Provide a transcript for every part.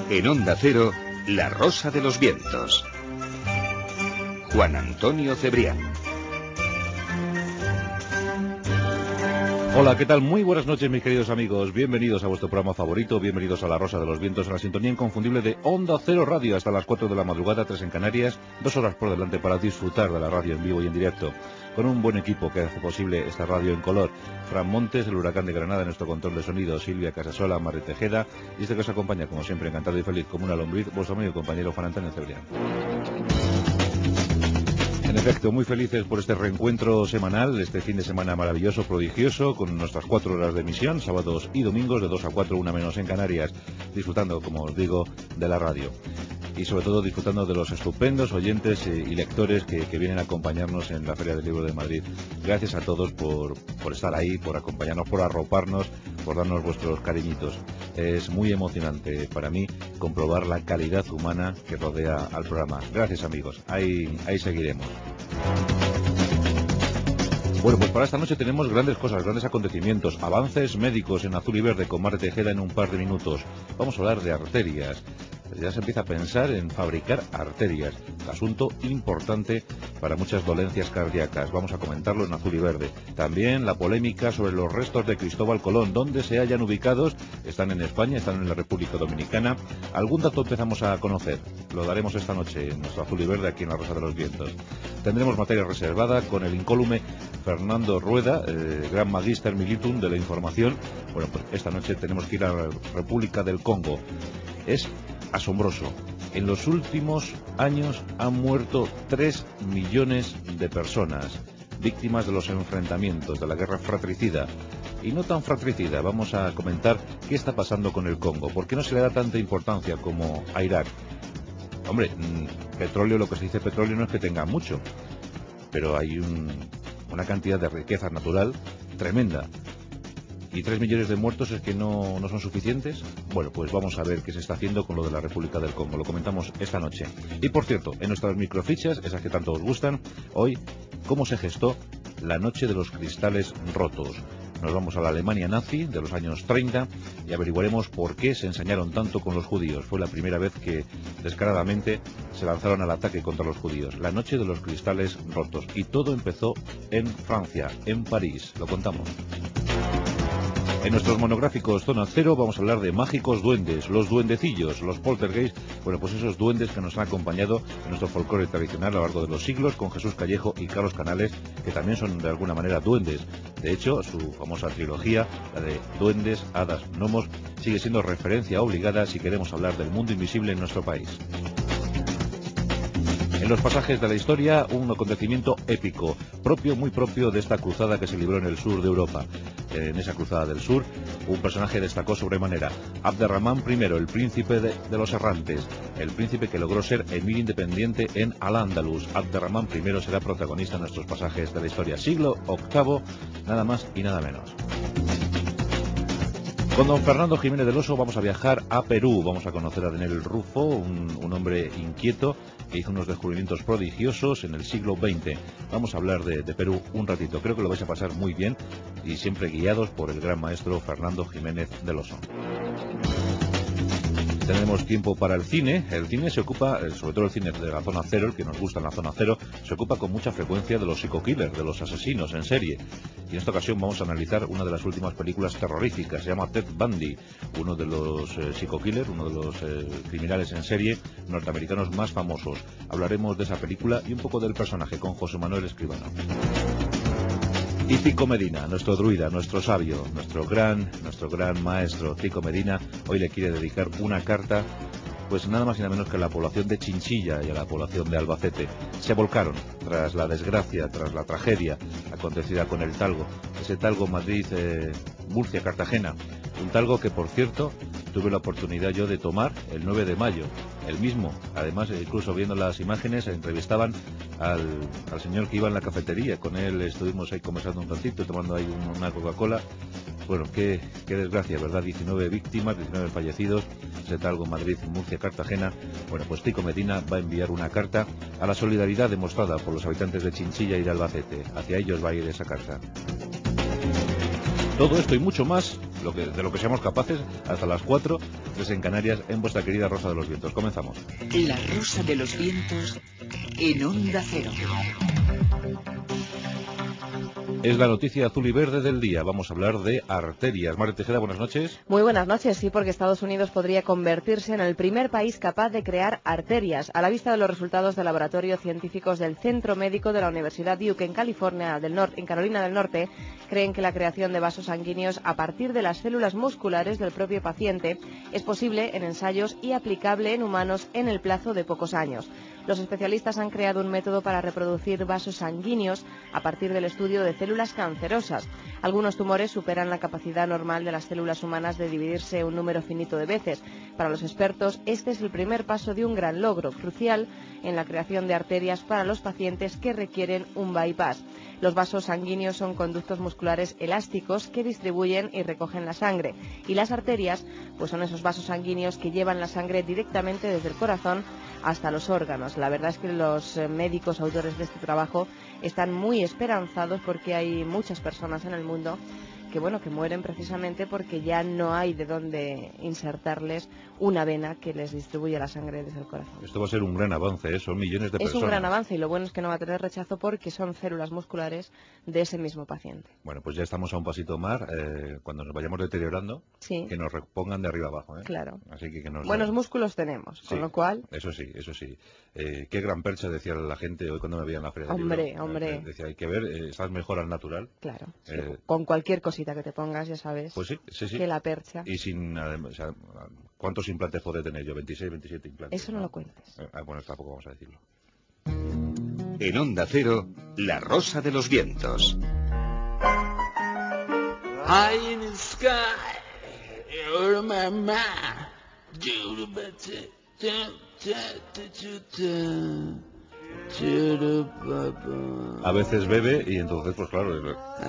En Onda Cero, La Rosa de los Vientos. Juan Antonio Cebrián. Hola, ¿qué tal? Muy buenas noches, mis queridos amigos. Bienvenidos a vuestro programa favorito, bienvenidos a La Rosa de los Vientos, en la sintonía inconfundible de Onda Cero Radio, hasta las 4 de la madrugada, 3 en Canarias, 2 horas por delante para disfrutar de la radio en vivo y en directo, con un buen equipo que hace posible esta radio en color. Fran Montes, el huracán de Granada, nuestro control de sonido, Silvia Casasola, Mari Tejeda, y que os acompaña, como siempre, encantado y feliz como una lombriz, vuestro amigo y compañero Juan Antonio Cebrián. En efecto, muy felices por este reencuentro semanal, este fin de semana maravilloso, prodigioso, con nuestras 4 horas de emisión, sábados y domingos, de 2 a 4, una menos en Canarias, disfrutando, como os digo, de la radio. Y sobre todo disfrutando de los estupendos oyentes y lectores que vienen a acompañarnos en la Feria del Libro de Madrid. Gracias a todos por estar ahí, por acompañarnos, por arroparnos, por darnos vuestros cariñitos. Es muy emocionante para mí comprobar la calidad humana que rodea al programa. Gracias, amigos. Ahí seguiremos. Bueno, pues para esta noche tenemos grandes cosas, grandes acontecimientos, avances médicos en Azul y Verde con Mari Tejeda en un par de minutos. Vamos a hablar de arterias. Ya se empieza a pensar en fabricar arterias, asunto importante para muchas dolencias cardíacas. Vamos a comentarlo en Azul y Verde. También la polémica sobre los restos de Cristóbal Colón, dónde se hallan ubicados. Están en España, están en la República Dominicana. Algún dato empezamos a conocer, lo daremos esta noche en nuestro Azul y Verde aquí en La Rosa de los Vientos. Tendremos materia reservada con el incólume Fernando Rueda, gran magister militum de la información. Bueno, pues esta noche tenemos que ir a la República del Congo. Es asombroso. En los últimos años han muerto 3 millones de personas, víctimas de los enfrentamientos, de la guerra fratricida. Y no tan fratricida, vamos a comentar qué está pasando con el Congo. ¿Por qué no se le da tanta importancia como a Irak? Hombre, petróleo, lo que se dice petróleo no es que tenga mucho, pero hay una cantidad de riqueza natural tremenda. ¿Y 3 millones de muertos es que no son suficientes? Bueno, pues vamos a ver qué se está haciendo con lo de la República del Congo. Lo comentamos esta noche. Y por cierto, en nuestras microfichas, esas que tanto os gustan, hoy, cómo se gestó la noche de los cristales rotos. Nos vamos a la Alemania nazi de los años 30 y averiguaremos por qué se ensañaron tanto con los judíos. Fue la primera vez que descaradamente se lanzaron al ataque contra los judíos. La noche de los cristales rotos. Y todo empezó en Francia, en París. Lo contamos. En nuestros monográficos Zona Cero vamos a hablar de mágicos duendes, los duendecillos, los poltergeist, bueno, pues esos duendes que nos han acompañado en nuestro folclore tradicional a lo largo de los siglos, con Jesús Callejo y Carlos Canales, que también son de alguna manera duendes. De hecho, su famosa trilogía, la de Duendes, Hadas, Gnomos, sigue siendo referencia obligada si queremos hablar del mundo invisible en nuestro país. En los pasajes de la historia, un acontecimiento épico, muy propio de esta cruzada que se libró en el sur de Europa. En esa cruzada del sur, un personaje destacó sobremanera, Abderramán I, el príncipe de los errantes, el príncipe que logró ser emir independiente en Al-Ándalus. Abderramán I será protagonista en nuestros pasajes de la historia. Siglo VIII, nada más y nada menos. Con don Fernando Jiménez del Oso vamos a viajar a Perú. Vamos a conocer a Daniel Rufo, un hombre inquieto que hizo unos descubrimientos prodigiosos en el siglo XX. Vamos a hablar de Perú un ratito. Creo que lo vais a pasar muy bien y siempre guiados por el gran maestro Fernando Jiménez del Oso. Tenemos tiempo para el cine. El cine se ocupa, sobre todo el cine de la zona cero, el que nos gusta en la zona cero, se ocupa con mucha frecuencia de los psico-killers, de los asesinos en serie. Y en esta ocasión vamos a analizar una de las últimas películas terroríficas. Se llama Ted Bundy, uno de los psico-killers, uno de los criminales en serie norteamericanos más famosos. Hablaremos de esa película y un poco del personaje con José Manuel Escribano. Y Tico Medina, nuestro druida, nuestro sabio, nuestro gran maestro Tico Medina, hoy le quiere dedicar una carta, pues nada más y nada menos que a la población de Chinchilla y a la población de Albacete. Se volcaron tras la desgracia, tras la tragedia acontecida con el talgo, ese talgo Murcia-Cartagena, un talgo que, por cierto, tuve la oportunidad yo de tomar el 9 de mayo, el mismo. Además, incluso viendo las imágenes, entrevistaban al señor que iba en la cafetería. Con él estuvimos ahí conversando un ratito, tomando ahí una Coca-Cola. Bueno, qué desgracia, ¿verdad? 19 víctimas, 19 fallecidos, ese talgo Madrid, Murcia, Cartagena. Bueno, pues Tico Medina va a enviar una carta a la solidaridad demostrada por los habitantes de Chinchilla y de Albacete. Hacia ellos va a ir esa carta. Todo esto y mucho más, de lo que seamos capaces, hasta las 4, 3 en Canarias, en vuestra querida Rosa de los Vientos. Comenzamos. La Rosa de los Vientos en Onda Cero. Es la noticia azul y verde del día. Vamos a hablar de arterias. María Tejeda, buenas noches. Muy buenas noches, sí, porque Estados Unidos podría convertirse en el primer país capaz de crear arterias. A la vista de los resultados del laboratorio científicos del Centro Médico de la Universidad Duke en Carolina del Norte, creen que la creación de vasos sanguíneos a partir de las células musculares del propio paciente es posible en ensayos y aplicable en humanos en el plazo de pocos años. Los especialistas han creado un método para reproducir vasos sanguíneos a partir del estudio de células cancerosas. Algunos tumores superan la capacidad normal de las células humanas de dividirse un número finito de veces. Para los expertos, este es el primer paso de un gran logro, crucial en la creación de arterias para los pacientes que requieren un bypass. Los vasos sanguíneos son conductos musculares elásticos que distribuyen y recogen la sangre. Y las arterias, pues son esos vasos sanguíneos que llevan la sangre directamente desde el corazón hasta los órganos. La verdad es que los médicos autores de este trabajo están muy esperanzados porque hay muchas personas en el mundo que mueren precisamente porque ya no hay de dónde insertarles una vena que les distribuya la sangre desde el corazón. Esto va a ser un gran avance, son millones de personas. Es un gran avance y lo bueno es que no va a tener rechazo porque son células musculares de ese mismo paciente. Bueno, pues ya estamos a un pasito más, cuando nos vayamos deteriorando, sí, que nos repongan de arriba abajo. Claro. Así que nos buenos músculos tenemos, sí, con lo cual... Eso sí. Qué gran percha, decía la gente hoy cuando me veía en la feria del libro. Hombre. Decía, hay que ver, estás mejor al natural. Claro, sí, con cualquier cosita que te pongas, ya sabes, pues sí. que la percha... Y sin, ¿cuántos implantes puedo tener yo? 26, 27 implantes. Eso no lo cuentes. Bueno, tampoco vamos a decirlo. En Onda Cero, La Rosa de los Vientos. High in the sky, you're my mind. A veces bebe y entonces, pues claro...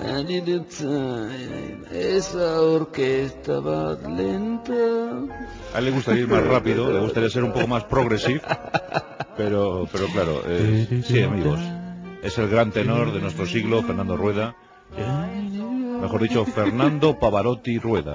Esa orquesta va lenta. A él le gustaría ir más rápido, le gustaría ser un poco más progresivo, pero claro, sí, amigos, es el gran tenor de nuestro siglo, Fernando Rueda, mejor dicho, Fernando Pavarotti Rueda.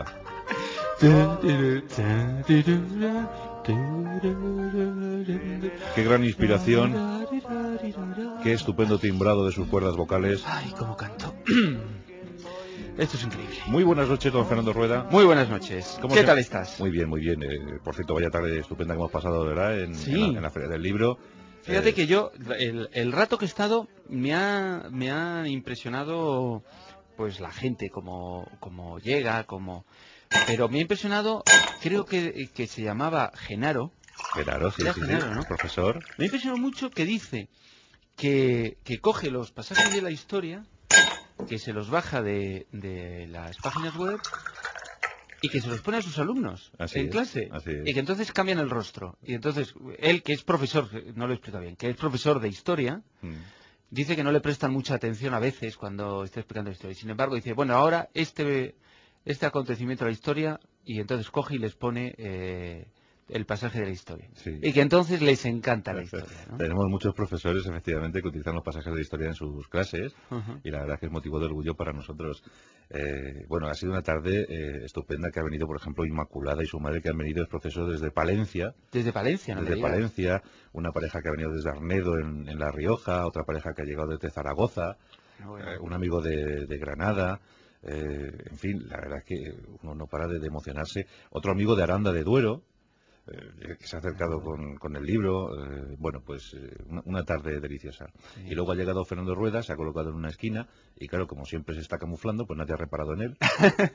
Qué gran inspiración, qué estupendo timbrado de sus cuerdas vocales. Ay, cómo canto. Esto es increíble. Muy buenas noches, don Fernando Rueda. Muy buenas noches. ¿Qué tal estás? Muy bien, muy bien. Por cierto, vaya tarde estupenda que hemos pasado, ¿verdad? En la Feria del Libro. Fíjate que yo, el rato que he estado, me ha impresionado, pues la gente, como llega, Pero me ha impresionado, creo que se llamaba Genaro. Genaro, sí, Genaro, ¿no? Profesor. Me ha impresionado mucho que dice que coge los pasajes de la historia, que se los baja de las páginas web y que se los pone a sus alumnos en clase. Y que entonces cambian el rostro. Y entonces, él, que es profesor, no lo explica bien, que es profesor de historia, dice que no le prestan mucha atención a veces cuando está explicando la historia. Y sin embargo, dice, bueno, ahora este acontecimiento de la historia, y entonces coge y les pone el pasaje de la historia. Sí. Y que entonces les encanta la historia, ¿no? Tenemos muchos profesores, efectivamente, que utilizan los pasajes de la historia en sus clases, y la verdad que es motivo de orgullo para nosotros. Ha sido una tarde estupenda, que ha venido, por ejemplo, Inmaculada y su madre, que han venido el proceso desde Palencia. Desde Palencia, ¿no? Desde Palencia, una pareja que ha venido desde Arnedo, en La Rioja, otra pareja que ha llegado desde Zaragoza, un amigo de Granada. En fin, la verdad es que uno no para de emocionarse. Otro amigo de Aranda de Duero, que se ha acercado con el libro. Una tarde deliciosa. Sí. Y luego ha llegado Fernando Rueda, se ha colocado en una esquina y claro, como siempre se está camuflando, pues nadie ha reparado en él.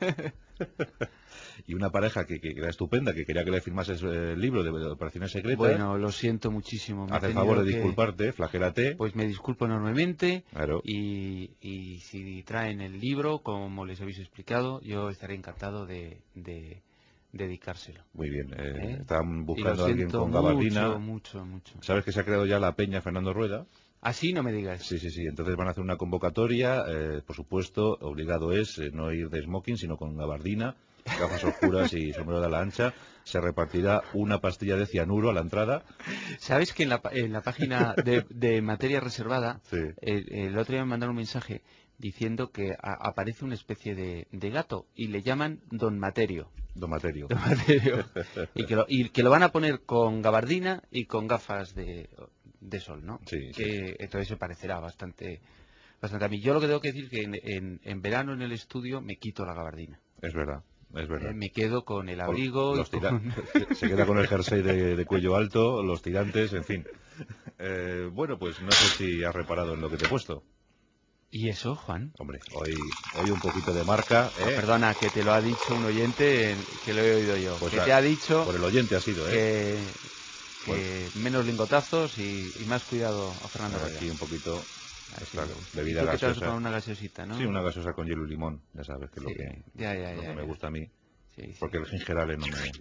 Y una pareja que era estupenda, que quería que le firmases el libro de Operaciones Secretas. Bueno, lo siento muchísimo. Haz el favor de disculparte, flagélate. Pues me disculpo enormemente. Claro. Y si traen el libro, como les habéis explicado, yo estaré encantado de dedicárselo. Muy bien. Están buscando a alguien con gabardina. Mucho. ¿Sabes que se ha creado ya la Peña Fernando Rueda? Así no me digas. Sí. Entonces van a hacer una convocatoria. Por supuesto, obligado es no ir de smoking, sino con gabardina, gafas oscuras y sombrero de ala ancha. Se repartirá una pastilla de cianuro a la entrada. ¿Sabes que en la página de materia reservada, sí. el otro día me mandaron un mensaje? diciendo que aparece una especie de gato y le llaman Don Materio. Don Materio. Don Materio. y que lo van a poner con gabardina y con gafas de sol, ¿no? Sí, que entonces se parecerá bastante a mí. Yo lo que tengo que decir es que en verano en el estudio me quito la gabardina. Es verdad. Es verdad. Me quedo con el abrigo. Se queda con el jersey de cuello alto, los tirantes, en fin. Bueno, pues no sé si has reparado en lo que te he puesto. ¿Y eso, Juan? Hombre, hoy un poquito de marca. Perdona, que te lo ha dicho un oyente que lo he oído yo. Pues que te ha dicho. Por el oyente ha sido, que menos lingotazos y más cuidado a Fernando Rueda. Aquí un poquito. Claro, ¿Y bebida tú qué te vas a gaseosa. tomar una gaseosita, no? Sí, una gaseosa con hielo y limón, ya sabes que es lo que me gusta a mí. Sí. Porque el gingerale no me...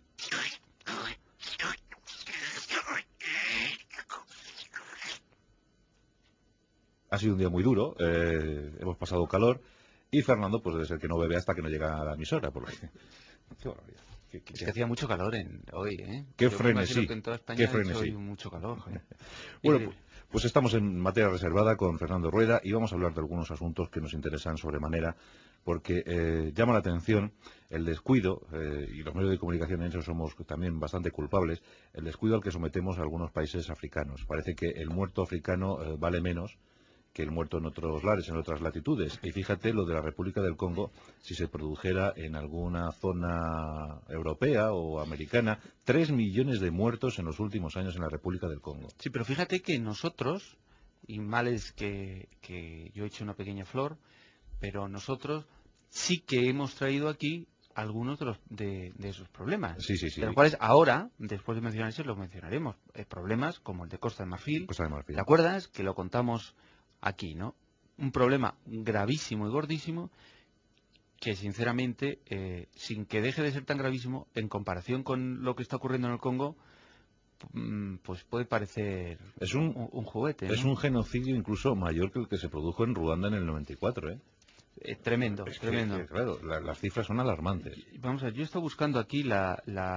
Ha sido un día muy duro, hemos pasado calor y Fernando pues debe ser que no bebe hasta que no llega a la emisora, porque... Qué barbaridad. Es que hacía mucho calor hoy, ¿eh? Qué Yo frenesí. me imagino que en toda España ha hecho hoy mucho calor. Bueno, pues estamos en materia reservada con Fernando Rueda y vamos a hablar de algunos asuntos que nos interesan sobremanera, porque llama la atención el descuido, y los medios de comunicación en eso somos también bastante culpables, el descuido al que sometemos a algunos países africanos. Parece que el muerto africano vale menos que el muerto en otros lares, en otras latitudes. Y fíjate lo de la República del Congo, si se produjera en alguna zona europea o americana, 3 millones de muertos en los últimos años en la República del Congo. Sí, pero fíjate que nosotros, y mal es que yo he hecho una pequeña flor, pero nosotros sí que hemos traído aquí algunos de esos problemas. Sí. De los cuales ahora, después de mencionarse, los mencionaremos. Problemas como el de Costa de Marfil. ¿Te acuerdas? Que lo contamos aquí, ¿no? Un problema gravísimo y gordísimo que, sinceramente, sin que deje de ser tan gravísimo, en comparación con lo que está ocurriendo en el Congo, pues puede parecer un juguete, ¿no? Es un genocidio incluso mayor que el que se produjo en Ruanda en el 94, ¿eh? Tremendo. Claro, las cifras son alarmantes. Vamos a ver, yo estoy buscando aquí los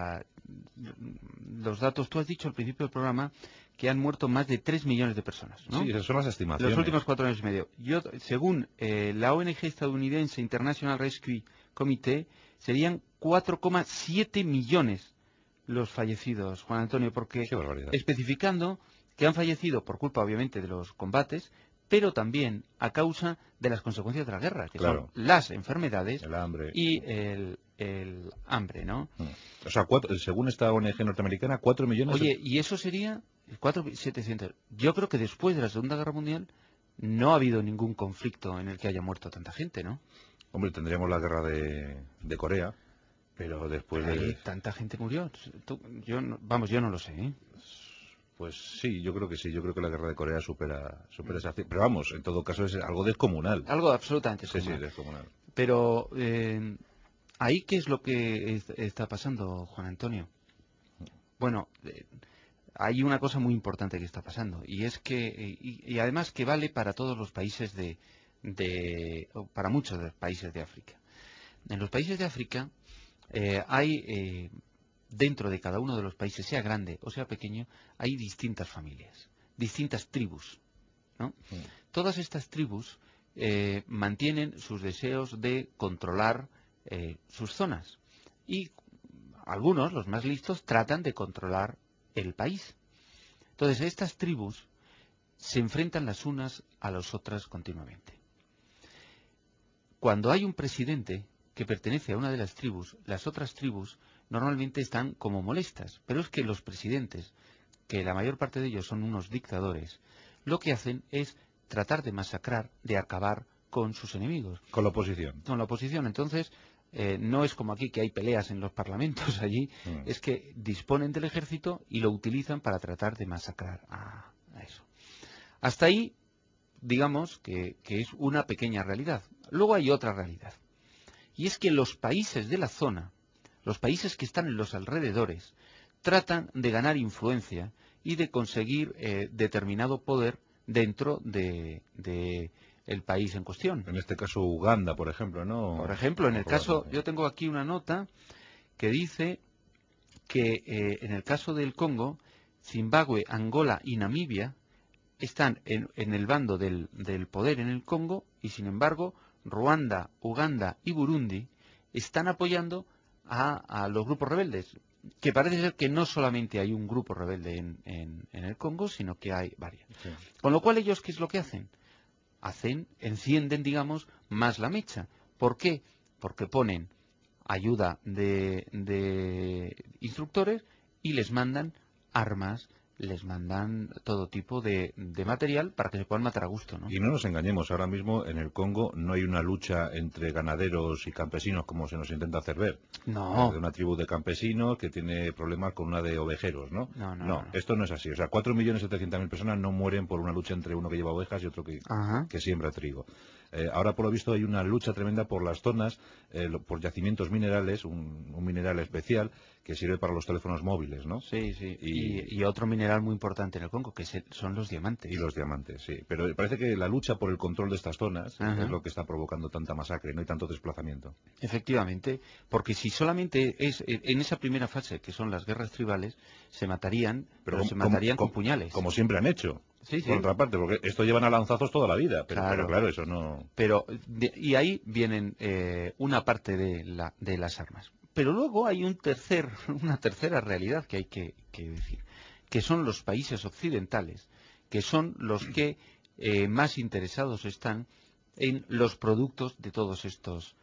datos. Tú has dicho al principio del programa que han muerto más de 3 millones de personas, ¿no? Sí, esas son las estimaciones. Los últimos 4 años y medio. Según la ONG estadounidense International Rescue Committee, serían 4,7 millones los fallecidos, Juan Antonio, porque especificando que han fallecido por culpa, obviamente, de los combates, pero también a causa de las consecuencias de la guerra, que son las enfermedades, el hambre y el hambre, ¿no? O sea, según esta ONG norteamericana, 4 millones... Oye, y eso sería 4.700. Yo creo que después de la Segunda Guerra Mundial no ha habido ningún conflicto en el que haya muerto tanta gente, ¿no? Hombre, tendríamos la guerra de Corea, pero después de... ¿Tanta gente murió? Yo no lo sé, ¿eh? Pues sí, yo creo que sí. Yo creo que la guerra de Corea supera esa cifra. Pero vamos, en todo caso es algo descomunal. Algo absolutamente descomunal. Sí, descomunal. Pero ahí, ¿qué es lo que está pasando, Juan Antonio? Bueno, hay una cosa muy importante que está pasando, y es que, y además que vale para todos los países para muchos de los países de África. En los países de África hay... dentro de cada uno de los países, sea grande o sea pequeño, hay distintas familias, distintas tribus, ¿no? Todas estas tribus mantienen sus deseos de controlar sus zonas, y algunos, los más listos, tratan de controlar el país. Entonces, estas tribus se enfrentan las unas a las otras continuamente. Cuando hay un presidente que pertenece a una de las tribus, las otras tribus normalmente están como molestas, pero es que los presidentes, que la mayor parte de ellos son unos dictadores, lo que hacen es tratar de masacrar, de acabar con sus enemigos. Con la oposición. Con la oposición. Entonces, no es como aquí que hay peleas en los parlamentos allí, es que disponen del ejército y lo utilizan para tratar de masacrar a eso. Hasta ahí, digamos que es una pequeña realidad. Luego hay otra realidad, y es que los países de la zona, los países que están en los alrededores, tratan de ganar influencia y de conseguir determinado poder dentro de el país en cuestión. En este caso Uganda, por ejemplo, ¿no? Por ejemplo, en el caso, yo tengo aquí una nota que dice que en el caso del Congo, Zimbabue, Angola y Namibia están en el bando del poder en el Congo y, sin embargo, Ruanda, Uganda y Burundi están apoyando a los grupos rebeldes, que parece ser que no solamente hay un grupo rebelde en el Congo, sino que hay varios. Sí. Con lo cual, ellos, ¿qué es lo que hacen? Encienden, digamos, más la mecha. ¿Por qué? Porque ponen ayuda de instructores y les mandan armas, les mandan todo tipo de material para que se puedan matar a gusto, ¿no? Y no nos engañemos, ahora mismo en el Congo no hay una lucha entre ganaderos y campesinos como se nos intenta hacer ver. No. De una tribu de campesinos que tiene problemas con una de ovejeros, ¿no? No. Esto no es así. O sea, 4.700.000 personas no mueren por una lucha entre uno que lleva ovejas y otro que siembra trigo. Ahora, por lo visto, hay una lucha tremenda por las zonas, por yacimientos minerales, un mineral especial que sirve para los teléfonos móviles, ¿no? Sí. Y otro mineral muy importante en el Congo, que son los diamantes. Y los diamantes, sí. Pero parece que la lucha por el control de estas zonas es lo que está provocando tanta masacre, no hay tanto desplazamiento. Efectivamente, porque si solamente es en esa primera fase, que son las guerras tribales, se matarían, pero se matarían con puñales. Como siempre han hecho. Sí. Por otra parte, porque esto llevan a lanzazos toda la vida, pero claro, eso no... Y ahí vienen una parte de las armas. Pero luego hay una tercera realidad que hay que decir, que son los países occidentales, que son los que más interesados están en los productos de todos estos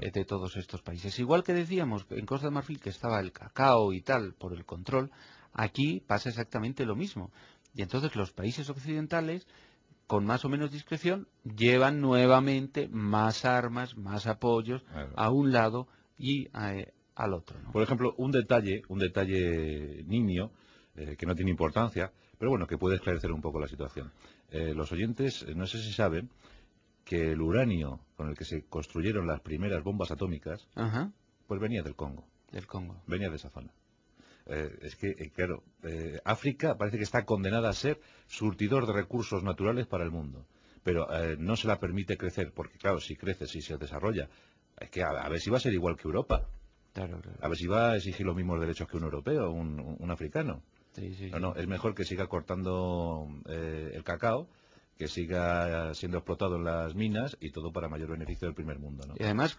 países. Igual que decíamos en Costa de Marfil que estaba el cacao y tal por el control, aquí pasa exactamente lo mismo. Y entonces los países occidentales, con más o menos discreción, llevan nuevamente más armas, más apoyos a un lado y al otro, ¿no? Por ejemplo, un detalle nimio, que no tiene importancia, pero bueno, que puede esclarecer un poco la situación. Los oyentes, no sé si saben, que el uranio con el que se construyeron las primeras bombas atómicas, pues venía del Congo. Venía de esa zona. Es que, claro, África parece que está condenada a ser surtidor de recursos naturales para el mundo, pero no se la permite crecer, porque claro, si crece, si se desarrolla, es que a ver si va a ser igual que Europa. Claro. A ver si va a exigir los mismos derechos que un europeo, un africano. Sí. No, es mejor que siga cortando el cacao, que siga siendo explotado en las minas y todo para mayor beneficio del primer mundo, ¿no? Y además,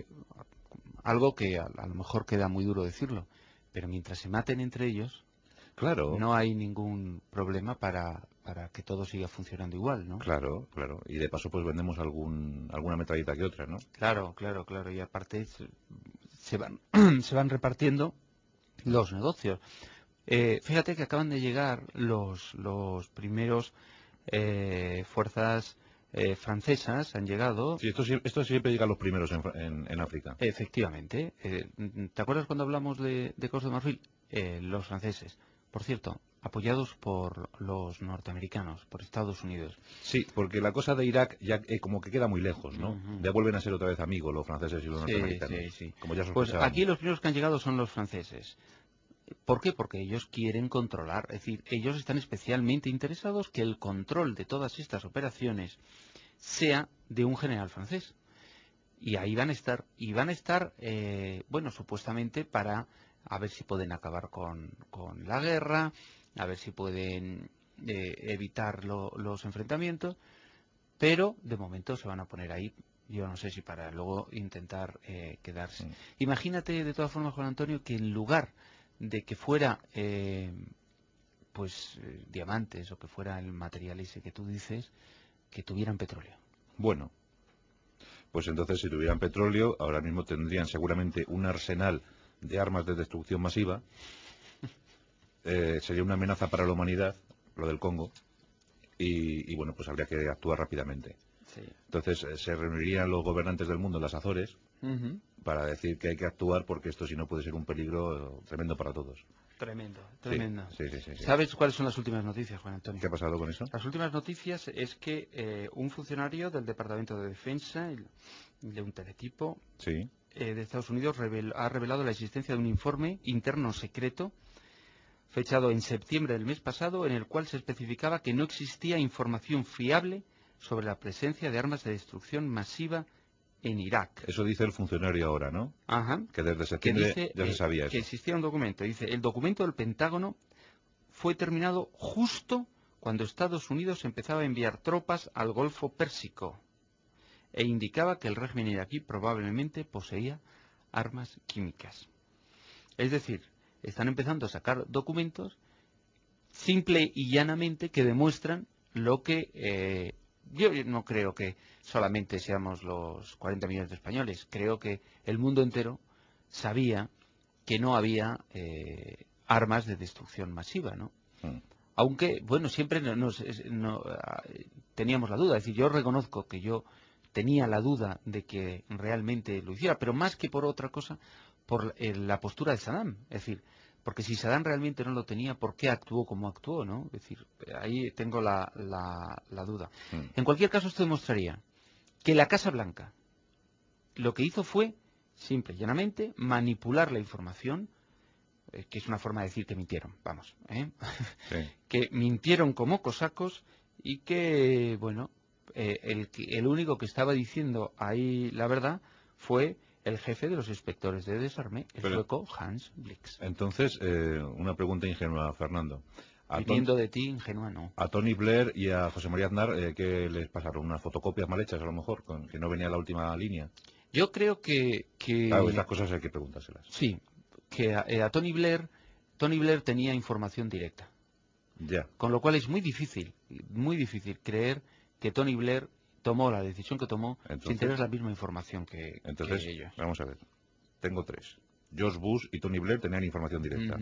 algo que a lo mejor queda muy duro decirlo, pero mientras se maten entre ellos, claro, no hay ningún problema para que todo siga funcionando igual, ¿no? Claro. Y de paso pues vendemos alguna metralleta que otra, ¿no? Claro. Y aparte se van repartiendo los negocios. Fíjate que acaban de llegar los primeros fuerzas francesas, han llegado. Sí, esto siempre llega a los primeros en África. Efectivamente. ¿Te acuerdas cuando hablamos de Costa de Marfil? Los franceses, por cierto, apoyados por los norteamericanos, por Estados Unidos. Sí, porque la cosa de Irak ya como que queda muy lejos, ¿no? Ya vuelven a ser otra vez amigos los franceses y los norteamericanos. Sí. Como ya pues aquí los primeros que han llegado son los franceses. ¿Por qué? Porque ellos quieren controlar, es decir, ellos están especialmente interesados que el control de todas estas operaciones sea de un general francés. Y ahí van a estar, supuestamente para a ver si pueden acabar con la guerra, a ver si pueden evitar los enfrentamientos, pero de momento se van a poner ahí, yo no sé si para luego intentar quedarse. Imagínate de todas formas, Juan Antonio, que en lugar de que fuera diamantes o que fuera el material ese que tú dices, que tuvieran petróleo. Bueno, pues entonces si tuvieran petróleo, ahora mismo tendrían seguramente un arsenal de armas de destrucción masiva. Sería una amenaza para la humanidad, lo del Congo, y bueno, pues habría que actuar rápidamente. Sí. Entonces se reunirían los gobernantes del mundo en las Azores para decir que hay que actuar porque esto si no puede ser un peligro tremendo para todos. Tremendo. Sí. ¿Sabes cuáles son las últimas noticias, Juan Antonio? ¿Qué ha pasado con eso? Las últimas noticias es que un funcionario del Departamento de Defensa, de un teletipo de Estados Unidos, ha revelado la existencia de un informe interno secreto fechado en septiembre del mes pasado, en el cual se especificaba que no existía información fiable sobre la presencia de armas de destrucción masiva en Irak. Eso dice el funcionario ahora, ¿no? Ajá. Que desde septiembre ya se sabía eso. Que existía un documento. Dice, el documento del Pentágono fue terminado justo cuando Estados Unidos empezaba a enviar tropas al Golfo Pérsico e indicaba que el régimen iraquí probablemente poseía armas químicas. Es decir, están empezando a sacar documentos simple y llanamente que demuestran lo que... yo no creo que solamente seamos los 40 millones de españoles, creo que el mundo entero sabía que no había armas de destrucción masiva, ¿no? Aunque, bueno, siempre teníamos la duda. Es decir, yo reconozco que yo tenía la duda de que realmente lo hiciera, pero más que por otra cosa, por la postura de Saddam. Es decir, porque si Saddam realmente no lo tenía, ¿por qué actuó como actuó, no? Es decir, ahí tengo la duda. En cualquier caso, esto demostraría que la Casa Blanca lo que hizo fue, simple y llanamente, manipular la información, que es una forma de decir que mintieron, vamos, Sí. que mintieron como cosacos y que, bueno, el único que estaba diciendo ahí la verdad fue el jefe de los inspectores de desarme, el sueco Hans Blix. Entonces, una pregunta ingenua, Fernando. Viniendo de ti, ingenua no. A Tony Blair y a José María Aznar, ¿qué les pasaron? ¿Unas fotocopias mal hechas, a lo mejor, con que no venía la última línea? Yo creo que... Claro, estas cosas hay que preguntárselas. Sí, que a Tony Blair tenía información directa. Ya. Con lo cual es muy difícil creer que Tony Blair tomó la decisión que tomó sin tener la misma información que ellos. Vamos a ver. Tengo tres. George Bush y Tony Blair tenían información directa.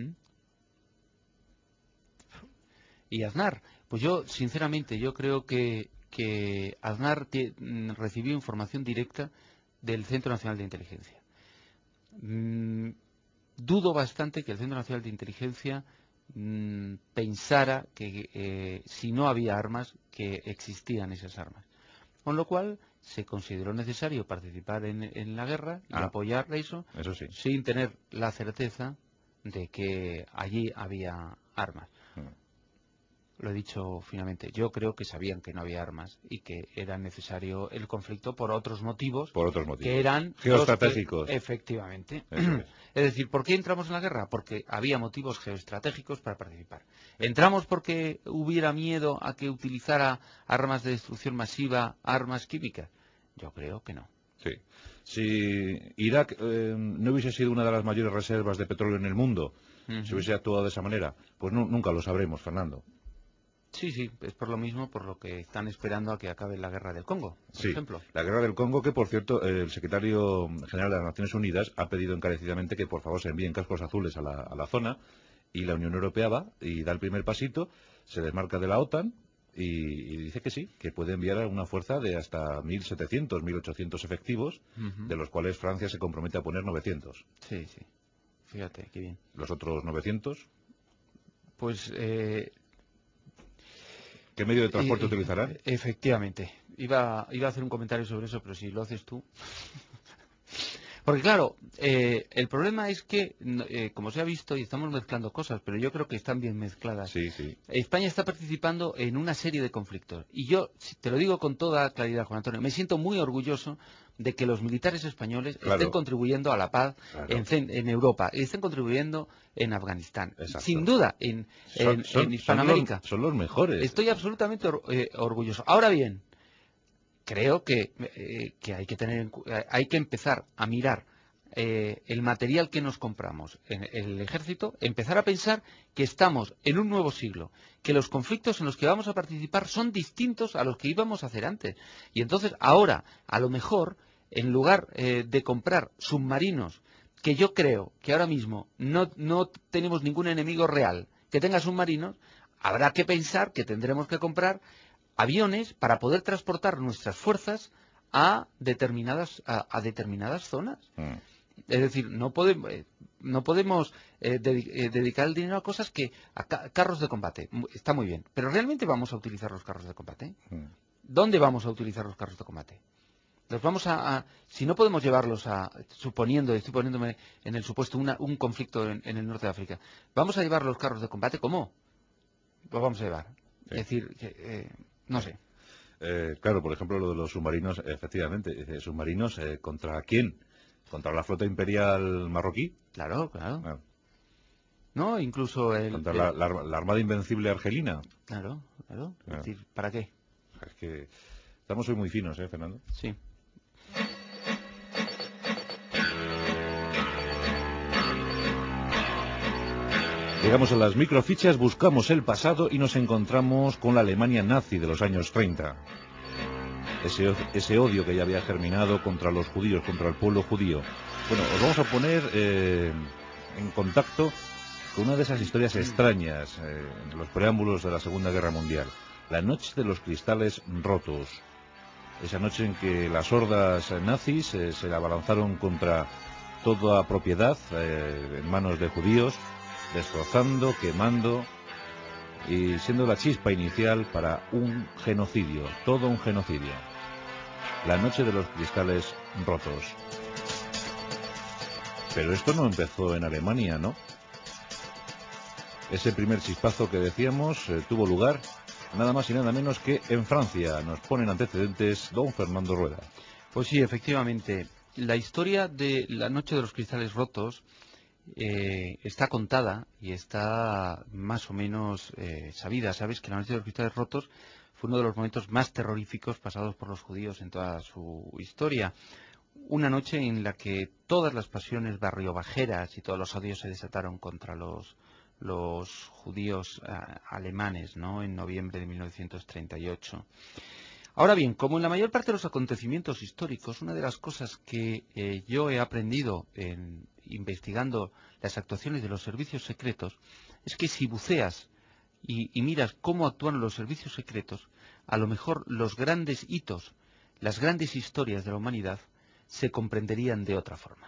Y Aznar, pues yo, sinceramente, yo creo que Aznar recibió información directa del Centro Nacional de Inteligencia. Dudo bastante que el Centro Nacional de Inteligencia pensara que si no había armas, que existían esas armas. Con lo cual se consideró necesario participar en la guerra y apoyar eso sí, sin tener la certeza de que allí había armas. Lo he dicho finalmente, yo creo que sabían que no había armas y que era necesario el conflicto por otros motivos. Que eran geoestratégicos. Efectivamente. Es decir, ¿por qué entramos en la guerra? Porque había motivos geoestratégicos para participar. ¿Entramos porque hubiera miedo a que utilizara armas de destrucción masiva, armas químicas? Yo creo que no. Sí. Si Irak no hubiese sido una de las mayores reservas de petróleo en el mundo, si hubiese actuado de esa manera, pues nunca lo sabremos, Fernando. Sí, es por lo mismo por lo que están esperando a que acabe la guerra del Congo, por ejemplo. La guerra del Congo, que por cierto el secretario general de las Naciones Unidas ha pedido encarecidamente que por favor se envíen cascos azules a la zona, y la Unión Europea va y da el primer pasito, se desmarca de la OTAN y dice que sí, que puede enviar una fuerza de hasta 1.700, 1.800 efectivos, de los cuales Francia se compromete a poner 900. Sí, fíjate, qué bien. ¿Los otros 900? Pues... ¿Qué medio de transporte utilizarán? Efectivamente. Iba a hacer un comentario sobre eso, pero si lo haces tú... Porque claro, el problema es que, como se ha visto, y estamos mezclando cosas, pero yo creo que están bien mezcladas. Sí. España está participando en una serie de conflictos. Y yo, te lo digo con toda claridad, Juan Antonio, me siento muy orgulloso de que los militares españoles estén contribuyendo a la paz en Europa, y estén contribuyendo en Afganistán. Exacto. Sin duda, en Hispanoamérica. Son los mejores. Estoy absolutamente orgulloso. Ahora bien, creo que hay que empezar a mirar el material que nos compramos en el ejército, empezar a pensar que estamos en un nuevo siglo, que los conflictos en los que vamos a participar son distintos a los que íbamos a hacer antes. Y entonces ahora, a lo mejor, en lugar de comprar submarinos, que yo creo que ahora mismo no tenemos ningún enemigo real que tenga submarinos, habrá que pensar que tendremos que comprar aviones para poder transportar nuestras fuerzas a determinadas zonas. Es decir, no podemos dedicar el dinero a cosas carros de combate. Está muy bien, pero ¿realmente vamos a utilizar los carros de combate? ¿Dónde vamos a utilizar los carros de combate? Los vamos si no podemos llevarlos estoy poniéndome en el supuesto un conflicto en el norte de África, ¿vamos a llevar los carros de combate? ¿Cómo los vamos a llevar? Es decir, no sé. Claro, por ejemplo, lo de los submarinos, efectivamente. ¿Submarinos contra quién? ¿Contra la flota imperial marroquí? Claro. ¿no? Incluso Contra la Armada Invencible argelina. Claro. Es decir, ¿para qué? Es que estamos hoy muy finos, Fernando. Sí. Llegamos a las microfichas, buscamos el pasado y nos encontramos con la Alemania nazi de los años 30. Ese odio que ya había germinado contra los judíos, contra el pueblo judío. Bueno, os vamos a poner en contacto con una de esas historias extrañas en los preámbulos de la Segunda Guerra Mundial. La noche de los cristales rotos. Esa noche en que las hordas nazis se abalanzaron contra toda propiedad en manos de judíos, destrozando, quemando y siendo la chispa inicial para un genocidio, todo un genocidio. La noche de los cristales rotos. Pero esto no empezó en Alemania, ¿no? Ese primer chispazo que decíamos tuvo lugar nada más y nada menos que en Francia. Nos ponen antecedentes don Fernando Rueda. Pues sí, efectivamente. La historia de la noche de los cristales rotos está contada y está más o menos sabida. Sabes que la noche de los cristales rotos fue uno de los momentos más terroríficos pasados por los judíos en toda su historia. Una noche en la que todas las pasiones barriobajeras y todos los odios se desataron contra los judíos alemanes, ¿no? En noviembre de 1938. Ahora bien, como en la mayor parte de los acontecimientos históricos, una de las cosas que yo he aprendido investigando las actuaciones de los servicios secretos es que si buceas y miras cómo actúan los servicios secretos, a lo mejor los grandes hitos, las grandes historias de la humanidad se comprenderían de otra forma.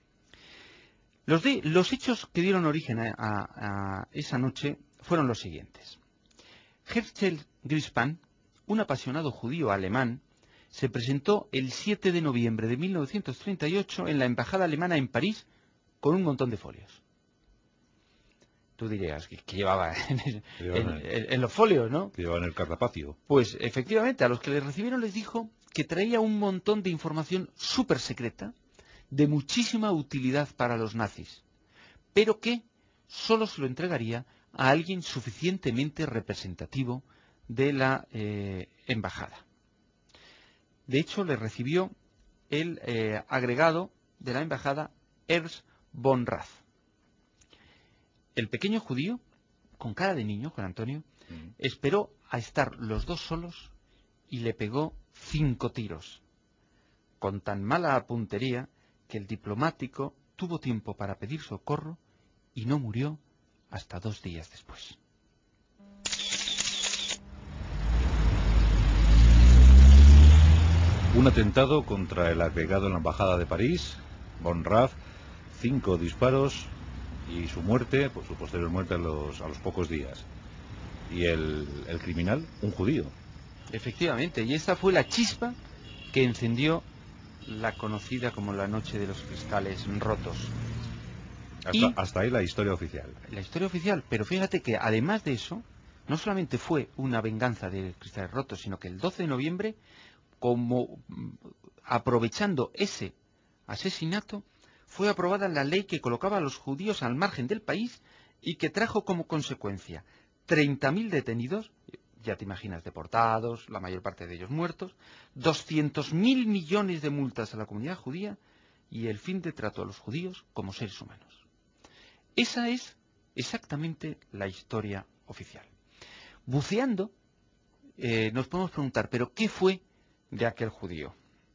Los hechos que dieron origen a esa noche fueron los siguientes. Herzl Grispan, un apasionado judío alemán, se presentó el 7 de noviembre de 1938 en la embajada alemana en París con un montón de folios. Tú dirías, ¿qué llevaba en los folios, no? Que llevaba en el cartapacio. Pues efectivamente, a los que les recibieron les dijo que traía un montón de información súper secreta, de muchísima utilidad para los nazis, pero que solo se lo entregaría a alguien suficientemente representativo de la embajada. De hecho, le recibió el agregado de la embajada Ernst von Rath. El pequeño judío, con cara de niño, Juan Antonio, esperó a estar los dos solos y le pegó 5 tiros, con tan mala puntería que el diplomático tuvo tiempo para pedir socorro y no murió hasta 2 días después. Un atentado contra el agregado en la embajada de París, von Rath, 5 disparos y su muerte, pues su posterior muerte a los pocos días. Y el criminal, un judío. Efectivamente, y esa fue la chispa que encendió la conocida como la noche de los cristales rotos. Hasta ahí la historia oficial. La historia oficial, pero fíjate que además de eso, no solamente fue una venganza de cristales rotos, sino que el 12 de noviembre, como aprovechando ese asesinato, fue aprobada la ley que colocaba a los judíos al margen del país y que trajo como consecuencia 30.000 detenidos, ya te imaginas, deportados, la mayor parte de ellos muertos, 200.000 millones de multas a la comunidad judía y el fin de trato a los judíos como seres humanos. Esa es exactamente la historia oficial. Buceando, nos podemos preguntar, ¿pero qué fue de aquel judío?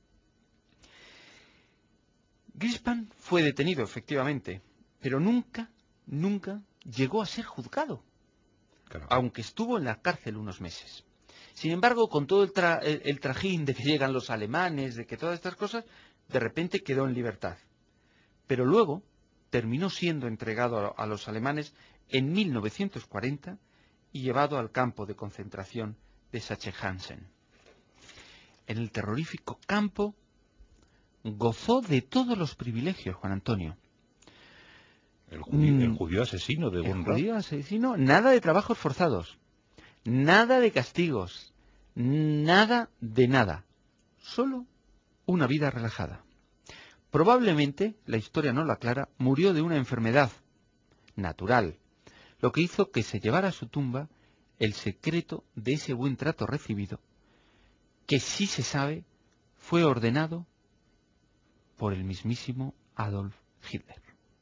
Grispan fue detenido, efectivamente, pero nunca llegó a ser juzgado, aunque estuvo en la cárcel unos meses. Sin embargo, con todo el trajín de que llegan los alemanes, de que todas estas cosas, de repente quedó en libertad. Pero luego terminó siendo entregado a los alemanes en 1940 y llevado al campo de concentración de Sachsenhausen. En el terrorífico campo gozó de todos los privilegios, Juan Antonio. El judío asesino de von Rath. El judío asesino, nada de trabajos forzados, nada de castigos, nada de nada, solo una vida relajada. Probablemente, la historia no lo aclara, murió de una enfermedad, natural, lo que hizo que se llevara a su tumba el secreto de ese buen trato recibido, que sí se sabe fue ordenado por el mismísimo Adolf Hitler.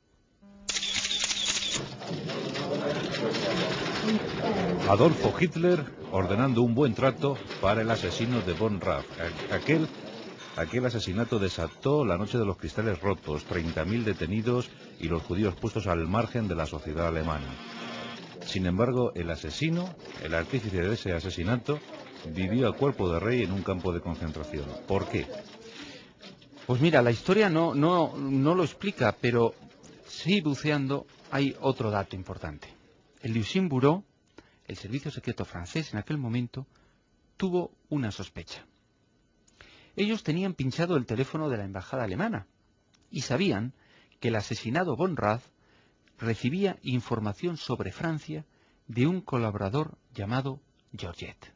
Adolfo Hitler ordenando un buen trato para el asesino de von Raff. Aquel asesinato desató la noche de los cristales rotos, 30.000 detenidos y los judíos puestos al margen de la sociedad alemana. Sin embargo, el asesino, el artífice de ese asesinato, vivió a cuerpo de rey en un campo de concentración. ¿Por qué? Pues mira, la historia no lo explica, pero sí buceando hay otro dato importante. El Luxembourg, el servicio secreto francés en aquel momento, tuvo una sospecha. Ellos tenían pinchado el teléfono de la embajada alemana y sabían que el asesinado von Raff recibía información sobre Francia de un colaborador llamado Georgette.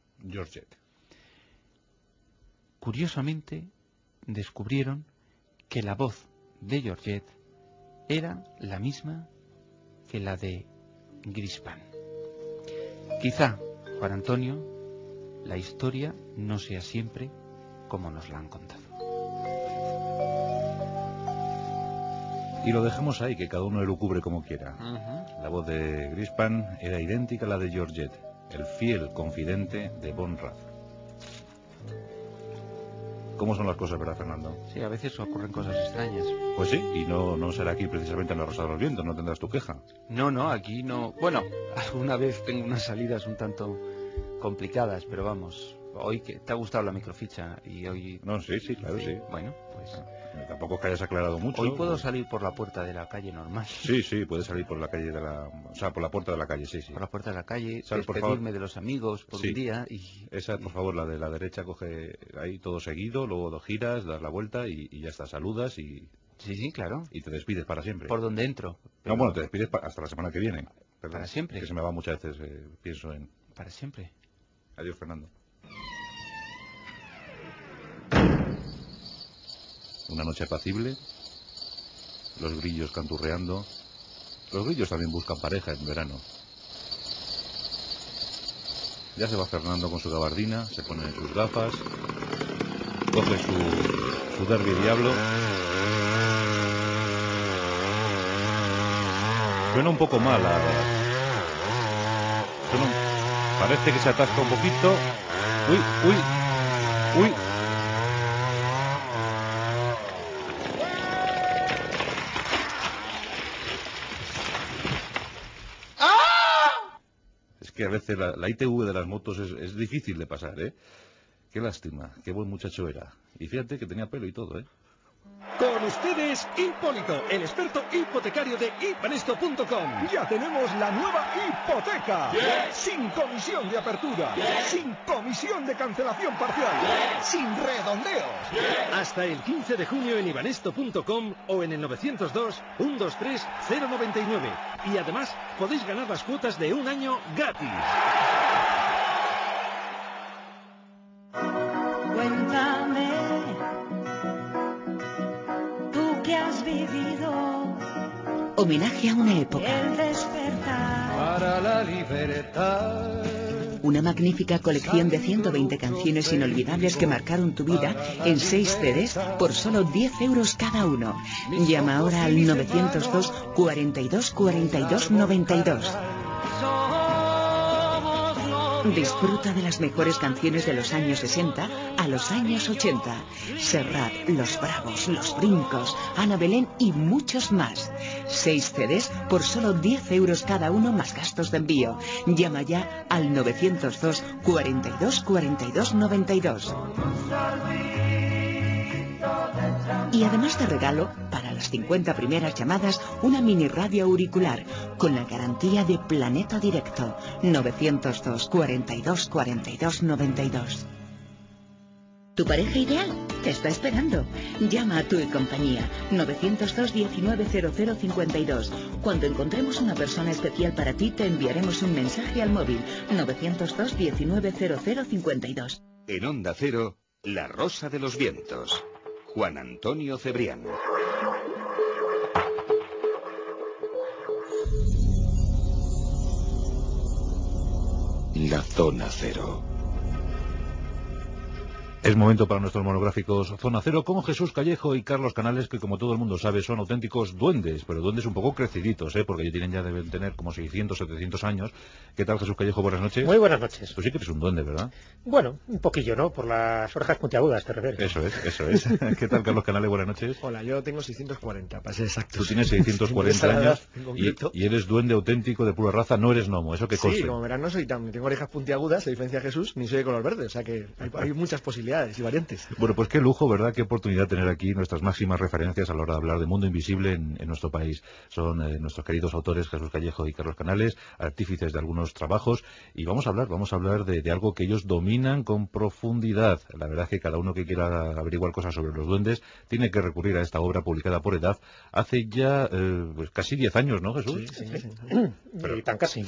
Curiosamente, descubrieron que la voz de Georgette era la misma que la de Grispan. Quizá, Juan Antonio, la historia no sea siempre como nos la han contado. Y lo dejamos ahí, que cada uno elucubre como quiera. La voz de Grispan era idéntica a la de Georgette, el fiel confidente de von Raff. ¿Cómo son las cosas, verdad, Fernando? Sí, a veces ocurren cosas extrañas. Pues sí, y no será aquí precisamente en la Rosa de los Vientos, no tendrás tu queja. No, aquí no. Bueno, alguna vez tengo unas salidas un tanto complicadas, pero vamos, hoy que te ha gustado la microficha y hoy... No, sí, claro, sí. Bueno, pues... Tampoco es que hayas aclarado mucho. Hoy puedo salir por la puerta de la calle normal. Sí, puedes salir por la calle de la... O sea, por la puerta de la calle, sí. Por la puerta de la calle, despedirme de los amigos por un día y... Esa, por favor, la de la derecha, coge ahí todo seguido, luego lo giras, das la vuelta y ya está, saludas y... Sí, claro. Y te despides para siempre. ¿Por donde entro? Pero... No, bueno, te despides hasta la semana que viene. Para siempre. Que se me va muchas veces, pienso en... Para siempre. Adiós, Fernando. Una noche apacible, los grillos canturreando. Los grillos también buscan pareja en verano. Ya se va Fernando con su gabardina, se pone sus gafas, coge su Derby Diablo. Suena un poco mal. Parece que se atasca un poquito. Uy. Es que a veces la ITV de las motos es difícil de pasar, ¿eh? Qué lástima, qué buen muchacho era. Y fíjate que tenía pelo y todo, ¿eh? Con ustedes, Hipólito, el experto hipotecario de Ibanesto.com. Ya tenemos la nueva hipoteca. Sin comisión de apertura. Sin comisión de cancelación parcial. Sin redondeos. Hasta el 15 de junio en Ibanesto.com o en el 902-123-099. Y además podéis ganar las cuotas de un año gratis. Cuéntame, tú que has vivido homenaje a una época. el despertar. Para la libertad. Una magnífica colección de 120 canciones inolvidables que marcaron tu vida en 6 CDs por solo 10 euros cada uno. Llama ahora al 902 42 42 92. Disfruta de las mejores canciones de los años 60 a los años 80. Serrat, Los Bravos, Los Brincos, Ana Belén y muchos más. 6 CDs por solo 10 euros cada uno más gastos de envío. Llama ya al 902 42 42 92. Y además de regalo, para las 50 primeras llamadas, una mini radio auricular con la garantía de Planeta Directo. 902 42 42 92. ¿Tu pareja ideal? Te está esperando. Llama a Tu y Compañía. 902 190052. Cuando encontremos una persona especial para ti, te enviaremos un mensaje al móvil. 902 190052. En Onda Cero, La Rosa de los Vientos. Juan Antonio Cebrián. la Zona Cero. Es momento para nuestros monográficos Zona Cero con Jesús Callejo y Carlos Canales, que como todo el mundo sabe son auténticos duendes, pero duendes un poco creciditos, porque ya deben tener como 600, 700 años. ¿Qué tal, Jesús Callejo? Buenas noches. Muy buenas noches. Tú sí que eres un duende, ¿verdad? Bueno, un poquillo, ¿no? Por las orejas puntiagudas, ¿te refieres? Eso es. ¿Qué tal, Carlos Canales? Buenas noches. Hola, yo tengo 640, para ser exacto. Tú tienes 640 años y eres duende auténtico de pura raza, no eres gnomo, eso que conste. Sí, como verán, no soy tan... Tengo orejas puntiagudas, a diferencia de Jesús, ni soy de color verde, o sea que hay muchas posibilidades y variantes. Bueno, pues qué lujo, ¿verdad? Qué oportunidad tener aquí nuestras máximas referencias a la hora de hablar de mundo invisible en nuestro país. Son nuestros queridos autores Jesús Callejo y Carlos Canales, artífices de algunos trabajos, y vamos a hablar de algo que ellos dominan con profundidad. La verdad es que cada uno que quiera averiguar cosas sobre los duendes tiene que recurrir a esta obra publicada por Edad hace ya pues casi 10 años, ¿no, Jesús? Sí. Pero, y tan casi.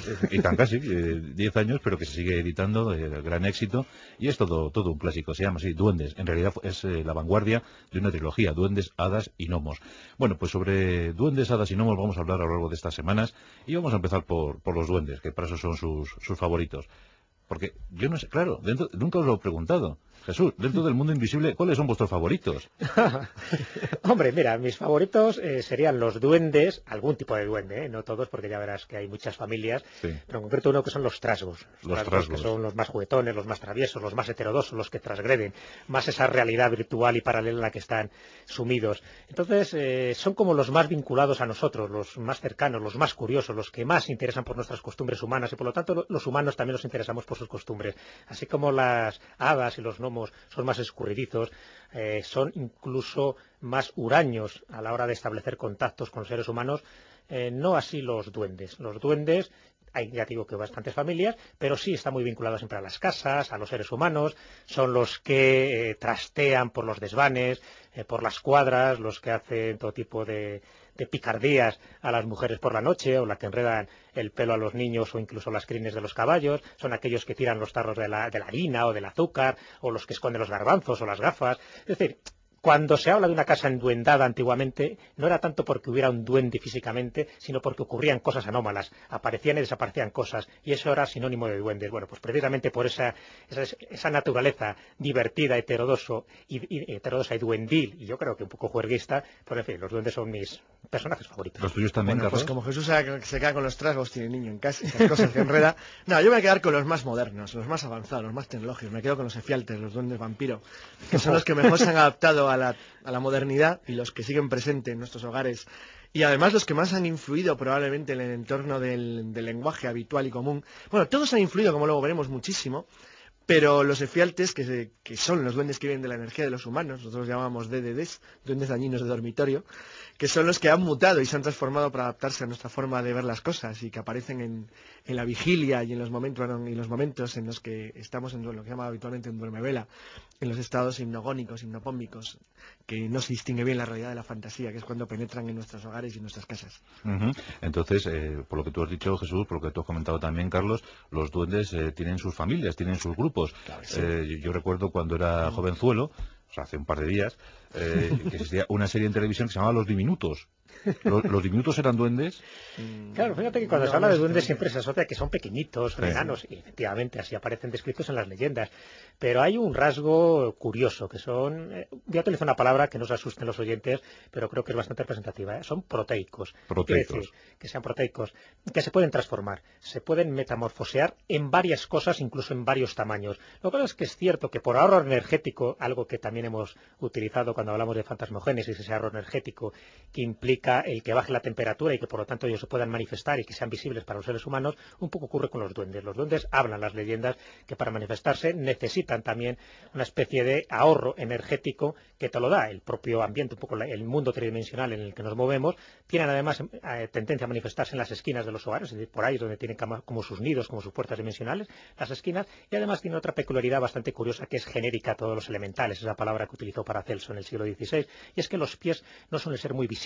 10 años, pero que se sigue editando, gran éxito, y es todo un clásico. Se llama así, Duendes. En realidad es la vanguardia de una trilogía, Duendes, Hadas y Gnomos. Bueno, pues sobre Duendes, Hadas y Gnomos vamos a hablar a lo largo de estas semanas, y vamos a empezar por los duendes, que para eso son sus favoritos. Porque yo no sé, claro, nunca os lo he preguntado. Jesús, dentro del mundo invisible, ¿cuáles son vuestros favoritos? Hombre, mira, mis favoritos serían los duendes, algún tipo de duende, no todos, porque ya verás que hay muchas familias, sí. Pero en concreto uno que son los trasgos. Los trasgos, que son los más juguetones, los más traviesos, los más heterodosos, los que transgreden más esa realidad virtual y paralela en la que están sumidos. Entonces, son como los más vinculados a nosotros, los más cercanos, los más curiosos, los que más se interesan por nuestras costumbres humanas, y por lo tanto los humanos también nos interesamos por sus costumbres. Así como las hadas y los gnomos son más escurridizos, son incluso más huraños a la hora de establecer contactos con seres humanos, no así los duendes. Los duendes, hay, ya digo que bastantes familias, pero sí están muy vinculados siempre a las casas, a los seres humanos, son los que trastean por los desvanes, por las cuadras, los que hacen todo tipo de picardías a las mujeres por la noche, o las que enredan el pelo a los niños o incluso las crines de los caballos, son aquellos que tiran los tarros de la harina o del azúcar, o los que esconden los garbanzos o las gafas. Es decir, cuando se habla de una casa enduendada antiguamente, no era tanto porque hubiera un duende físicamente, sino porque ocurrían cosas anómalas, aparecían y desaparecían cosas, y eso era sinónimo de duendes. Bueno, pues precisamente por esa naturaleza divertida, heterodosa y duendil, y yo creo que un poco juerguista, pues en fin, los duendes son mis personajes favoritos. ¿Los tuyos también, Bueno, Carlos? pues como Jesús se queda con los trasgos, tiene niño en casa, esas cosas que enreda. No, yo me voy a quedar con los más modernos, los más avanzados, los más tecnológicos. Me quedo con los efialtes, los duendes vampiro, que son los que mejor se han adaptado a la modernidad y los que siguen presentes en nuestros hogares, y además los que más han influido probablemente en el entorno del lenguaje habitual y común. Bueno, todos han influido, como luego veremos, muchísimo, pero los efialtes, que son los duendes que vienen de la energía de los humanos, nosotros los llamamos DDDs, duendes dañinos de dormitorio, que son los que han mutado y se han transformado para adaptarse a nuestra forma de ver las cosas, y que aparecen en la vigilia y en los momentos en los que estamos en lo que se llama habitualmente un duermevela, en los estados hipnogónicos, hipnopómicos, que no se distingue bien la realidad de la fantasía, que es cuando penetran en nuestros hogares y en nuestras casas. Entonces, por lo que tú has dicho, Jesús, por lo que tú has comentado también, Carlos, los duendes tienen sus familias, tienen sus grupos. Claro, sí. Yo recuerdo cuando era jovenzuelo, o sea, hace un par de días, que existía una serie en televisión que se llamaba Los Diminutos. ¿Los diminutos eran duendes? Claro, fíjate que cuando se habla de duendes siempre se asocia que son pequeñitos, son enanos, y efectivamente así aparecen descritos en las leyendas. Pero hay un rasgo curioso, que son, voy a utilizar una palabra que no se asusten los oyentes, pero creo que es bastante representativa, son proteicos. Proteicos. Quiere decir, que sean proteicos, que se pueden transformar, se pueden metamorfosear en varias cosas, incluso en varios tamaños. Lo que pasa es que es cierto que por ahorro energético, algo que también hemos utilizado cuando hablamos de fantasmogénesis, ese ahorro energético que implica el que baje la temperatura y que por lo tanto ellos se puedan manifestar y que sean visibles para los seres humanos, un poco ocurre con los duendes. Los duendes hablan las leyendas que para manifestarse necesitan también una especie de ahorro energético que te lo da el propio ambiente, un poco el mundo tridimensional en el que nos movemos. Tienen además tendencia a manifestarse en las esquinas de los hogares, es decir, por ahí es donde tienen como sus nidos, como sus puertas dimensionales, las esquinas, y además tiene otra peculiaridad bastante curiosa que es genérica a todos los elementales, esa palabra que utilizó Paracelso en el siglo XVI, y es que los pies no suelen ser muy visibles, es como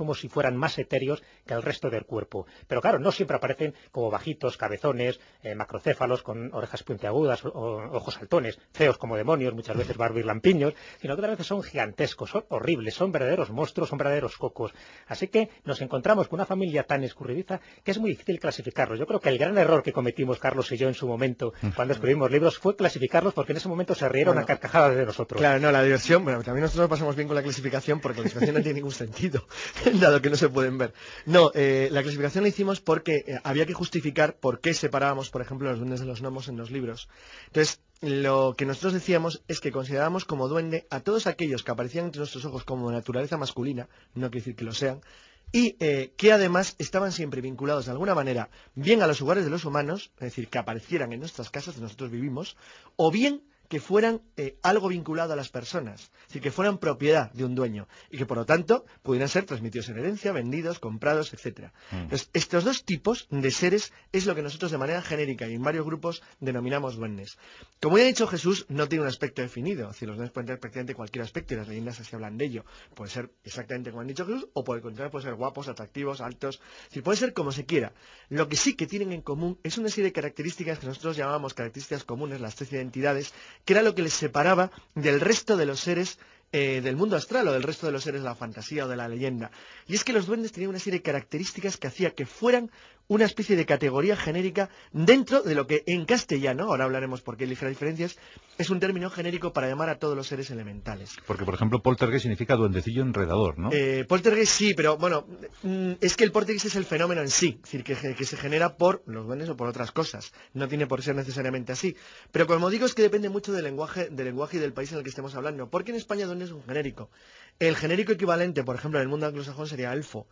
como si fueran más etéreos que el resto del cuerpo. Pero claro, no siempre aparecen como bajitos, cabezones, macrocéfalos con orejas puntiagudas o ojos saltones, feos como demonios, muchas veces barbirlampiños, sino que otras veces son gigantescos, son horribles, son verdaderos monstruos, son verdaderos cocos. Así que nos encontramos con una familia tan escurridiza que es muy difícil clasificarlos. Yo creo que el gran error que cometimos Carlos y yo en su momento cuando escribimos libros fue clasificarlos, porque en ese momento se rieron a carcajadas de nosotros. Claro, no, la diversión, bueno, también nosotros pasamos bien con la clasificación, porque la clasificación no tiene ningún sentido, dado que no se pueden ver. No, la clasificación la hicimos porque había que justificar por qué separábamos, por ejemplo, los duendes de los gnomos en los libros. Entonces, lo que nosotros decíamos es que considerábamos como duende a todos aquellos que aparecían entre nuestros ojos como naturaleza masculina, no quiere decir que lo sean, y que además estaban siempre vinculados de alguna manera bien a los hogares de los humanos, es decir, que aparecieran en nuestras casas donde nosotros vivimos, o bien que fueran algo vinculado a las personas, es decir, que fueran propiedad de un dueño y que por lo tanto pudieran ser transmitidos en herencia, vendidos, comprados, etcétera. Entonces, estos dos tipos de seres es lo que nosotros de manera genérica y en varios grupos denominamos duendes. Como ya ha dicho Jesús, no tiene un aspecto definido, es decir, los duendes pueden tener prácticamente cualquier aspecto y las leyendas así hablan de ello. Puede ser exactamente como han dicho Jesús o por el contrario puede ser guapos, atractivos, altos, es decir, puede ser como se quiera. Lo que sí que tienen en común es una serie de características que nosotros llamamos características comunes, las 13 identidades, que era lo que les separaba del resto de los seres del mundo astral o del resto de los seres de la fantasía o de la leyenda. Y es que los duendes tenían una serie de características que hacía que fueran una especie de categoría genérica dentro de lo que en castellano, ahora hablaremos por qué hay ligeras diferencias, es un término genérico para llamar a todos los seres elementales. Porque, por ejemplo, poltergeist significa duendecillo enredador, ¿no? Poltergeist sí, pero bueno, es que el poltergeist es el fenómeno en sí, es decir, que se genera por los duendes o por otras cosas. No tiene por ser necesariamente así. Pero como digo, es que depende mucho del lenguaje y del país en el que estemos hablando. Porque en España duende es un genérico. El genérico equivalente, por ejemplo, en el mundo anglosajón sería elfo.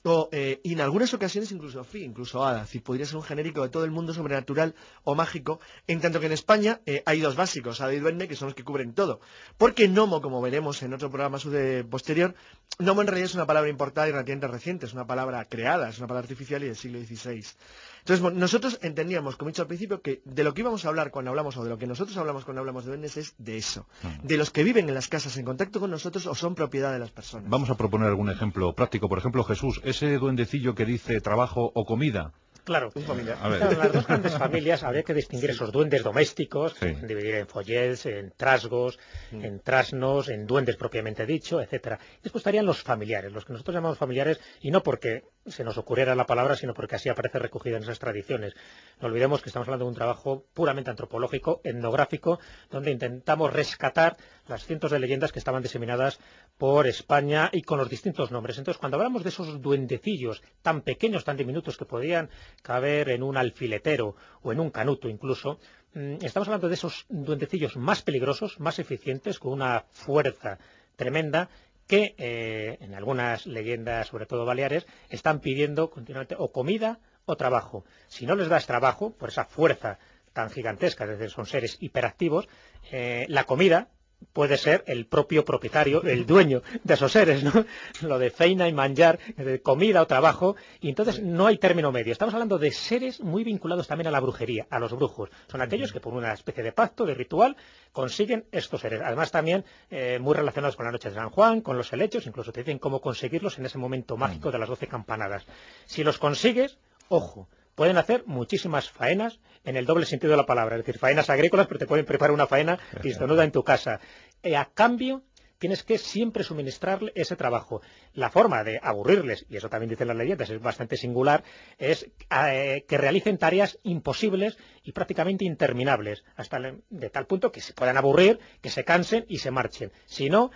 Y en algunas ocasiones incluso Fi, incluso hada. Es decir, podría ser un genérico de todo el mundo sobrenatural o mágico, en tanto que en España hay dos básicos, hada y duende, que son los que cubren todo. Porque gnomo, como veremos en otro programa posterior, gnomo en realidad es una palabra importada y relativamente reciente, es una palabra creada, es una palabra artificial y del siglo XVI. Entonces, bueno, nosotros entendíamos, como he dicho al principio, que de lo que íbamos a hablar cuando hablamos, o de lo que nosotros hablamos cuando hablamos de duendes, es de eso. De los que viven en las casas en contacto con nosotros o son propiedad de las personas. Vamos a proponer algún ejemplo práctico. Por ejemplo, Jesús, ese duendecillo que dice trabajo o comida. Claro, en las dos grandes familias habría que distinguir esos duendes domésticos, dividir en follets, en trasgos, en trasnos, en duendes propiamente dicho, etcétera. Después estarían los familiares, los que nosotros llamamos familiares, y no porque se nos ocurriera la palabra, sino porque así aparece recogida en esas tradiciones. No olvidemos que estamos hablando de un trabajo puramente antropológico, etnográfico, donde intentamos rescatar las cientos de leyendas que estaban diseminadas por España y con los distintos nombres. Entonces, cuando hablamos de esos duendecillos tan pequeños, tan diminutos, que podían caber en un alfiletero o en un canuto incluso, estamos hablando de esos duendecillos más peligrosos, más eficientes, con una fuerza tremenda, que en algunas leyendas, sobre todo baleares, están pidiendo continuamente o comida o trabajo. Si no les das trabajo, por esa fuerza tan gigantesca, es decir, son seres hiperactivos, la comida puede ser el propio propietario, el dueño de esos seres, ¿no? Lo de feina y manjar, de comida o trabajo, y entonces no hay término medio. Estamos hablando de seres muy vinculados también a la brujería, a los brujos. Son aquellos que por una especie de pacto, de ritual, consiguen estos seres. Además también muy relacionados con la noche de San Juan, con los helechos, incluso te dicen cómo conseguirlos en ese momento mágico de las 12 campanadas. Si los consigues, ojo, pueden hacer muchísimas faenas en el doble sentido de la palabra, es decir, faenas agrícolas, pero te pueden preparar una faena pistonuda en tu casa. A cambio, tienes que siempre suministrarle ese trabajo. La forma de aburrirles, y eso también dicen las leyendas, es bastante singular, es que realicen tareas imposibles y prácticamente interminables, hasta de tal punto que se puedan aburrir, que se cansen y se marchen. Si no,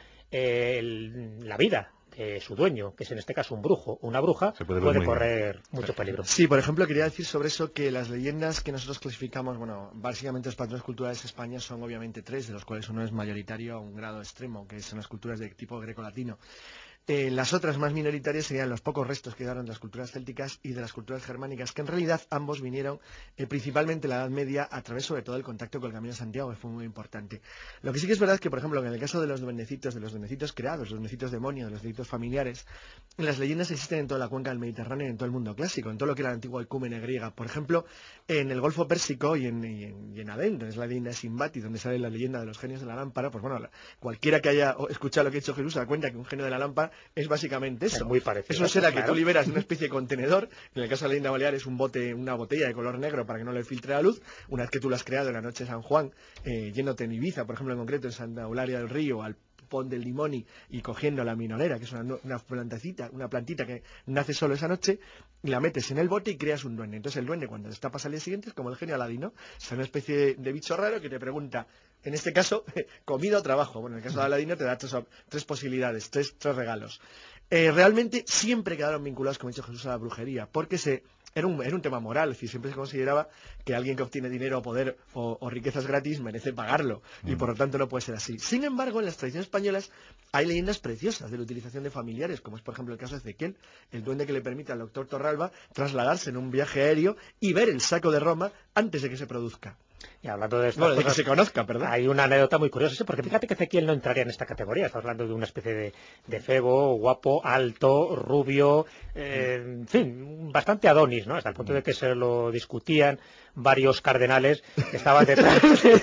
la vida de su dueño, que es en este caso un brujo o una bruja, puede correr mucho peligro. Sí, por ejemplo, quería decir sobre eso que las leyendas que nosotros clasificamos, bueno, básicamente los patrones culturales de España son obviamente tres, de los cuales uno es mayoritario a un grado extremo, que son las culturas de tipo greco-latino. Las otras más minoritarias serían los pocos restos que quedaron de las culturas célticas y de las culturas germánicas, que en realidad ambos vinieron principalmente en la Edad Media a través sobre todo del contacto con el Camino de Santiago, que fue muy importante. Lo que sí que es verdad es que, por ejemplo, en el caso de los duendecitos creados, los duendecitos demonio, de los duendecitos familiares, las leyendas existen en toda la cuenca del Mediterráneo y en todo el mundo clásico, en todo lo que era la antigua ecúmene griega. Por ejemplo, en el Golfo Pérsico y en Adén, donde es la leyenda de Simbad y donde sale la leyenda de los genios de la lámpara, pues bueno, cualquiera que haya escuchado lo que ha hecho Jesús se da cuenta que un genio de la lámpara balear es básicamente eso. Es muy parecido. Es un ser que tú liberas de una especie de contenedor, en el caso de la leyenda balear es una botella de color negro para que no le filtre la luz, una vez que tú lo has creado en la noche de San Juan, yéndote en Ibiza, por ejemplo, en concreto en Santa Eulalia del Río, al Pont del Limoni y cogiendo la minolera, que es una plantita que nace solo esa noche, y la metes en el bote y creas un duende. Entonces el duende, cuando destapas al día siguiente, es como el genio Aladino, es una especie de bicho raro que te pregunta, en este caso, comida o trabajo. Bueno, en el caso de Aladino te da tres posibilidades, tres regalos. Realmente siempre quedaron vinculados, como ha dicho Jesús, a la brujería, porque era un tema moral, es decir, siempre se consideraba que alguien que obtiene dinero, poder o riquezas gratis merece pagarlo, y por lo tanto no puede ser así. Sin embargo, en las tradiciones españolas hay leyendas preciosas de la utilización de familiares, como es por ejemplo el caso de Ezequiel, el duende que le permite al doctor Torralba trasladarse en un viaje aéreo y ver el saco de Roma antes de que se produzca. Y hablando de estas bueno, cosas, de que se conozca, perdón. Hay una anécdota muy curiosa, ¿sí? Porque fíjate que Ezequiel no entraría en esta categoría. Estamos hablando de una especie de febo, guapo, alto, rubio, en fin, bastante Adonis, ¿no? Hasta el punto de que se lo discutían varios cardenales que estaban detrás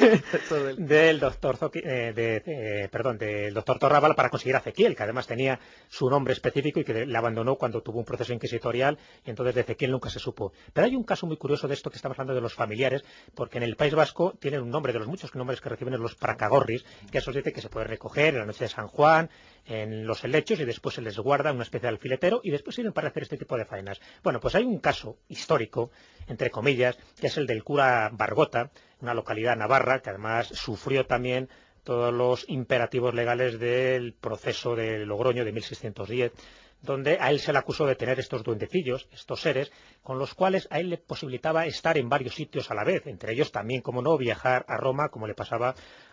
del doctor del doctor Torralba para conseguir a Ezequiel, que además tenía su nombre específico y que le abandonó cuando tuvo un proceso inquisitorial, y entonces de Ezequiel nunca se supo. Pero hay un caso muy curioso de esto que estamos hablando de los familiares, porque en el País Vasco tienen un nombre de los muchos nombres que reciben los pracagorris, que eso dice que se puede recoger en la noche de San Juan, en los helechos, y después se les guarda una especie de alfiletero y después sirven para hacer este tipo de faenas. Bueno, pues hay un caso histórico, entre comillas, que es el del cura Bargota, una localidad navarra que además sufrió también todos los imperativos legales del proceso de Logroño de 1610, donde a él se le acusó de tener estos duendecillos, estos seres, con los cuales a él le posibilitaba estar en varios sitios a la vez, entre ellos también, como no, viajar a Roma, como le pasaba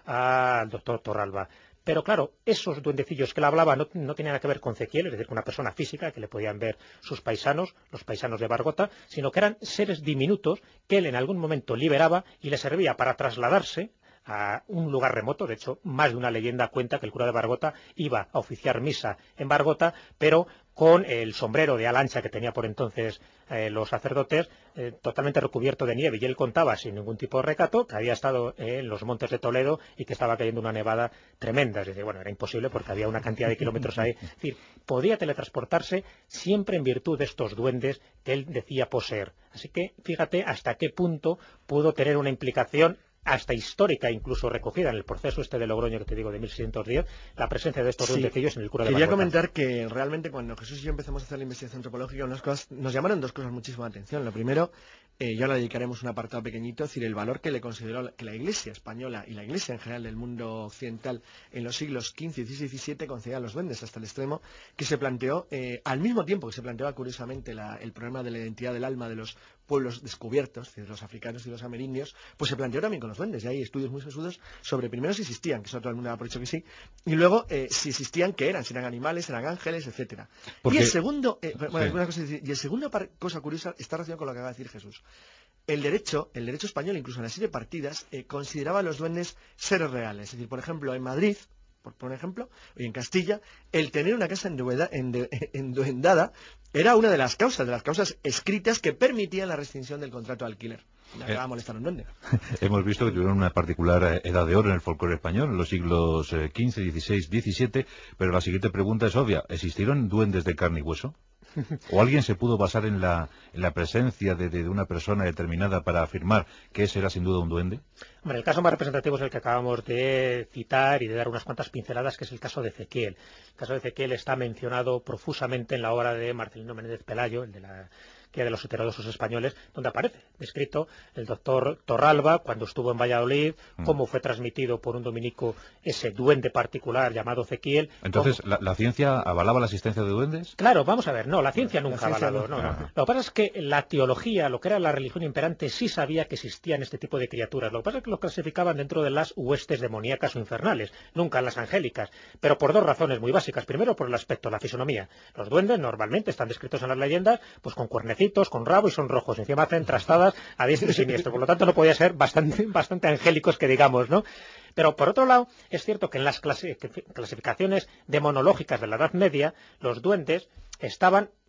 al doctor Torralba. Pero claro, esos duendecillos que él hablaba no tenían nada que ver con Ezequiel, es decir, con una persona física que le podían ver sus paisanos, los paisanos de Bargota, sino que eran seres diminutos que él en algún momento liberaba y le servía para trasladarse a un lugar remoto. De hecho, más de una leyenda cuenta que el cura de Bargota iba a oficiar misa en Bargota, pero con el sombrero de ala ancha que tenía por entonces los sacerdotes, totalmente recubierto de nieve, y él contaba sin ningún tipo de recato que había estado en los montes de Toledo y que estaba cayendo una nevada tremenda. Es decir, bueno, era imposible porque había una cantidad de kilómetros ahí. Es decir, podía teletransportarse siempre en virtud de estos duendes que él decía poseer. Así que fíjate hasta qué punto pudo tener una implicación hasta histórica, incluso recogida en el proceso de Logroño que te digo de 1610, la presencia de estos duendecillos en el cura de Bargota. Quería comentar que realmente cuando Jesús y yo empezamos a hacer la investigación antropológica, nos llamaron dos cosas muchísimo la atención. Lo primero, ya le dedicaremos un apartado pequeñito, es decir, el valor que le consideró que la Iglesia española y la Iglesia en general del mundo occidental en los siglos XV, XVI y XVII concedía a los duendes, hasta el extremo que se planteó, al mismo tiempo que se planteaba curiosamente el problema de la identidad del alma de los pueblos descubiertos, es decir, los africanos y los amerindios, pues se planteó también con los duendes. Y hay estudios muy sesudos sobre primero si existían, que eso todo el mundo da por hecho que sí, y luego si existían, qué eran, si eran animales, eran ángeles, etcétera. Y el segundo, cosa curiosa está relacionado con lo que acaba de decir Jesús. El derecho español, incluso en las 7 partidas, consideraba a los duendes seres reales. Es decir, por ejemplo, en Madrid, por poner un ejemplo, y en Castilla, el tener una casa enduendada era una de las causas escritas que permitían la rescisión del contrato de alquiler. Le va a molestar un duende. Hemos visto que tuvieron una particular edad de oro en el folclore español, en los siglos XV, XVI, XVII, pero la siguiente pregunta es obvia. ¿Existieron duendes de carne y hueso? ¿O alguien se pudo basar en la presencia de una persona determinada para afirmar que ese era sin duda un duende? Bueno, el caso más representativo es el que acabamos de citar y de dar unas cuantas pinceladas, que es el caso de Ezequiel. El caso de Ezequiel está mencionado profusamente en la obra de Marcelino Menéndez Pelayo, el de la guía de los heterodoxos españoles, donde aparece descrito el doctor Torralba cuando estuvo en Valladolid, cómo fue transmitido por un dominico ese duende particular llamado Ezequiel. Entonces, ¿la ciencia avalaba la existencia de duendes? Claro, vamos a ver, no, la ciencia nunca ha avalado. No. Lo que pasa es que la teología, lo que era la religión imperante, sí sabía que existían este tipo de criaturas. Lo que pasa es que lo clasificaban dentro de las huestes demoníacas o infernales, nunca las angélicas, pero por dos razones muy básicas. Primero, por el aspecto, la fisonomía. Los duendes normalmente están descritos en las leyendas pues con cuernecitos, con rabo, y son rojos. Encima hacen trastadas a diestro y siniestro. Por lo tanto, no podía ser bastante angélicos que digamos, ¿no? Pero por otro lado, es cierto que en las clasificaciones demonológicas de la Edad Media, los duendes estaban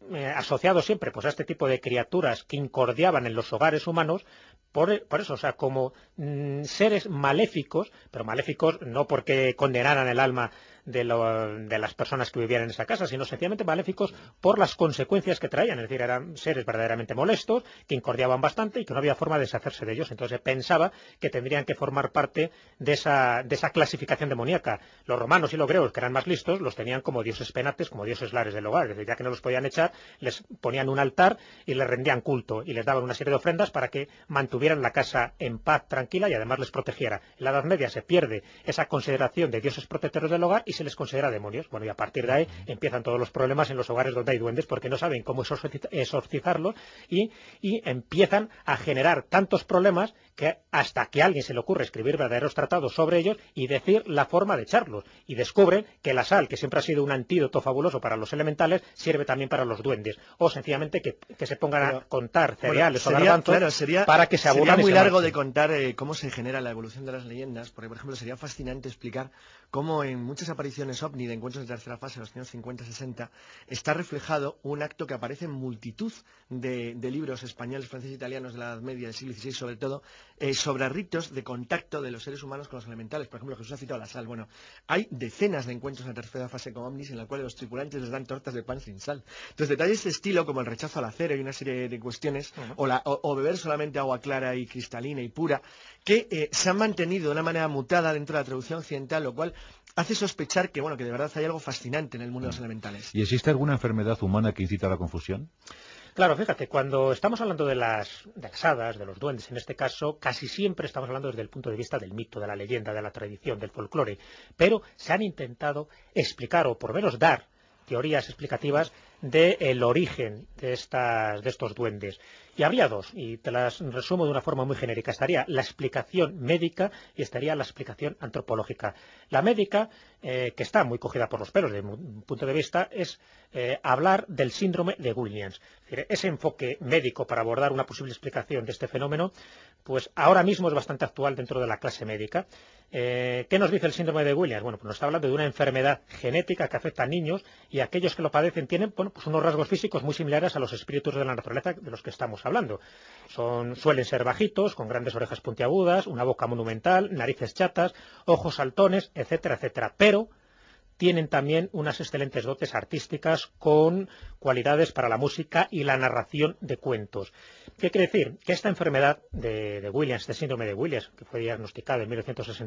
asociado siempre pues a este tipo de criaturas que incordiaban en los hogares humanos, por eso, o sea, como seres maléficos, pero maléficos no porque condenaran el alma de las personas que vivían en esa casa, sino sencillamente maléficos por las consecuencias que traían. Es decir, eran seres verdaderamente molestos, que incordiaban bastante y que no había forma de deshacerse de ellos. Entonces se pensaba que tendrían que formar parte de esa clasificación demoníaca. Los romanos y los griegos, que eran más listos, los tenían como dioses penates, como dioses lares del hogar. Es decir, ya que no los podían echar, les ponían un altar y les rendían culto y les daban una serie de ofrendas para que mantuvieran la casa en paz, tranquila, y además les protegiera. En la Edad Media se pierde esa consideración de dioses protectores del hogar y se les considera demonios. Bueno, y a partir de ahí empiezan todos los problemas en los hogares donde hay duendes, porque no saben cómo exorcizarlos y empiezan a generar tantos problemas que hasta que a alguien se le ocurre escribir verdaderos tratados sobre ellos y decir la forma de echarlos. Y descubren que la sal, que siempre ha sido un antídoto fabuloso para los elementales, sirve también para los duendes. O sencillamente que se pongan a contar cereales o garbanzos para que se aburran. Sería muy largo de contar cómo se genera la evolución de las leyendas, porque, por ejemplo, sería fascinante explicar cómo en muchas apariciones ovni de encuentros de tercera fase, en los años 50-60, está reflejado un acto que aparece en multitud de libros españoles, franceses, italianos de la Edad Media, del siglo XVI sobre todo, sobre ritos de contacto de los seres humanos con los elementales. Por ejemplo, Jesús ha citado la sal. Bueno, hay decenas de encuentros en la tercera fase con ovnis en la cual los tripulantes les dan tortas de pan sin sal. Entonces, detalles de este estilo, como el rechazo al acero y una serie de cuestiones, o beber solamente agua clara y cristalina y pura, que se han mantenido de una manera mutada dentro de la traducción occidental, lo cual hace sospechar que, bueno, que de verdad hay algo fascinante en el mundo de los elementales. ¿Y existe alguna enfermedad humana que incita a la confusión? Claro, fíjate, cuando estamos hablando de las hadas, de los duendes en este caso, casi siempre estamos hablando desde el punto de vista del mito, de la leyenda, de la tradición, del folclore, pero se han intentado explicar, o por lo menos dar teorías explicativas del origen de estos duendes. Y habría dos, y te las resumo de una forma muy genérica. Estaría la explicación médica y estaría la explicación antropológica. La médica, que está muy cogida por los pelos desde mi punto de vista, es hablar del síndrome de Williams. Es decir, ese enfoque médico para abordar una posible explicación de este fenómeno, pues ahora mismo es bastante actual dentro de la clase médica. ¿Qué nos dice el síndrome de Williams? Bueno, pues nos está hablando de una enfermedad genética que afecta a niños, y aquellos que lo padecen tienen, bueno, pues unos rasgos físicos muy similares a los espíritus de la naturaleza de los que estamos hablando. Suelen ser bajitos, con grandes orejas puntiagudas, una boca monumental, narices chatas, ojos saltones, etcétera, etcétera. Pero tienen también unas excelentes dotes artísticas con cualidades para la música y la narración de cuentos. ¿Qué quiere decir? Que esta enfermedad de Williams, este síndrome de Williams, que fue diagnosticado en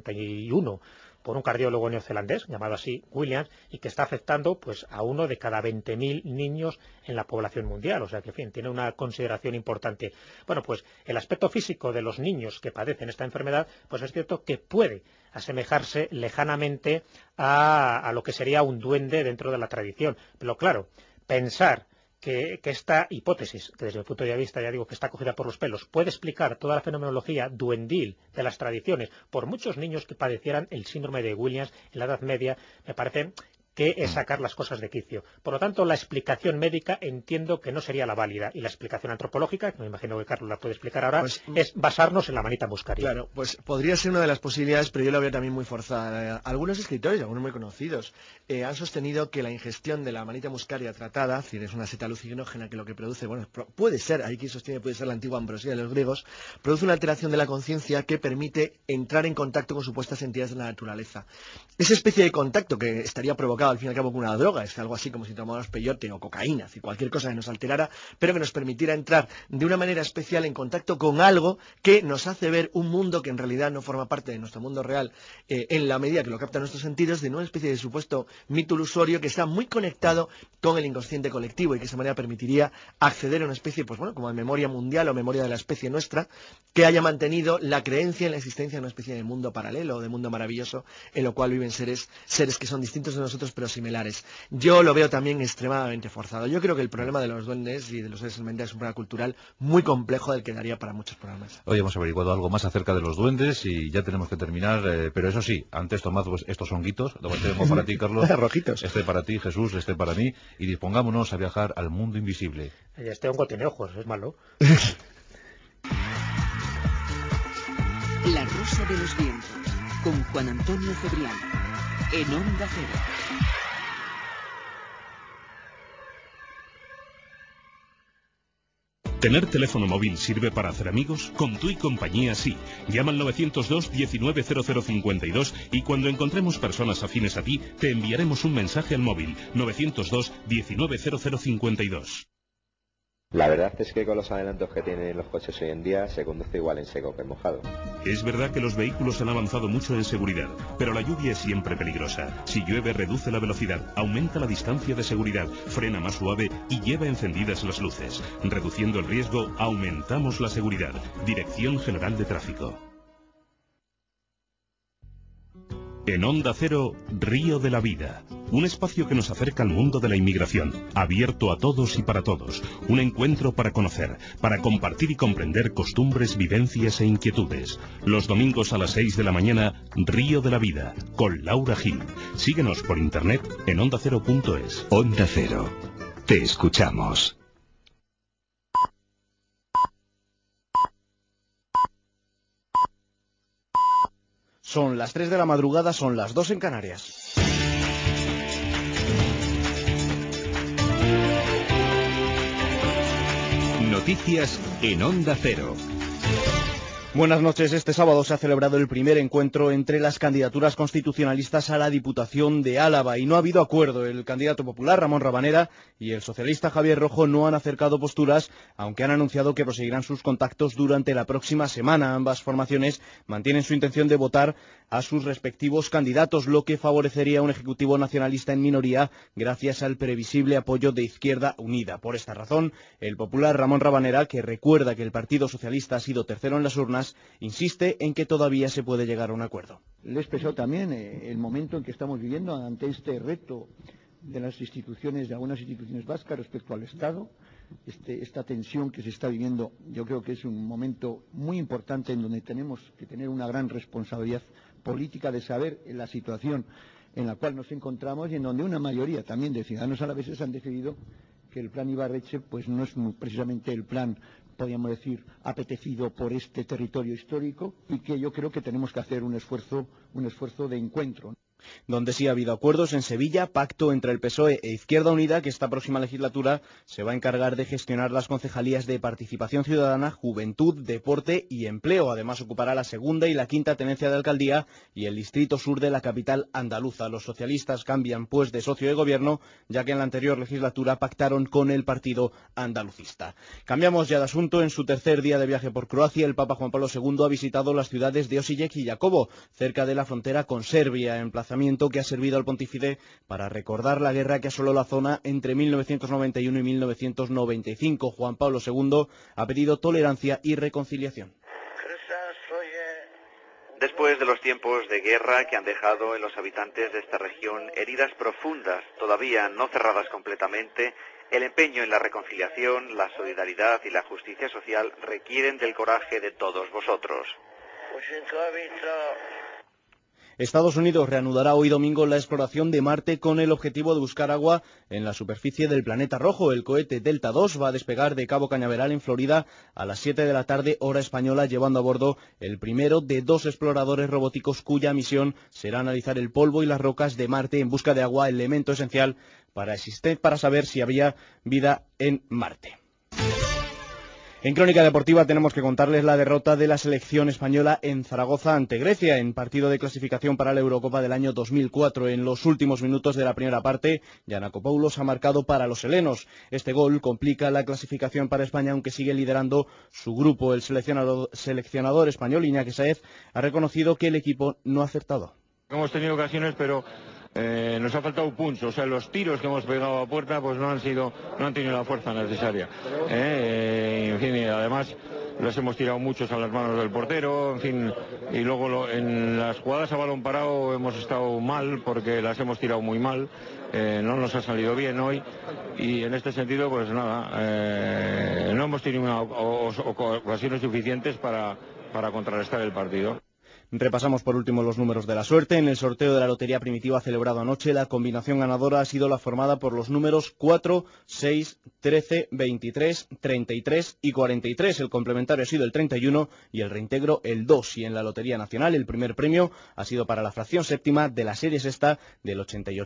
1961 por un cardiólogo neozelandés llamado así Williams, y que está afectando pues a uno de cada 20.000 niños en la población mundial, o sea que, en fin, tiene una consideración importante. Bueno, pues el aspecto físico de los niños que padecen esta enfermedad, pues es cierto que puede asemejarse lejanamente a lo que sería un duende dentro de la tradición. Pero claro, pensar que esta hipótesis, que desde mi punto de vista ya digo que está cogida por los pelos, puede explicar toda la fenomenología duendil de las tradiciones por muchos niños que padecieran el síndrome de Williams en la Edad Media, me parece que es sacar las cosas de quicio. Por lo tanto, la explicación médica entiendo que no sería la válida, y la explicación antropológica, que me imagino que Carlos la puede explicar ahora, pues, es basarnos en la manita muscaria. Claro, pues podría ser una de las posibilidades, pero yo la veo también muy forzada. Algunos escritores, algunos muy conocidos, han sostenido que la ingestión de la manita muscaria tratada, es decir, es una seta alucinógena que lo que produce, bueno, puede ser, hay quien sostiene puede ser la antigua ambrosía de los griegos, produce una alteración de la conciencia que permite entrar en contacto con supuestas entidades de la naturaleza. Esa especie de contacto que estaría provocado al fin y al cabo con una droga, es algo así como si tomáramos peyote o cocaína, es decir, cualquier cosa que nos alterara, pero que nos permitiera entrar de una manera especial en contacto con algo que nos hace ver un mundo que en realidad no forma parte de nuestro mundo real, en la medida que lo captan nuestros sentidos, de una especie de supuesto mito ilusorio que está muy conectado con el inconsciente colectivo, y que de esa manera permitiría acceder a una especie, pues bueno, como de memoria mundial o memoria de la especie nuestra, que haya mantenido la creencia en la existencia de una especie de mundo paralelo o de mundo maravilloso en lo cual viven seres que son distintos de nosotros pero similares. Yo lo veo también extremadamente forzado. Yo creo que el problema de los duendes y de los seres elementales es un problema cultural muy complejo del que daría para muchos programas. Hoy hemos averiguado algo más acerca de los duendes y ya tenemos que terminar, pero eso sí, antes tomad estos honguitos, lo tenemos para ti, Carlos, rojitos, este para ti, Jesús, este para mí, y dispongámonos a viajar al mundo invisible. Este hongo tiene ojos, es malo. La Rosa de los Vientos, con Juan Antonio Cebrián, en Onda Cero. ¿Tener teléfono móvil sirve para hacer amigos? Con Tu y Compañía sí. Llama al 902 190052 y cuando encontremos personas afines a ti, te enviaremos un mensaje al móvil 902 190052. La verdad es que con los adelantos que tienen los coches hoy en día se conduce igual en seco que en mojado. Es verdad que los vehículos han avanzado mucho en seguridad, pero la lluvia es siempre peligrosa. Si llueve, reduce la velocidad, aumenta la distancia de seguridad, frena más suave y lleva encendidas las luces. Reduciendo el riesgo, aumentamos la seguridad. Dirección General de Tráfico. En Onda Cero, Río de la Vida. Un espacio que nos acerca al mundo de la inmigración, abierto a todos y para todos. Un encuentro para conocer, para compartir y comprender costumbres, vivencias e inquietudes. Los domingos a las 6 de la mañana, Río de la Vida, con Laura Gil. Síguenos por internet en ondacero.es. Onda Cero. Te escuchamos. Son las 3 de la madrugada, son las 2 en Canarias. Noticias en Onda Cero. Buenas noches. Este sábado se ha celebrado el primer encuentro entre las candidaturas constitucionalistas a la Diputación de Álava y no ha habido acuerdo. El candidato popular, Ramón Rabanera, y el socialista Javier Rojo no han acercado posturas, aunque han anunciado que proseguirán sus contactos durante la próxima semana. Ambas formaciones mantienen su intención de votar a sus respectivos candidatos, lo que favorecería a un ejecutivo nacionalista en minoría gracias al previsible apoyo de Izquierda Unida. Por esta razón, el popular Ramón Rabanera, que recuerda que el Partido Socialista ha sido tercero en las urnas, insiste en que todavía se puede llegar a un acuerdo. Le he expresado también el momento en que estamos viviendo ante este reto de las instituciones, de algunas instituciones vascas respecto al Estado, esta tensión que se está viviendo. Yo creo que es un momento muy importante en donde tenemos que tener una gran responsabilidad política de saber la situación en la cual nos encontramos y en donde una mayoría también de ciudadanos alaveses han decidido que el plan Ibarretxe pues no es precisamente el plan, podríamos decir, apetecido por este territorio histórico y que yo creo que tenemos que hacer un esfuerzo de encuentro. Donde sí ha habido acuerdos en Sevilla, pacto entre el PSOE e Izquierda Unida, que esta próxima legislatura se va a encargar de gestionar las concejalías de Participación Ciudadana, Juventud, Deporte y Empleo. Además ocupará la segunda y la quinta tenencia de alcaldía y el distrito sur de la capital andaluza. Los socialistas cambian pues de socio de gobierno, ya que en la anterior legislatura pactaron con el partido andalucista. Cambiamos ya de asunto. En su tercer día de viaje por Croacia, el Papa Juan Pablo II ha visitado las ciudades de Osijek y Jakovo, cerca de la frontera con Serbia, emplazamiento que ha servido al pontífice para recordar la guerra que asoló la zona entre 1991 y 1995. Juan Pablo II ha pedido tolerancia y reconciliación. Después de los tiempos de guerra que han dejado en los habitantes de esta región heridas profundas, todavía no cerradas completamente, el empeño en la reconciliación, la solidaridad y la justicia social requieren del coraje de todos vosotros. Estados Unidos reanudará hoy domingo la exploración de Marte con el objetivo de buscar agua en la superficie del planeta rojo. El cohete Delta II va a despegar de Cabo Cañaveral en Florida a las 7 de la tarde, hora española, llevando a bordo el primero de 2 exploradores robóticos cuya misión será analizar el polvo y las rocas de Marte en busca de agua, elemento esencial para saber si había vida en Marte. En Crónica Deportiva tenemos que contarles la derrota de la selección española en Zaragoza ante Grecia en partido de clasificación para la Eurocopa del año 2004. En los últimos minutos de la primera parte, Giannakopoulos ha marcado para los helenos. Este gol complica la clasificación para España, aunque sigue liderando su grupo. El seleccionador español, Iñaki Sáez, ha reconocido que el equipo no ha acertado. Hemos tenido ocasiones, pero nos ha faltado punch, o sea, los tiros que hemos pegado a puerta pues no han tenido la fuerza necesaria. En fin, y además los hemos tirado muchos a las manos del portero, en fin, y luego en las jugadas a balón parado hemos estado mal porque las hemos tirado muy mal, no nos ha salido bien hoy y en este sentido pues nada, no hemos tenido ocasiones suficientes para contrarrestar el partido. Repasamos por último los números de la suerte. En el sorteo de la Lotería Primitiva celebrado anoche, la combinación ganadora ha sido la formada por los números 4, 6, 13, 23, 33 y 43. El complementario ha sido el 31 y el reintegro el 2. Y en la Lotería Nacional el primer premio ha sido para la fracción séptima de la serie sexta del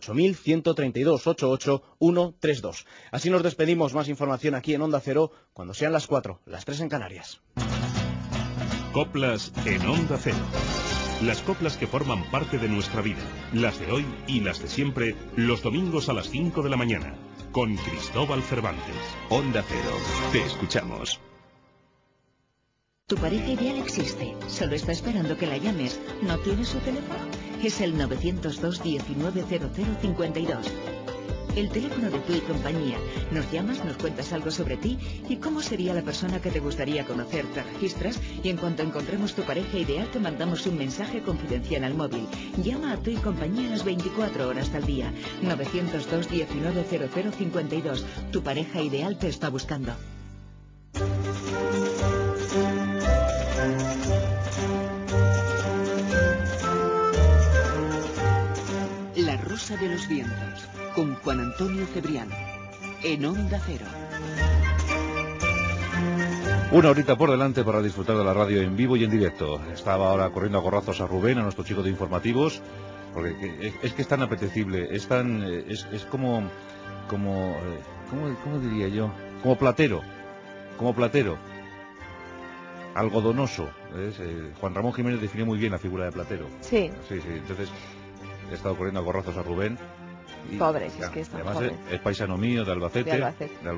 88.132.88132. Así nos despedimos. Más información aquí en Onda Cero cuando sean las 4, las 3 en Canarias. Coplas en Onda Cero. Las coplas que forman parte de nuestra vida, las de hoy y las de siempre, los domingos a las 5 de la mañana, con Cristóbal Cervantes. Onda Cero, te escuchamos. Tu pareja ideal existe, solo está esperando que la llames. ¿No tienes su teléfono? Es el 902 190052. El teléfono de Tu y Compañía. Nos llamas, nos cuentas algo sobre ti y cómo sería la persona que te gustaría conocer. Te registras y en cuanto encontremos tu pareja ideal te mandamos un mensaje confidencial al móvil. Llama a Tu y Compañía las 24 horas al día. 902 190052. Tu pareja ideal te está buscando. La Rosa de los Vientos, con Juan Antonio Cebrián, en Onda Cero. Una horita por delante para disfrutar de la radio en vivo y en directo. Estaba ahora corriendo a gorrazos a Rubén, a nuestro chico de informativos, porque es que es tan apetecible, es tan, es como ¿cómo diría yo? Como platero, algodonoso. Juan Ramón Jiménez definió muy bien la figura de platero. Sí. Sí, entonces he estado corriendo a gorrazos a Rubén. Pobre, si es que está además joven. es paisano mío de Albacete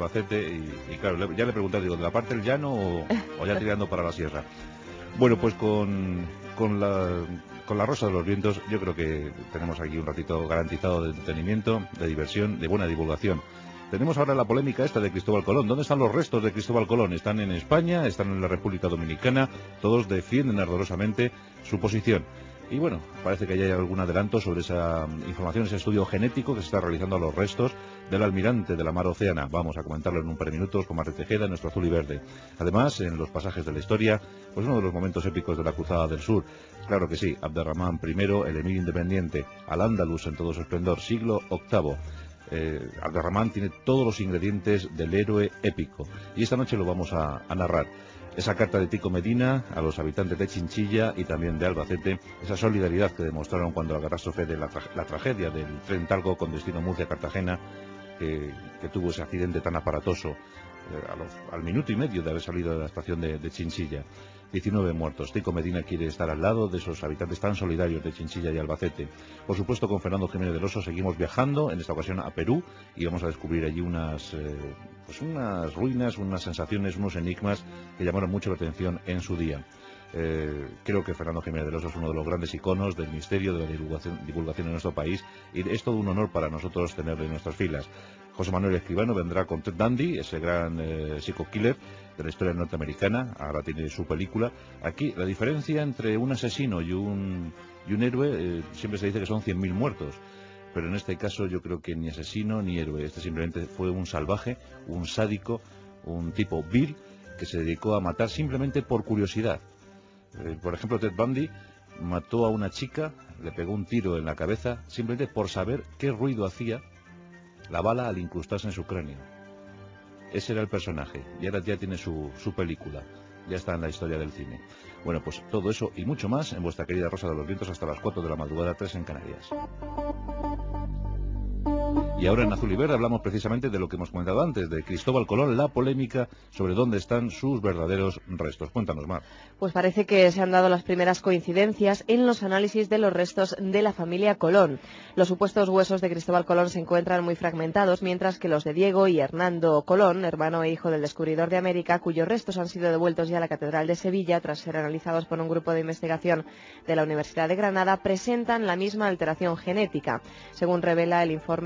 y claro, ya le pregunté, digo, ¿de la parte del llano o ya tirando para la sierra? Bueno, pues con la Rosa de los Vientos yo creo que tenemos aquí un ratito garantizado de entretenimiento, de diversión, de buena divulgación. Tenemos ahora la polémica esta de Cristóbal Colón. ¿Dónde están los restos de Cristóbal Colón? ¿Están en España? ¿Están en la República Dominicana? Todos defienden ardorosamente su posición. Y bueno, parece que ya hay algún adelanto sobre esa información, ese estudio genético que se está realizando a los restos del almirante de la Mar Océana. Vamos a comentarlo en un par de minutos con Marte Tejeda, nuestro azul y verde. Además, en los pasajes de la historia, pues uno de los momentos épicos de la Cruzada del Sur. Claro que sí, Abderramán I, el emir independiente, al-Ándalus en todo su esplendor, siglo VIII. Abderramán tiene todos los ingredientes del héroe épico. Y esta noche lo vamos a narrar. Esa carta de Tico Medina a los habitantes de Chinchilla y también de Albacete, esa solidaridad que demostraron cuando la catástrofe de la tragedia del tren Talgo con destino Murcia-Cartagena, que tuvo ese accidente tan aparatoso al minuto y medio de haber salido de la estación de Chinchilla. 19 muertos. Tico Medina quiere estar al lado de esos habitantes tan solidarios de Chinchilla y Albacete. Por supuesto, con Fernando Jiménez del Oso seguimos viajando, en esta ocasión a Perú, y vamos a descubrir allí unas ruinas, unas sensaciones, unos enigmas que llamaron mucho la atención en su día. Creo que Fernando Jiménez del Oso es uno de los grandes iconos del misterio, de la divulgación en nuestro país, y es todo un honor para nosotros tenerle en nuestras filas. José Manuel Escribano vendrá con Ted Bundy, ese gran psico-killer de la historia norteamericana. Ahora tiene su película. Aquí la diferencia entre un asesino y un héroe, siempre se dice que son 100.000 muertos, pero en este caso yo creo que ni asesino ni héroe. Este simplemente fue un salvaje, un sádico, un tipo vil que se dedicó a matar simplemente por curiosidad. Por ejemplo, Ted Bundy mató a una chica, le pegó un tiro en la cabeza simplemente por saber qué ruido hacía la bala al incrustarse en su cráneo. Ese era el personaje, y ahora ya tiene su película, ya está en la historia del cine. Bueno, pues todo eso y mucho más en vuestra querida Rosa de los Vientos hasta las 4 de la madrugada, 3 en Canarias. Y ahora en Azul y Verde hablamos precisamente de lo que hemos comentado antes, de Cristóbal Colón, la polémica sobre dónde están sus verdaderos restos. Cuéntanos, Mar. Pues parece que se han dado las primeras coincidencias en los análisis de los restos de la familia Colón. Los supuestos huesos de Cristóbal Colón se encuentran muy fragmentados, mientras que los de Diego y Hernando Colón, hermano e hijo del descubridor de América, cuyos restos han sido devueltos ya a la Catedral de Sevilla tras ser analizados por un grupo de investigación de la Universidad de Granada, presentan la misma alteración genética, según revela el informe preliminar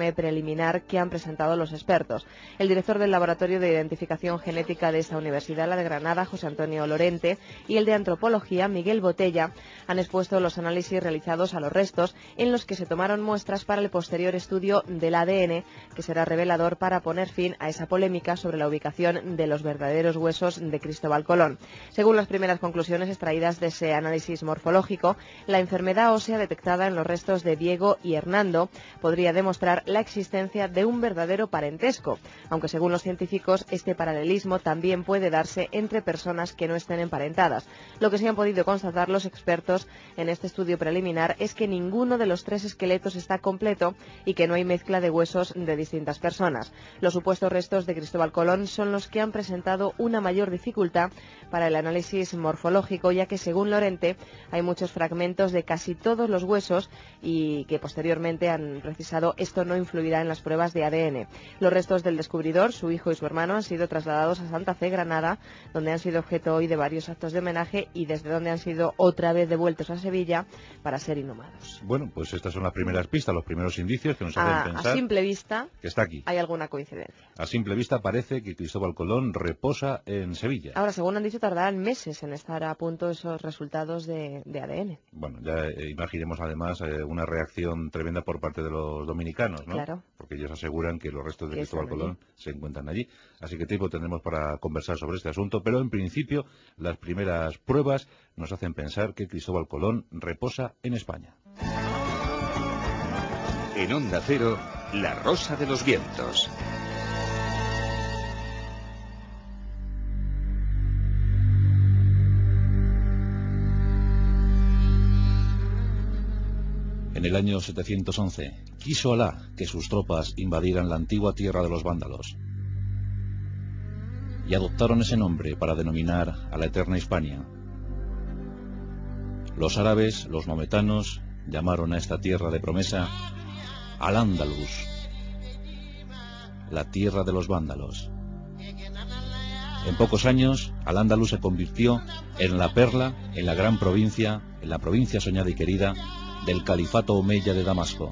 preliminar que han presentado los expertos. El director del Laboratorio de Identificación Genética de esta universidad, la de Granada, José Antonio Lorente, y el de Antropología, Miguel Botella, han expuesto los análisis realizados a los restos, en los que se tomaron muestras para el posterior estudio del ADN, que será revelador para poner fin a esa polémica sobre la ubicación de los verdaderos huesos de Cristóbal Colón. Según las primeras conclusiones extraídas de ese análisis morfológico, la enfermedad ósea detectada en los restos de Diego y Hernando podría demostrar la existencia de un verdadero parentesco, aunque según los científicos este paralelismo también puede darse entre personas que no estén emparentadas. Lo que sí han podido constatar los expertos en este estudio preliminar es que ninguno de los 3 esqueletos está completo y que no hay mezcla de huesos de distintas personas. Los supuestos restos de Cristóbal Colón son los que han presentado una mayor dificultad para el análisis morfológico, ya que según Lorente hay muchos fragmentos de casi todos los huesos y que posteriormente han precisado esto no influirá en las pruebas de ADN. Los restos del descubridor, su hijo y su hermano han sido trasladados a Santa Fe, Granada, donde han sido objeto hoy de varios actos de homenaje y desde donde han sido otra vez devueltos a Sevilla para ser inhumados. Bueno, pues estas son las primeras pistas, los primeros indicios que nos hacen pensar a simple vista que está aquí. Hay alguna coincidencia. A simple vista parece que Cristóbal Colón reposa en Sevilla. Ahora, según han dicho, tardarán meses en estar a punto esos resultados de ADN. Bueno, ya imaginemos además una reacción tremenda por parte de los dominicanos, ¿no? Claro. Porque ellos aseguran que los restos de Cristóbal Colón se encuentran allí. Así que tiempo tendremos para conversar sobre este asunto, pero en principio las primeras pruebas nos hacen pensar que Cristóbal Colón reposa en España. En Onda Cero, La Rosa de los Vientos. En el año 711, quiso Alá que sus tropas invadieran la antigua tierra de los vándalos y adoptaron ese nombre para denominar a la eterna Hispania. Los árabes, los maometanos, llamaron a esta tierra de promesa Al-Ándalus, la tierra de los vándalos. En pocos años, Al-Ándalus se convirtió en la perla, en la gran provincia, en la provincia soñada y querida del califato omeya de Damasco.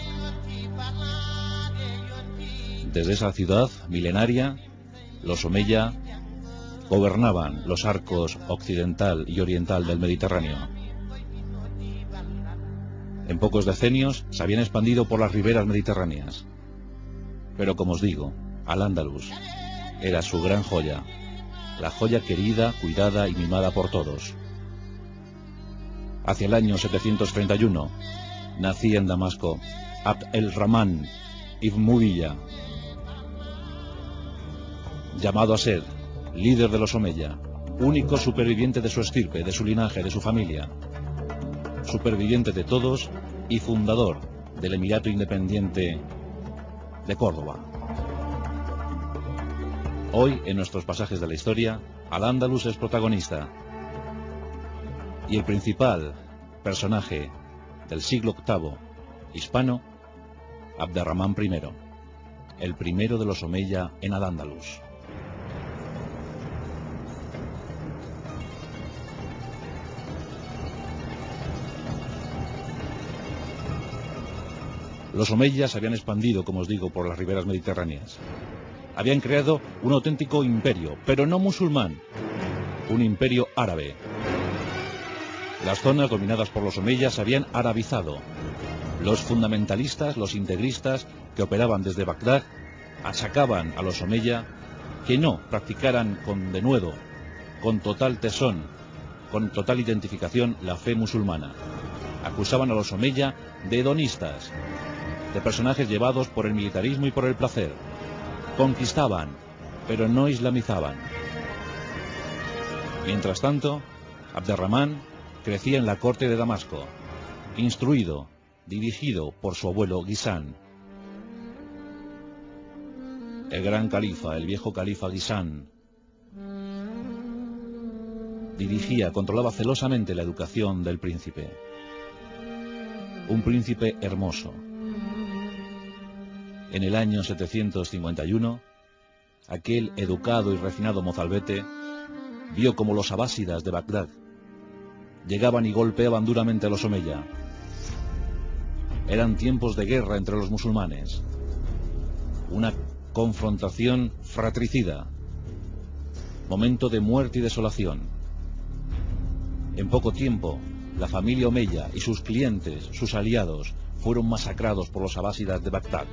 Desde esa ciudad milenaria, los omeya gobernaban los arcos occidental y oriental del Mediterráneo. En pocos decenios se habían expandido por las riberas mediterráneas. Pero como os digo, Al-Ándalus era su gran joya, la joya querida, cuidada y mimada por todos. Hacia el año 731 nacía en Damasco Abd el-Rahman ibn Mu'awiyah, llamado a ser líder de los Omeya, único superviviente de su estirpe, de su linaje, de su familia, superviviente de todos y fundador del Emirato Independiente de Córdoba. Hoy, en nuestros pasajes de la historia, Al-Ándalus es protagonista. Y el principal personaje del siglo VIII hispano, Abd el-Rahman I, el primero de los Omeya en Al-Ándalus. Los omeyas se habían expandido, como os digo, por las riberas mediterráneas. Habían creado un auténtico imperio, pero no musulmán, un imperio árabe. Las zonas dominadas por los omeyas se habían arabizado. Los fundamentalistas, los integristas que operaban desde Bagdad, achacaban a los omeya que no practicaran con denuedo, con total tesón, con total identificación la fe musulmana. Acusaban a los omeya de hedonistas, de personajes llevados por el militarismo y por el placer. Conquistaban, pero no islamizaban. Mientras tanto, Abd el-Rahman crecía en la corte de Damasco, instruido, dirigido por su abuelo Ghizán. El gran califa, el viejo califa Ghizán, dirigía, controlaba celosamente la educación del príncipe. Un príncipe hermoso. En el año 751, aquel educado y refinado mozalbete vio como los abásidas de Bagdad llegaban y golpeaban duramente a los omeya. Eran tiempos de guerra entre los musulmanes. una confrontación fratricida, momento de muerte y desolación. En poco tiempo, la familia Omeya y sus clientes, sus aliados, fueron masacrados por los abásidas de Bagdad.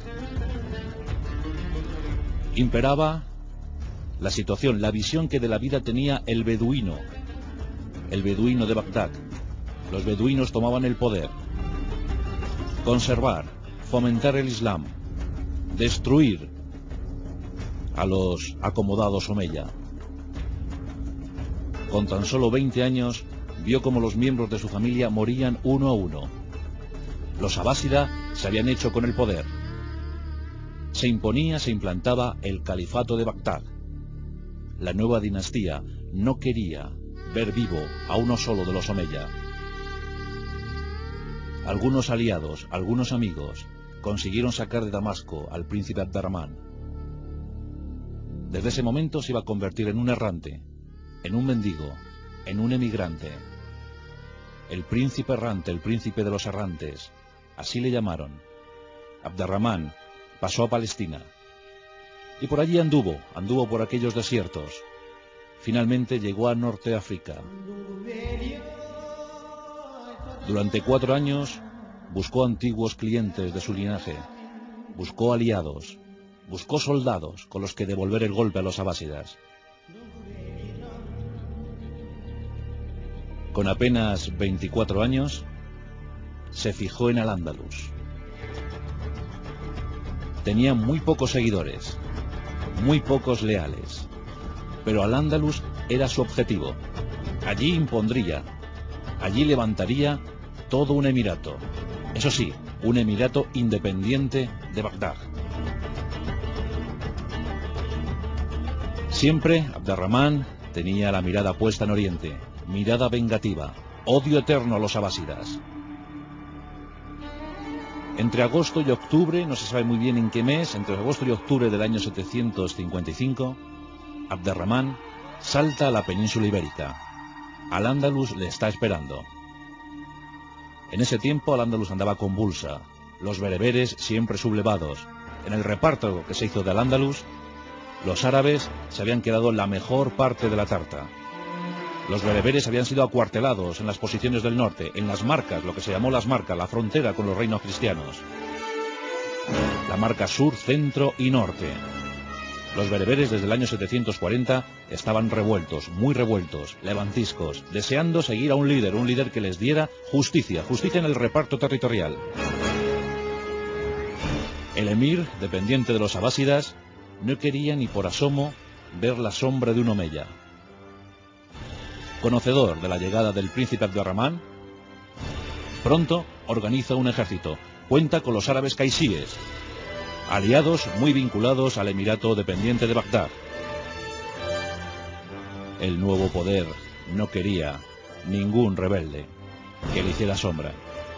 Imperaba la situación, la visión que de la vida tenía el beduino de Bagdad. Los beduinos tomaban el poder. Conservar, fomentar el Islam, destruir a los acomodados Omeya. Con tan solo 20 años, vio como los miembros de su familia morían uno a uno. Los abásidas se habían hecho con el poder. Se implantaba el califato de Bagdad. La nueva dinastía no quería ver vivo a uno solo de los Omeya. Algunos aliados, algunos amigos, consiguieron sacar de Damasco al príncipe Abderramán. Desde ese momento se iba a convertir en un errante, en un mendigo, en un emigrante. El príncipe errante, el príncipe de los errantes, así le llamaron. Abderramán pasó a Palestina y por allí anduvo por aquellos desiertos. Finalmente llegó a Norte África. Durante 4 años buscó antiguos clientes de su linaje, buscó aliados, buscó soldados con los que devolver el golpe a los abásidas. Con apenas 24 años, se fijó en Al-Ándalus. Tenía muy pocos seguidores, muy pocos leales, pero Al-Ándalus era su objetivo. Allí impondría, allí levantaría todo un emirato. Eso sí, un emirato independiente de Bagdad. Siempre Abderramán tenía la mirada puesta en Oriente, mirada vengativa, odio eterno a los abásidas. Entre agosto y octubre, no se sabe muy bien en qué mes, entre agosto y octubre del año 755, Abderramán salta a la península ibérica. Al-Ándalus le está esperando. En ese tiempo Al-Ándalus andaba convulsa, los bereberes siempre sublevados. En el reparto que se hizo de Al-Ándalus, los árabes se habían quedado la mejor parte de la tarta. Los bereberes habían sido acuartelados en las posiciones del norte, en las marcas, lo que se llamó las marcas, la frontera con los reinos cristianos. La marca sur, centro y norte. Los bereberes desde el año 740 estaban revueltos, muy revueltos, levantiscos, deseando seguir a un líder que les diera justicia en el reparto territorial. El emir, dependiente de los abásidas, no quería ni por asomo ver la sombra de un Omeya. Conocedor de la llegada del príncipe Abderramán, pronto organiza un ejército, cuenta con los árabes caisíes, aliados muy vinculados al emirato dependiente de Bagdad. El nuevo poder no quería ningún rebelde que le hiciera sombra.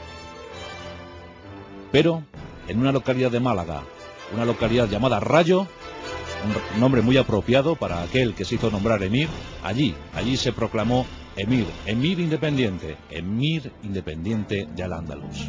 Pero en una localidad de Málaga, una localidad llamada Rayo, un nombre muy apropiado para aquel que se hizo nombrar emir, allí se proclamó emir independiente de Al-Ándalus.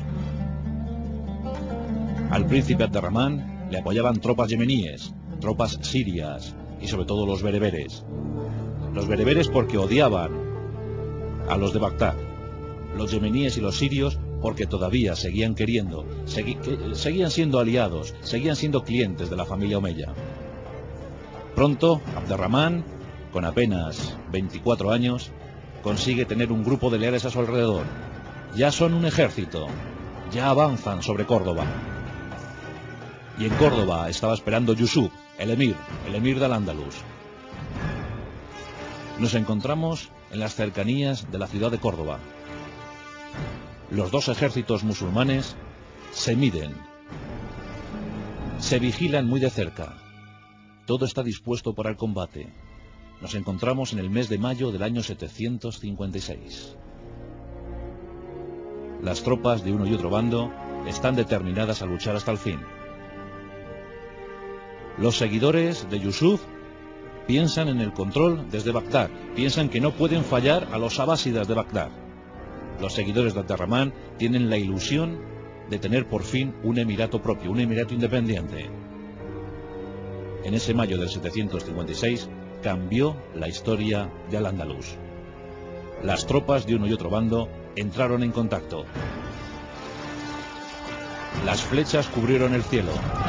Al príncipe Abderramán le apoyaban tropas yemeníes, tropas sirias y sobre todo los bereberes. Los bereberes porque odiaban a los de Bagdad, los yemeníes y los sirios porque todavía seguían queriendo, seguían siendo aliados, seguían siendo clientes de la familia Omeya. Pronto, Abderramán, con apenas 24 años, consigue tener un grupo de leales a su alrededor. Ya son un ejército, ya avanzan sobre Córdoba. Y en Córdoba estaba esperando Yusuf, el emir de Al-Ándalus. Nos encontramos en las cercanías de la ciudad de Córdoba. Los dos ejércitos musulmanes se miden, se vigilan muy de cerca. Todo está dispuesto para el combate. Nos encontramos en el mes de mayo del año 756. Las tropas de uno y otro bando están determinadas a luchar hasta el fin. Los seguidores de Yusuf piensan en el control desde Bagdad, piensan que no pueden fallar a los abásidas de Bagdad. Los seguidores de Abderramán tienen la ilusión de tener por fin un emirato propio, un emirato independiente. En ese mayo del 756 cambió la historia de Al-Ándalus. Las tropas de uno y otro bando entraron en contacto. Las flechas cubrieron el cielo.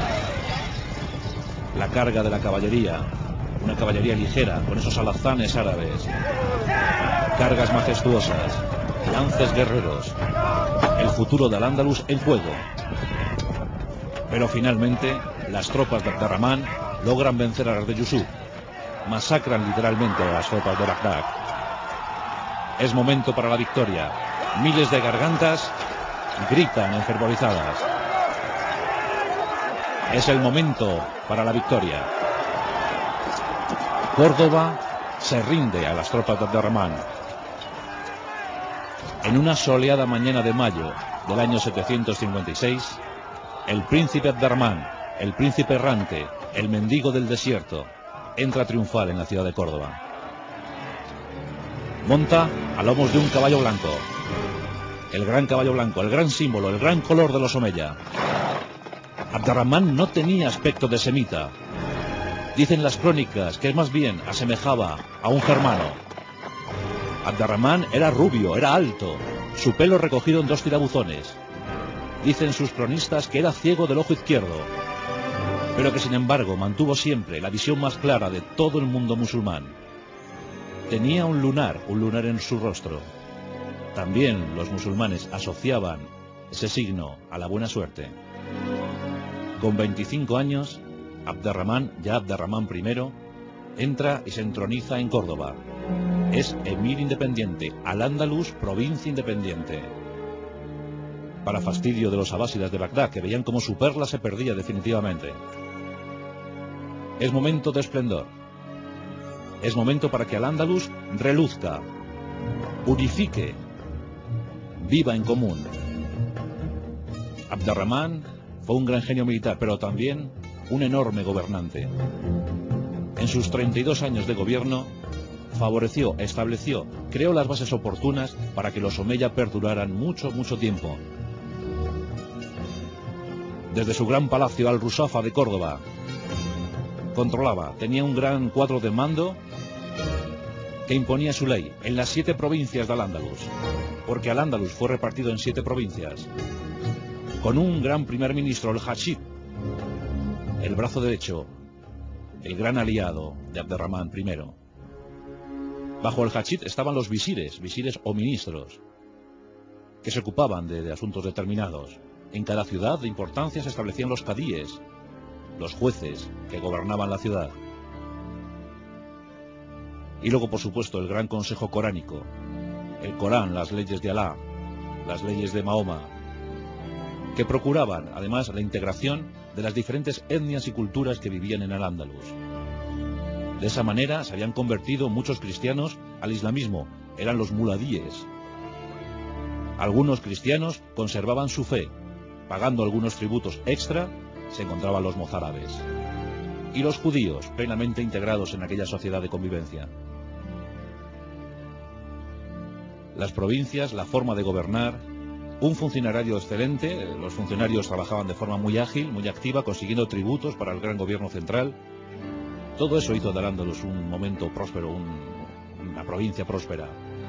La carga de la caballería, una caballería ligera con esos alazanes árabes, cargas majestuosas, lances guerreros, el futuro de Al-Ándalus en juego. Pero finalmente las tropas de Abderramán logran vencer a las de Yusuf, masacran literalmente a las tropas de Bagdad. Es momento para la victoria. Miles de gargantas gritan enfervorizadas. Es el momento para la victoria. Córdoba se rinde a las tropas de Abderramán. En una soleada mañana de mayo del año 756, el príncipe Abderramán, el príncipe errante, el mendigo del desierto, entra triunfal en la ciudad de Córdoba. Monta a lomos de un caballo blanco. El gran caballo blanco, el gran símbolo, el gran color de los Omeya. Abderramán no tenía aspecto de semita. Dicen las crónicas que más bien asemejaba a un germano. Abderramán era rubio, era alto, su pelo recogido en 2 tirabuzones. Dicen sus cronistas que era ciego del ojo izquierdo, pero que sin embargo mantuvo siempre la visión más clara de todo el mundo musulmán. Tenía un lunar en su rostro. También los musulmanes asociaban ese signo a la buena suerte. Con 25 años, Abderramán I, entra y se entroniza en Córdoba. Es emir independiente, Al-Ándalus provincia independiente. Para fastidio de los abásidas de Bagdad, que veían como su perla se perdía definitivamente. Es momento de esplendor. Es momento para que Al-Ándalus reluzca, unifique, viva en común. Abderramán fue un gran genio militar, pero también un enorme gobernante. En sus 32 años de gobierno, favoreció, estableció, creó las bases oportunas para que los Omeya perduraran mucho tiempo. Desde su gran palacio Al-Rusafa de Córdoba, controlaba, tenía un gran cuadro de mando que imponía su ley en las 7 provincias de Al-Ándalus, porque Al-Ándalus fue repartido en 7 provincias, con un gran primer ministro, el Hachid, el brazo derecho, el gran aliado de Abderramán I. Bajo el Hachid estaban los visires o ministros, que se ocupaban de asuntos determinados. En cada ciudad de importancia se establecían los cadíes, los jueces que gobernaban la ciudad. Y luego, por supuesto, el gran consejo coránico, el Corán, las leyes de Alá, las leyes de Mahoma, que procuraban, además, la integración de las diferentes etnias y culturas que vivían en Al-Ándalus. De esa manera se habían convertido muchos cristianos al islamismo, eran los muladíes. Algunos cristianos conservaban su fe, pagando algunos tributos extra, se encontraban los mozárabes. Y los judíos, plenamente integrados en aquella sociedad de convivencia. Las provincias, la forma de gobernar, un funcionario excelente, los funcionarios trabajaban de forma muy ágil, muy activa, consiguiendo tributos para el gran gobierno central. Todo eso hizo de Al-Ándalus un momento próspero, una provincia próspera.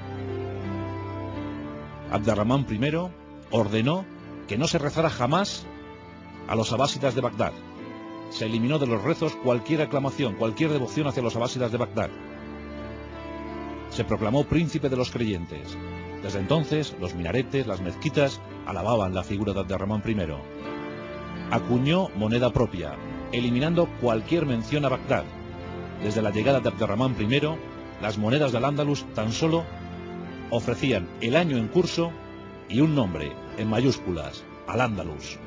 Abderramán I ordenó que no se rezara jamás a los abásidas de Bagdad. Se eliminó de los rezos cualquier aclamación, cualquier devoción hacia los abásidas de Bagdad. Se proclamó príncipe de los creyentes. Desde entonces, los minaretes, las mezquitas, alababan la figura de Abderramán I. Acuñó moneda propia, eliminando cualquier mención a Bagdad. Desde la llegada de Abderramán I, las monedas del Al-Ándalus tan solo ofrecían el año en curso y un nombre, en mayúsculas, Al-Ándalus.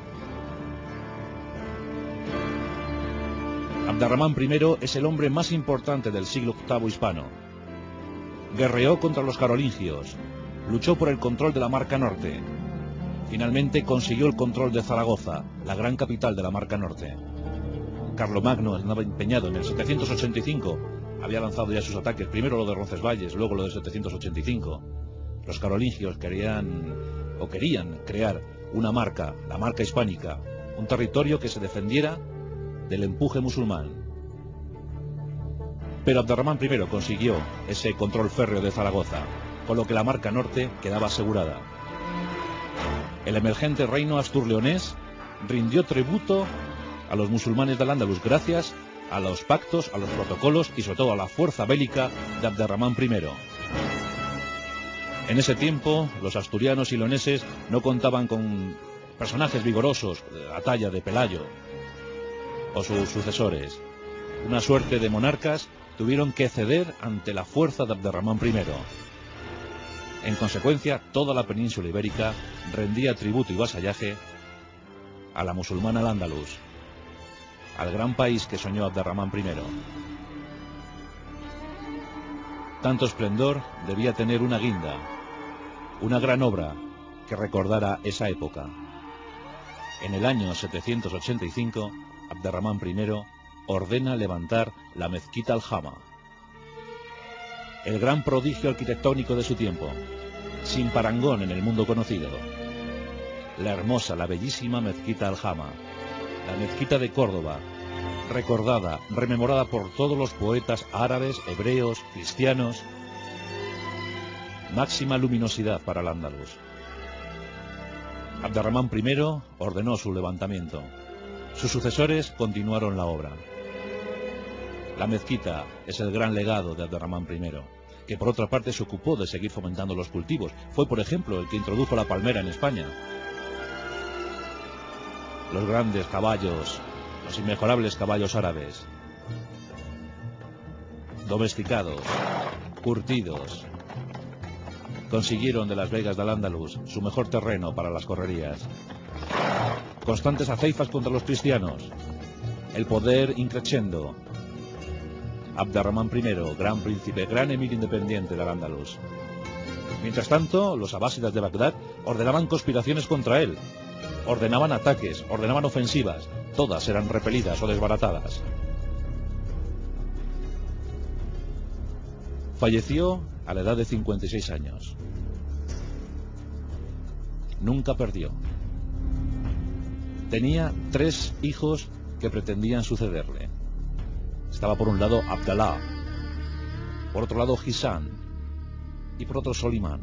Abderramán I es el hombre más importante del siglo VIII hispano. Guerreó contra los carolingios, luchó por el control de la Marca Norte. Finalmente consiguió el control de Zaragoza, la gran capital de la Marca Norte. Carlomagno andaba empeñado en el 785, había lanzado ya sus ataques, primero lo de Roncesvalles, luego lo de 785. Los carolingios querían crear una marca, la marca hispánica, un territorio que se defendiera del empuje musulmán. Pero Abderramán I consiguió ese control férreo de Zaragoza, con lo que la marca norte quedaba asegurada. El emergente reino astur-leonés rindió tributo a los musulmanes de Al-Ándalus gracias a los pactos, a los protocolos y sobre todo a la fuerza bélica de Abderramán I. En ese tiempo, los asturianos y leoneses no contaban con personajes vigorosos de la talla de Pelayo o sus sucesores. Una suerte de monarcas tuvieron que ceder ante la fuerza de Abderramán I. En consecuencia, toda la península ibérica rendía tributo y vasallaje a la musulmana Al-Ándalus, al gran país que soñó Abderramán I. Tanto esplendor debía tener una guinda, una gran obra que recordara esa época. En el año 785, Abderramán I ordena levantar la mezquita Al-Jama, el gran prodigio arquitectónico de su tiempo, sin parangón en el mundo conocido. La hermosa, la bellísima mezquita Al-Jama, la mezquita de Córdoba, recordada, rememorada por todos los poetas árabes, hebreos, cristianos. Máxima luminosidad para Al-Ándalus. Abderramán I ordenó su levantamiento. Sus sucesores continuaron la obra. La mezquita es el gran legado de Abderramán I, que por otra parte se ocupó de seguir fomentando los cultivos. Fue, por ejemplo, el que introdujo la palmera en España. Los grandes caballos, los inmejorables caballos árabes, domesticados, curtidos, consiguieron de las vegas de Al-Ándalus su mejor terreno para las correrías. Constantes aceifas contra los cristianos, el poder increciendo. Abderramán I, gran príncipe, gran emir independiente de Al-Ándalus. Mientras tanto, los abásidas de Bagdad ordenaban conspiraciones contra él, ordenaban ataques, ordenaban ofensivas, todas eran repelidas o desbaratadas. Falleció a la edad de 56 años. Nunca perdió. Tenía 3 hijos que pretendían sucederle. Estaba por un lado Abdalá, por otro lado Hisán y por otro Solimán.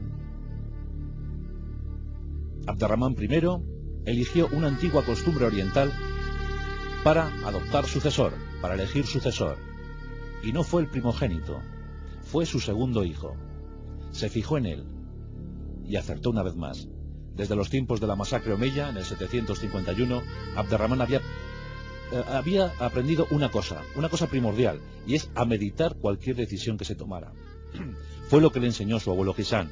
Abderramán I eligió una antigua costumbre oriental para adoptar sucesor, para elegir sucesor. Y no fue el primogénito, fue su segundo hijo. Se fijó en él y acertó una vez más. Desde los tiempos de la masacre omeya, en el 751, Abderramán había aprendido una cosa primordial, y es a meditar cualquier decisión que se tomara. Fue lo que le enseñó su abuelo Hisán.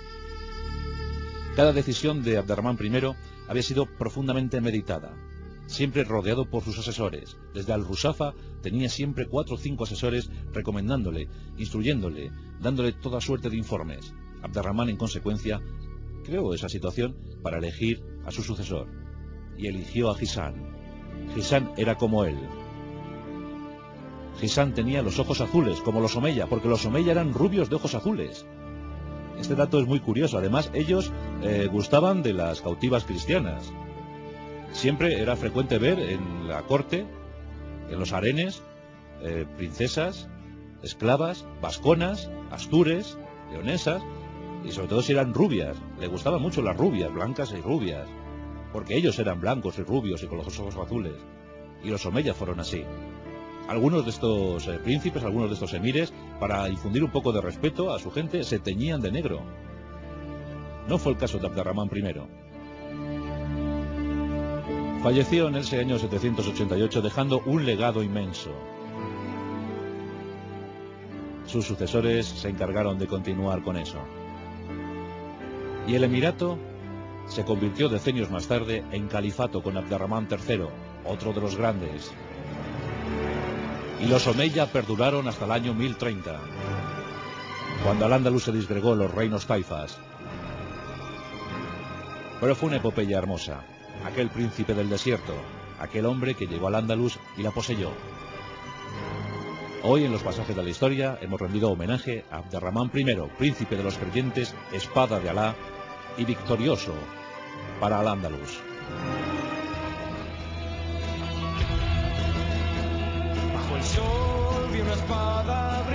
Cada decisión de Abderramán I había sido profundamente meditada, siempre rodeado por sus asesores. Desde Al-Rusafa tenía siempre 4 o 5 asesores recomendándole, instruyéndole, dándole toda suerte de informes. Abderramán, en consecuencia, creó esa situación para elegir a su sucesor, y eligió a Hisán. Hisán era como él. Hisán tenía los ojos azules, como los omeya, porque los omeya eran rubios de ojos azules. Este dato es muy curioso. Además, ellos gustaban de las cautivas cristianas. Siempre era frecuente ver en la corte, en los harenes, princesas, esclavas, vasconas, astures, leonesas, y sobre todo si eran rubias. Le gustaban mucho las rubias, blancas y rubias, porque ellos eran blancos y rubios y con los ojos azules. Y los omeyas fueron así. Algunos de estos príncipes, algunos de estos emires, para infundir un poco de respeto a su gente, se teñían de negro. No fue el caso de Abderramán I. Falleció en ese año 788 dejando un legado inmenso. Sus sucesores se encargaron de continuar con eso. Y el emirato se convirtió decenios más tarde en califato con Abderramán III, otro de los grandes. Y los omeya perduraron hasta el año 1030, cuando Al-Ándalus se disgregó en los reinos taifas. Pero fue una epopeya hermosa. Aquel príncipe del desierto, aquel hombre que llegó al Al-Ándalus y la poseyó. Hoy en los pasajes de la historia hemos rendido homenaje a Abderramán I, príncipe de los creyentes, espada de Alá y victorioso para Al-Ándalus. Bajo el sol vi una espada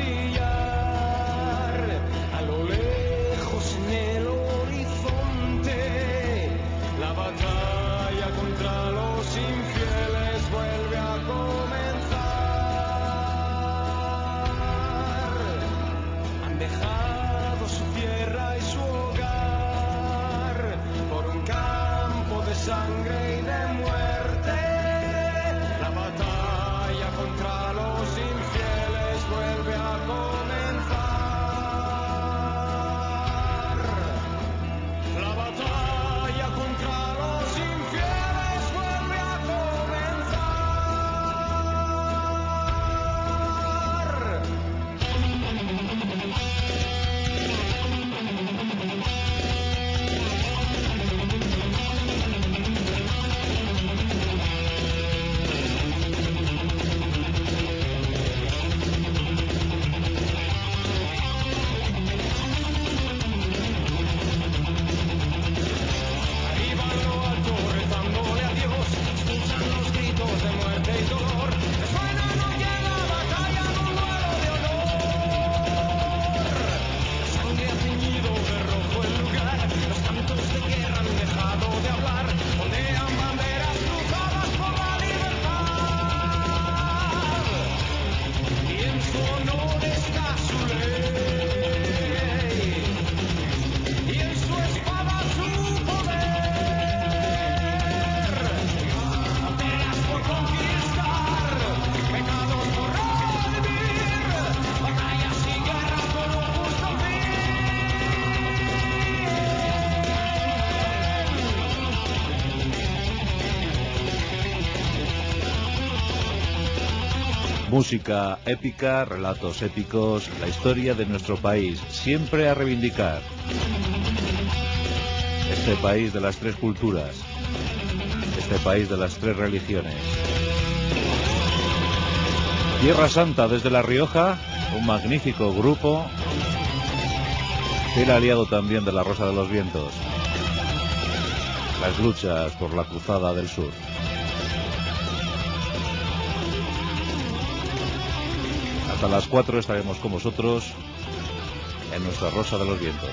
Música épica, relatos épicos, la historia de nuestro país, siempre a reivindicar. Este país de las tres culturas, este país de las tres religiones. Tierra Santa desde La Rioja, un magnífico grupo, fiel aliado también de la Rosa de los Vientos. Las luchas por la Cruzada del Sur. Hasta las 4 estaremos con vosotros en nuestra Rosa de los Vientos.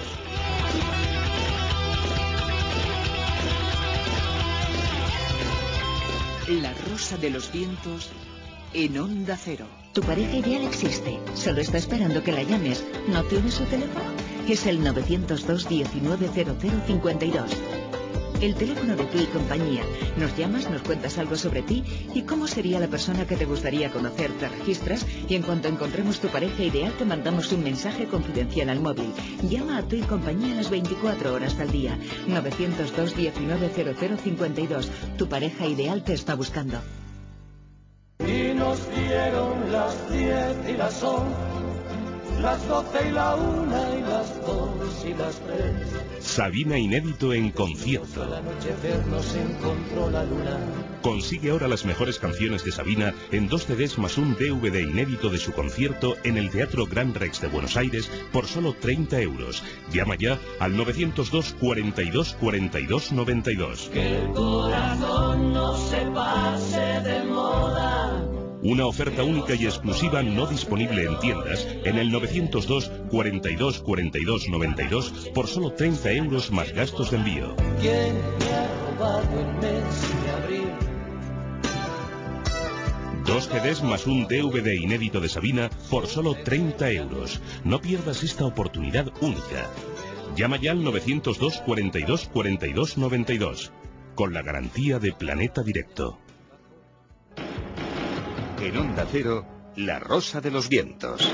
La Rosa de los Vientos en Onda Cero. Tu pareja ideal existe, solo está esperando que la llames. ¿No tienes su teléfono? Es el 902 190052. El teléfono de Tu y Compañía. Nos llamas, nos cuentas algo sobre ti y cómo sería la persona que te gustaría conocer. Te registras y en cuanto encontremos tu pareja ideal te mandamos un mensaje confidencial al móvil. Llama a Tu y Compañía las 24 horas del día. 902 190052. Tu pareja ideal te está buscando. Y nos dieron las 10 y las 11, las 12 y la 1 y las 2 y las 3. Sabina inédito en concierto. Al anochecer nos encontró la luna. Consigue ahora las mejores canciones de Sabina en 2 CDs más un DVD inédito de su concierto en el Teatro Gran Rex de Buenos Aires por solo 30 euros. Llama ya al 902 42 42 92. Que el corazón no se pase de moda. Una oferta única y exclusiva no disponible en tiendas en el 902 42 42 92 por solo 30 euros más gastos de envío. ¿Quién me ha robado el mes de abril? 2 CDs más un DVD inédito de Sabina por solo 30 euros. No pierdas esta oportunidad única. Llama ya al 902 42 42 92 con la garantía de Planeta Directo. En Onda Cero, La Rosa de los Vientos.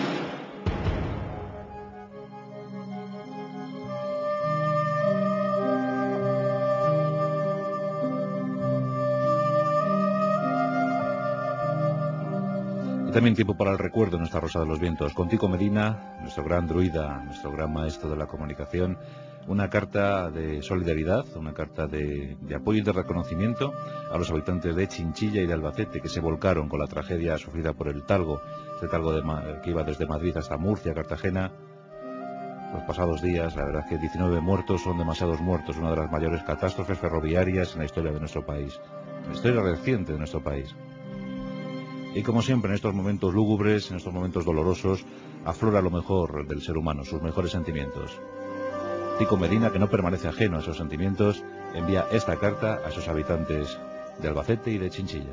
Y también tiempo para el recuerdo en nuestra Rosa de los Vientos. Con Tico Medina, nuestro gran druida, nuestro gran maestro de la comunicación, una carta de solidaridad, una carta de apoyo y de reconocimiento a los habitantes de Chinchilla y de Albacete que se volcaron con la tragedia sufrida por el Talgo, este Talgo que iba desde Madrid hasta Murcia, Cartagena. Los pasados días, la verdad es que 19 muertos son demasiados muertos, una de las mayores catástrofes ferroviarias en la historia de nuestro país, en la historia reciente de nuestro país. Y como siempre en estos momentos lúgubres, en estos momentos dolorosos, aflora lo mejor del ser humano, sus mejores sentimientos. Tico Medina, que no permanece ajeno a esos sentimientos, envía esta carta a esos habitantes de Albacete y de Chinchilla.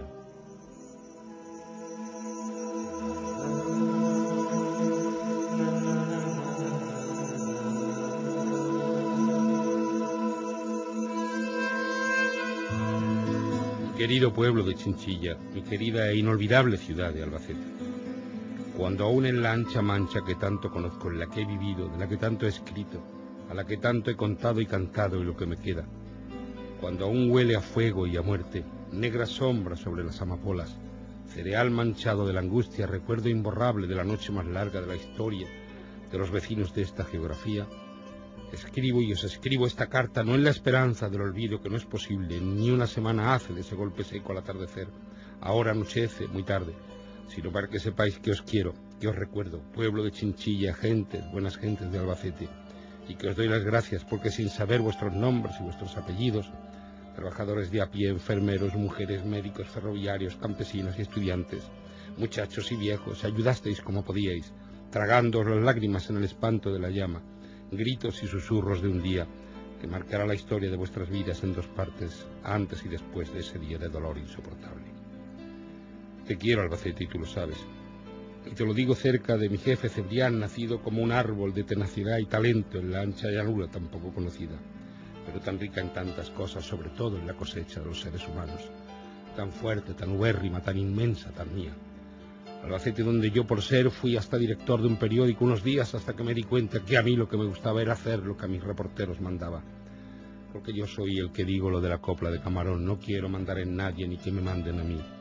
Mi querido pueblo de Chinchilla, mi querida e inolvidable ciudad de Albacete. Cuando aún en la ancha mancha que tanto conozco, en la que he vivido, de la que tanto he escrito, a la que tanto he contado y cantado y lo que me queda, cuando aún huele a fuego y a muerte, negra sombra sobre las amapolas, cereal manchado de la angustia, recuerdo imborrable de la noche más larga de la historia de los vecinos de esta geografía, escribo y os escribo esta carta no en la esperanza del olvido que no es posible, ni una semana hace de ese golpe seco al atardecer, ahora anochece muy tarde, sino para que sepáis que os quiero, que os recuerdo, pueblo de Chinchilla, gentes, buenas gentes de Albacete, y que os doy las gracias porque sin saber vuestros nombres y vuestros apellidos, trabajadores de a pie, enfermeros, mujeres, médicos, ferroviarios, campesinos y estudiantes, muchachos y viejos, ayudasteis como podíais, tragándoos las lágrimas en el espanto de la llama, gritos y susurros de un día que marcará la historia de vuestras vidas en 2 partes, antes y después de ese día de dolor insoportable. Te quiero, Albacete, y tú lo sabes. Y te lo digo cerca de mi jefe Cebrián, nacido como un árbol de tenacidad y talento en la ancha llanura tan poco conocida, pero tan rica en tantas cosas, sobre todo en la cosecha de los seres humanos, tan fuerte, tan ubérrima, tan inmensa, tan mía. Albacete, donde yo por ser fui hasta director de un periódico unos días hasta que me di cuenta que a mí lo que me gustaba era hacer lo que a mis reporteros mandaba. Porque yo soy el que digo lo de la copla de Camarón, no quiero mandar en nadie ni que me manden a mí.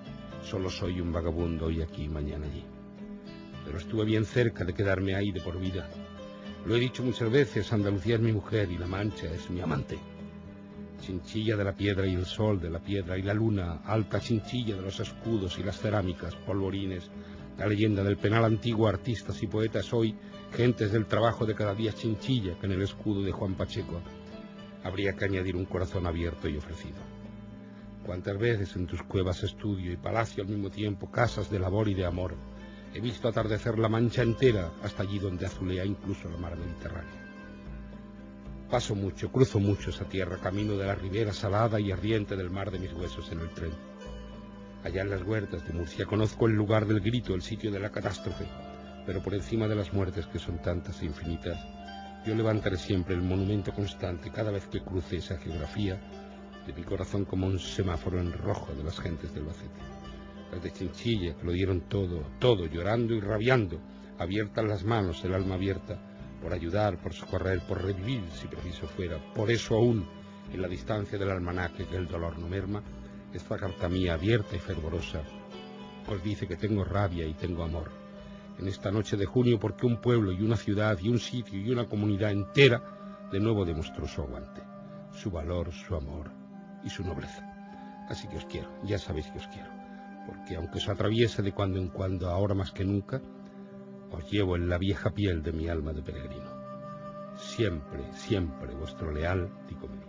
Solo soy un vagabundo hoy aquí, mañana allí. Pero estuve bien cerca de quedarme ahí de por vida. Lo he dicho muchas veces, Andalucía es mi mujer y La Mancha es mi amante. Chinchilla de la piedra y el sol de la piedra y la luna, alta chinchilla de los escudos y las cerámicas, polvorines, la leyenda del penal antiguo, artistas y poetas hoy, gentes del trabajo de cada día chinchilla que en el escudo de Juan Pacheco habría que añadir un corazón abierto y ofrecido. Cuántas veces en tus cuevas estudio y palacio al mismo tiempo, casas de labor y de amor, he visto atardecer la Mancha entera hasta allí donde azulea incluso la mar Mediterránea. Paso mucho, cruzo mucho esa tierra, camino de la ribera salada y ardiente del mar de mis huesos en el tren. Allá en las huertas de Murcia conozco el lugar del grito, el sitio de la catástrofe, pero por encima de las muertes que son tantas e infinitas, yo levantaré siempre el monumento constante cada vez que cruce esa geografía de mi corazón como un semáforo en rojo de las gentes del Albacete. Las de Chinchilla, que lo dieron todo, todo, llorando y rabiando, abiertas las manos, el alma abierta, por ayudar, por socorrer, por revivir si preciso fuera. Por eso aún, en la distancia del almanaque que el dolor no merma, esta carta mía abierta y fervorosa os dice que tengo rabia y tengo amor. En esta noche de junio, porque un pueblo y una ciudad y un sitio y una comunidad entera de nuevo demostró su aguante, su valor, su amor y su nobleza. Así que os quiero, ya sabéis que os quiero, porque aunque os atraviese de cuando en cuando, ahora más que nunca, os llevo en la vieja piel de mi alma de peregrino. Siempre, siempre vuestro leal Tico Medina.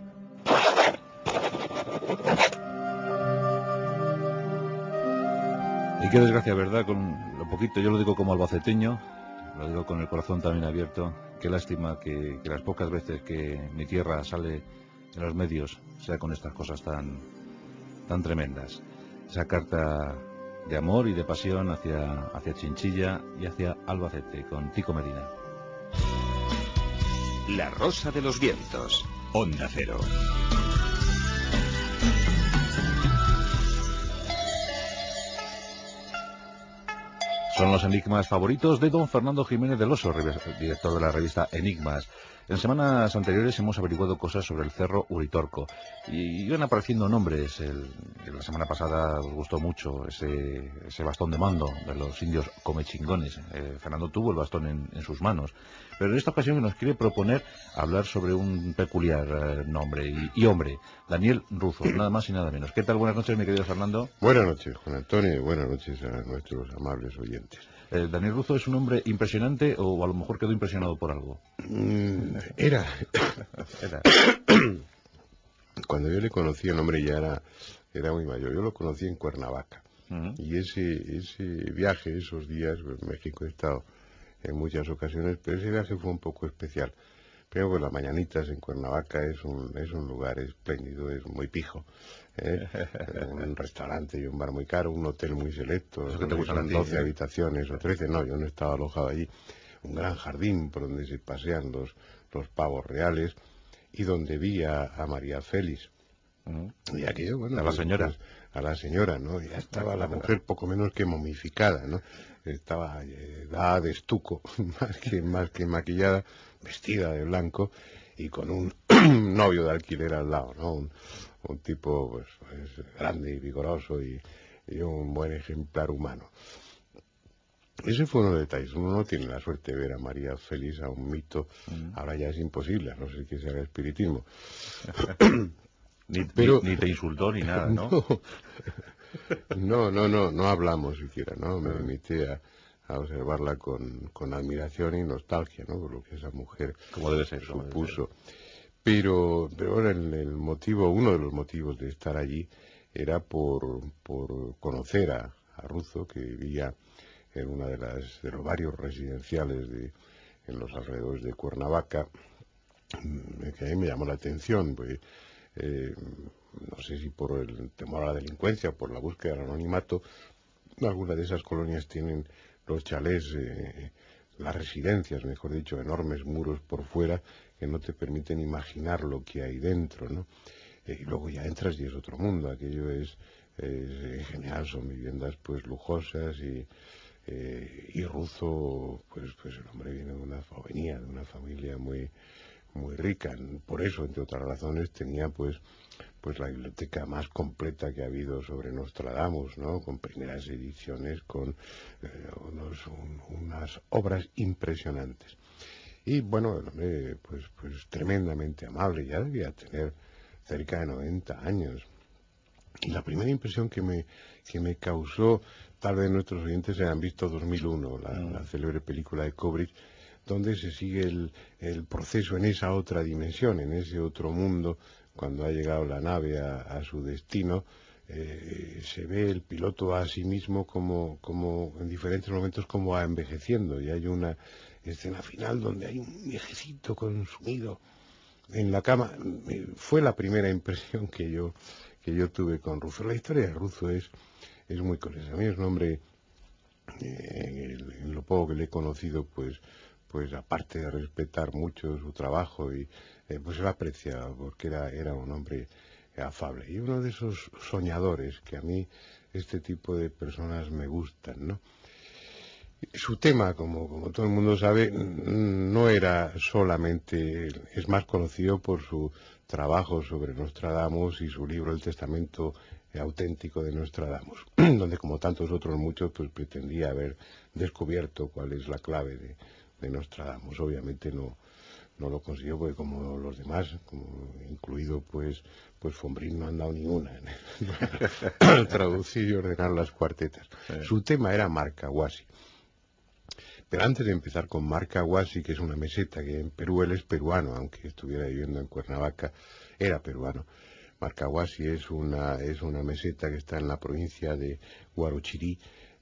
Y qué desgracia, ¿verdad? Con lo poquito, yo lo digo como albaceteño, lo digo con el corazón también abierto. Qué lástima que las pocas veces que mi tierra sale en los medios sea con estas cosas tan tremendas. Esa carta de amor y de pasión hacia Chinchilla y hacia Albacete, con Tico Medina. La Rosa de los Vientos, Onda Cero. Son los enigmas favoritos de don Fernando Jiménez del Oso, director de la revista Enigmas. En semanas anteriores hemos averiguado cosas sobre el cerro Uritorco y iban apareciendo nombres. La semana pasada os gustó mucho ese bastón de mando de los indios comechingones. Fernando tuvo el bastón en sus manos, pero en esta ocasión nos quiere proponer hablar sobre un peculiar nombre y hombre, Daniel Ruzo, nada más y nada menos. ¿Qué tal? Buenas noches, mi querido Fernando. Buenas noches, Juan Antonio, y buenas noches a nuestros amables oyentes. ¿Daniel Ruzo es un hombre impresionante o a lo mejor quedó impresionado por algo? Era. Cuando yo le conocí, el hombre ya era muy mayor. Yo lo conocí en Cuernavaca. Y ese viaje, esos días, en México he estado en muchas ocasiones, pero ese viaje fue un poco especial. Primero, pues las mañanitas en Cuernavaca es un lugar espléndido, es muy pijo. Un restaurante y un bar muy caro, un hotel muy selecto, son 12 habitaciones o 13, no, yo no estaba alojado allí. Un gran jardín por donde se pasean los pavos reales y donde vi a María Félix. Y aquello, bueno, a la señora. Pues, a la señora, ¿no? Ya estaba la mujer poco menos que momificada, ¿no? Estaba dada de estuco, más que maquillada, vestida de blanco y con un novio de alquiler al lado, ¿no? Un tipo pues grande y vigoroso y un buen ejemplar humano. Ese fue uno de los detalles. Uno no tiene la suerte de ver a María Félix, a un mito. Ahora ya es imposible, a no ser que se haga espiritismo. Ni te insultó ni nada, ¿no? No hablamos siquiera, ¿no? Me limité a observarla con admiración y nostalgia, ¿no? Por lo que esa mujer como debe ser, supuso. Pero ahora uno de los motivos de estar allí era por conocer a Ruzo, que vivía en una de los varios residenciales en los alrededores de Cuernavaca, que a mí me llamó la atención, pues, no sé si por el temor a la delincuencia o por la búsqueda del anonimato, algunas de esas colonias tienen los chalés, las residencias, mejor dicho, enormes muros por fuera que no te permiten imaginar lo que hay dentro, ¿no? Y luego ya entras y es otro mundo. Aquello es en general son viviendas pues lujosas y Ruzo, pues el hombre venía de una familia muy muy rica. Por eso, entre otras razones, tenía pues la biblioteca más completa que ha habido sobre Nostradamus, ¿no? Con primeras ediciones, con unas obras impresionantes. Y bueno, el hombre pues tremendamente amable, ya debía tener cerca de 90 años. Y la primera impresión que me causó, tal vez nuestros oyentes hayan visto 2001, la célebre película de Kubrick, donde se sigue el proceso en esa otra dimensión, en ese otro mundo. Cuando ha llegado la nave a su destino, se ve el piloto a sí mismo como en diferentes momentos como va envejeciendo, y hay una escena final donde hay un viejecito consumido en la cama. Fue la primera impresión que yo tuve con Russo. La historia de Russo es muy curiosa. A mí es un hombre, en lo poco que le he conocido, pues aparte de respetar mucho su trabajo, y pues lo aprecia, porque era un hombre afable, y uno de esos soñadores que a mí este tipo de personas me gustan, ¿no? Su tema, como todo el mundo sabe, no era solamente, es más conocido por su trabajo sobre Nostradamus y su libro El Testamento auténtico de Nostradamus, donde, como tantos otros muchos, pues pretendía haber descubierto cuál es la clave de Nostradamus. Obviamente no lo consiguió, porque como los demás, incluido pues Fombrín, no han dado ninguna en traducir y ordenar las cuartetas. Su tema era Marcahuasi. Pero antes de empezar con Marcahuasi, que es una meseta que en Perú, él es peruano, aunque estuviera viviendo en Cuernavaca, era peruano. Marcahuasi es una meseta que está en la provincia de Huarochirí,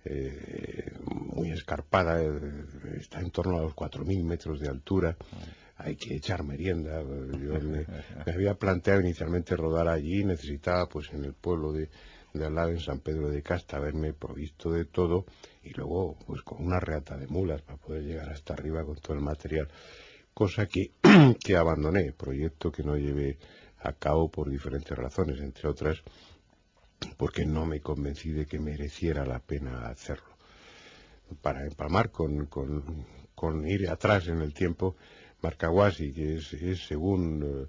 muy escarpada, está en torno a los 4.000 metros de altura. Hay que echar merienda. Yo me había planteado inicialmente rodar allí, necesitaba pues en el pueblo de al lado, en San Pedro de Casta, haberme provisto de todo, y luego pues con una reata de mulas para poder llegar hasta arriba con todo el material, cosa que abandoné, proyecto que no llevé a cabo por diferentes razones, entre otras porque no me convencí de que mereciera la pena hacerlo. Para empalmar con ir atrás en el tiempo, Marcahuasi, que es según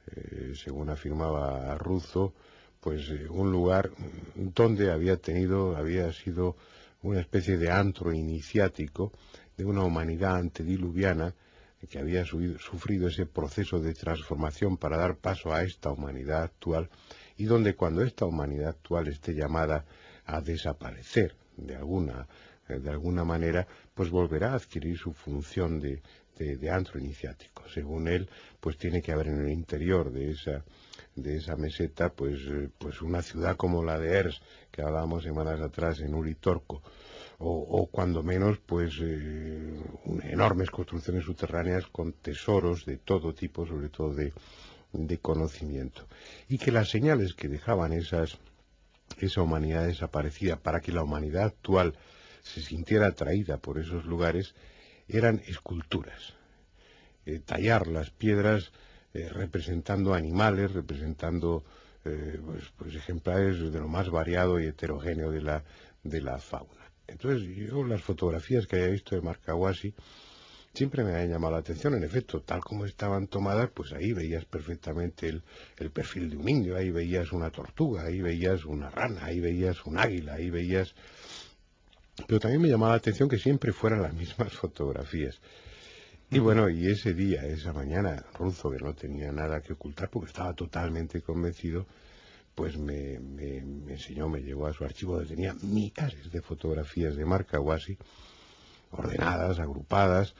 afirmaba Russo, pues un lugar donde había sido una especie de antro iniciático de una humanidad antediluviana que había sufrido ese proceso de transformación para dar paso a esta humanidad actual, y donde, cuando esta humanidad actual esté llamada a desaparecer de alguna manera, pues volverá a adquirir su función de antro iniciático. Según él, pues tiene que haber en el interior de esa meseta pues una ciudad como la de Ers, que hablábamos semanas atrás, en Uritorco, o cuando menos pues enormes construcciones subterráneas con tesoros de todo tipo, sobre todo de conocimiento, y que las señales que dejaban esa humanidad desaparecida para que la humanidad actual se sintiera atraída por esos lugares eran esculturas, tallar las piedras representando animales, representando pues ejemplares de lo más variado y heterogéneo de la fauna. Entonces yo, las fotografías que había visto de Marcahuasi siempre me habían llamado la atención. En efecto, tal como estaban tomadas, pues ahí veías perfectamente el perfil de un indio, ahí veías una tortuga, ahí veías una rana, ahí veías un águila, ahí veías... Pero también me llamaba la atención que siempre fueran las mismas fotografías. Y bueno, y ese día, esa mañana, Russo, que no tenía nada que ocultar porque estaba totalmente convencido, pues me enseñó, me llevó a su archivo donde tenía millares de fotografías de Marcahuasi, ordenadas, agrupadas,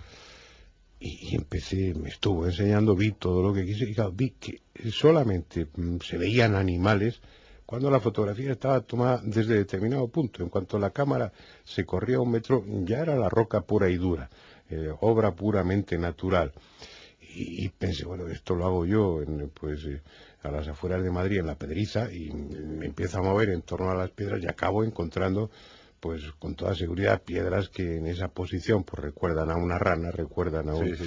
y me estuvo enseñando, vi todo lo que quise, y claro, vi que solamente se veían animales cuando la fotografía estaba tomada desde determinado punto. En cuanto la cámara se corría 1 metro, ya era la roca pura y dura, obra puramente natural. Y pensé, bueno, esto lo hago yo a las afueras de Madrid, en la Pedriza, y me empiezo a mover en torno a las piedras y acabo encontrando, pues con toda seguridad, piedras que en esa posición pues recuerdan a una rana, recuerdan a un... Sí.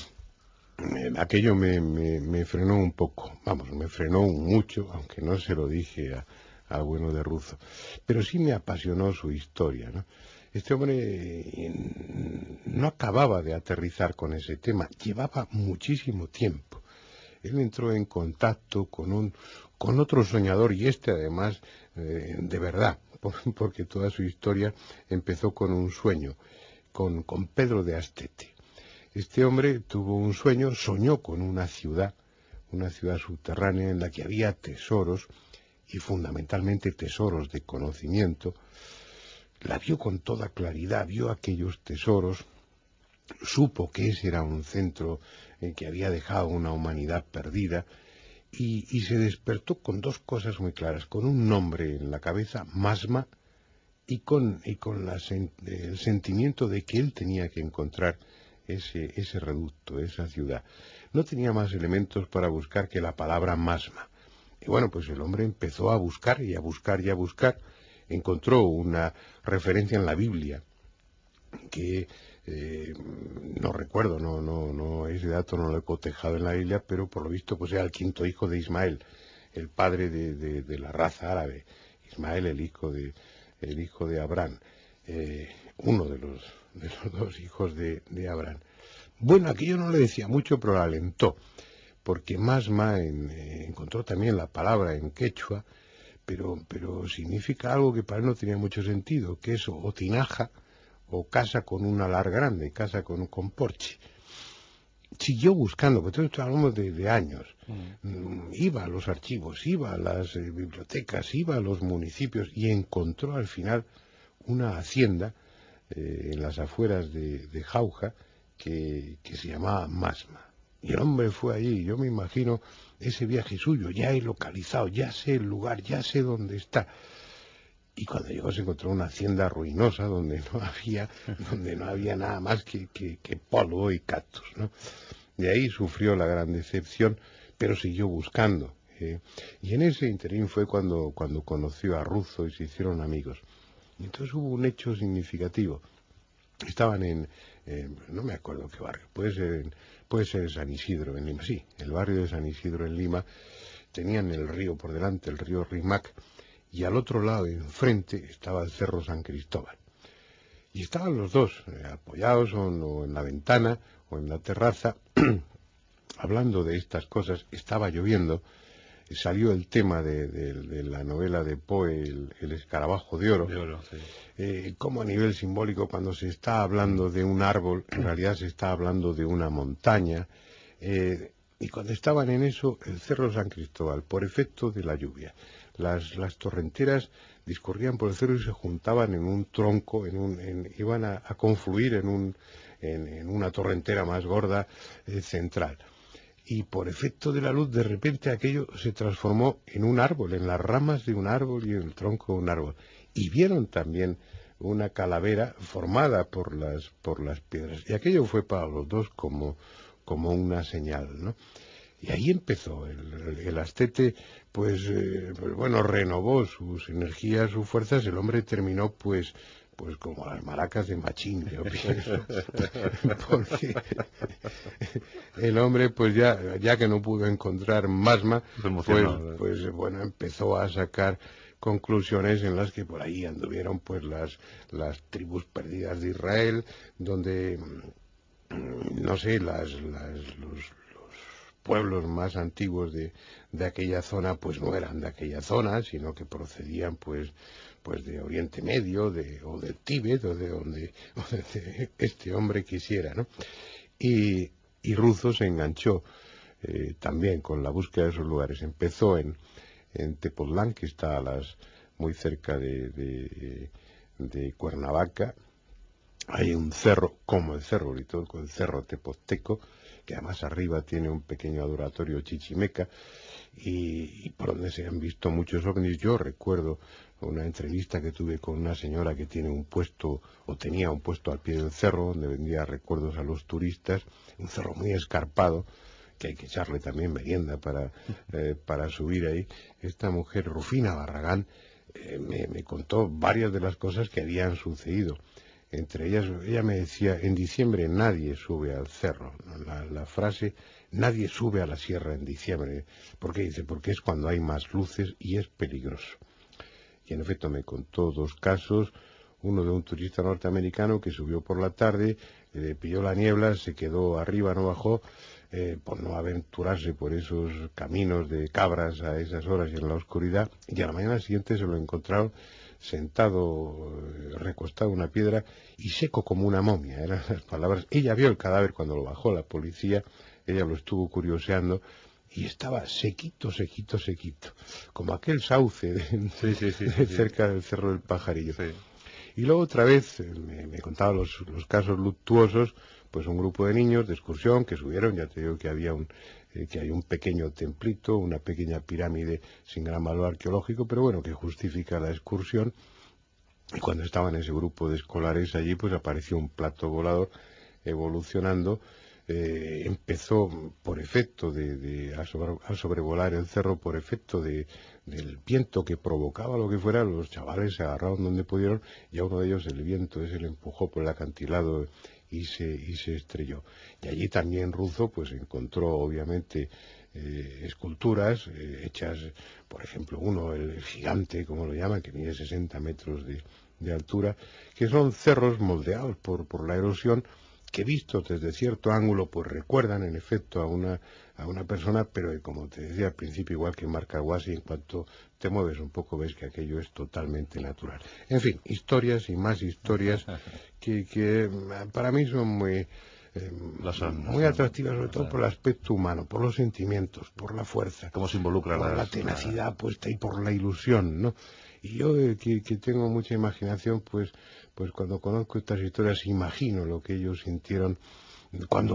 Aquello me frenó un poco, me frenó mucho, aunque no se lo dije al bueno de Russo, pero sí me apasionó su historia, ¿no? Este hombre no acababa de aterrizar con ese tema, llevaba muchísimo tiempo. Él entró en contacto con otro soñador, y además de verdad, porque toda su historia empezó con un sueño, con Pedro de Astete. Este hombre tuvo un sueño, soñó con una ciudad subterránea en la que había tesoros, y fundamentalmente tesoros de conocimiento. La vio con toda claridad, vio aquellos tesoros, supo que ese era un centro en que había dejado una humanidad perdida, y se despertó con dos cosas muy claras, con un nombre en la cabeza, Masma, y con el sentimiento de que él tenía que encontrar ese reducto, esa ciudad. No tenía más elementos para buscar que la palabra Masma. Y bueno, pues el hombre empezó a buscar y a buscar y a buscar. Encontró una referencia en la Biblia que no recuerdo, no ese dato no lo he cotejado en la Biblia, pero por lo visto pues era el quinto hijo de Ismael, el padre de la raza árabe. Ismael, el hijo de Abraham, uno de los dos hijos de Abraham. Bueno, aquello no le decía mucho, pero lo alentó, porque Masma encontró también la palabra en quechua, pero significa algo que para él no tenía mucho sentido, que es o tinaja, o casa con un alar grande, casa con porche. Siguió buscando, porque todos hablamos de años. Iba a los archivos, iba a las bibliotecas, iba a los municipios, y encontró al final una hacienda en las afueras de Jauja que se llamaba Masma. Y el hombre fue allí, yo me imagino ese viaje suyo, ya he localizado, ya sé el lugar, ya sé dónde está. Y cuando llegó se encontró una hacienda ruinosa donde no había nada más que polvo y cactus, ¿no? De ahí sufrió la gran decepción, pero siguió buscando. Y en ese interín fue cuando conoció a Ruzo y se hicieron amigos. Y entonces hubo un hecho significativo. Estaban no me acuerdo qué barrio, puede ser San Isidro en Lima, sí, el barrio de San Isidro en Lima. Tenían el río por delante, el río Rimac, y al otro lado, enfrente, estaba el Cerro San Cristóbal. Y estaban los dos, apoyados o en la ventana o en la terraza, hablando de estas cosas. Estaba lloviendo, salió el tema de la novela de Poe, el escarabajo de oro. Sí. Como a nivel simbólico, cuando se está hablando de un árbol, en realidad se está hablando de una montaña. Y cuando estaban en eso, el Cerro San Cristóbal, por efecto de la lluvia, las torrenteras discurrían por el cerro y se juntaban en un tronco, iban a confluir en una torrentera más gorda central. Y por efecto de la luz, de repente aquello se transformó en un árbol, en las ramas de un árbol y en el tronco de un árbol. Y vieron también una calavera formada por las piedras. Y aquello fue para los dos como una señal, ¿no? Y ahí empezó el Astete, pues bueno, renovó sus energías, sus fuerzas. El hombre terminó pues como las maracas de Machín, yo pienso. Porque el hombre, pues ya que no pudo encontrar Masma, pues bueno, empezó a sacar conclusiones en las que por ahí anduvieron pues las tribus perdidas de Israel, donde no sé, los pueblos más antiguos de aquella zona pues no eran de aquella zona, sino que procedían pues de Oriente Medio o del Tíbet o de donde este hombre quisiera, ¿no? Y Ruzo se enganchó también con la búsqueda de esos lugares. Empezó en Tepoztlán, que está muy cerca de Cuernavaca. Hay un cerro, como el cerro Britónico, el cerro Tepozteco, que además arriba tiene un pequeño adoratorio chichimeca, y por donde se han visto muchos ovnis. Yo recuerdo una entrevista que tuve con una señora que tiene un puesto, o tenía un puesto al pie del cerro, donde vendía recuerdos a los turistas, un cerro muy escarpado, que hay que echarle también merienda para subir ahí. Esta mujer, Rufina Barragán, me contó varias de las cosas que habían sucedido. Entre ellas, ella me decía, en diciembre nadie sube al cerro. La frase, nadie sube a la sierra en diciembre. ¿Por qué? Dice, porque es cuando hay más luces y es peligroso. Y en efecto me contó dos casos, uno de un turista norteamericano que subió por la tarde, pilló la niebla, se quedó arriba, no bajó, por no aventurarse por esos caminos de cabras a esas horas y en la oscuridad, y a la mañana siguiente se lo encontraron sentado, recostado en una piedra y seco como una momia, eran las palabras. Ella vio el cadáver cuando lo bajó la policía, ella lo estuvo curioseando y estaba sequito, sequito, sequito, como aquel sauce cerca del Cerro del Pajarillo. Sí. Y luego otra vez me contaba los casos luctuosos, pues un grupo de niños de excursión que subieron, ya te digo que había que hay un pequeño templito, una pequeña pirámide sin gran valor arqueológico, pero bueno, que justifica la excursión. Y cuando estaban ese grupo de escolares allí, pues apareció un plato volador evolucionando. Empezó por efecto a sobrevolar el cerro, por efecto del viento que provocaba lo que fuera, los chavales se agarraron donde pudieron y a uno de ellos el viento ese le empujó por el acantilado y se estrelló. Y allí también Ruzo pues encontró obviamente esculturas hechas, por ejemplo, el gigante, como lo llaman, que mide 60 metros de altura, que son cerros moldeados por la erosión, que vistos desde cierto ángulo pues recuerdan en efecto a una persona, pero como te decía al principio, igual que en Marcahuasi, en cuanto te mueves un poco ves que aquello es totalmente natural. En fin, historias y más historias que para mí son muy atractivas, sobre todo por el aspecto humano, por los sentimientos, por la fuerza, cómo se involucra por la tenacidad puesta y por la ilusión, ¿no? Y yo que tengo mucha imaginación, pues cuando conozco estas historias imagino lo que ellos sintieron cuando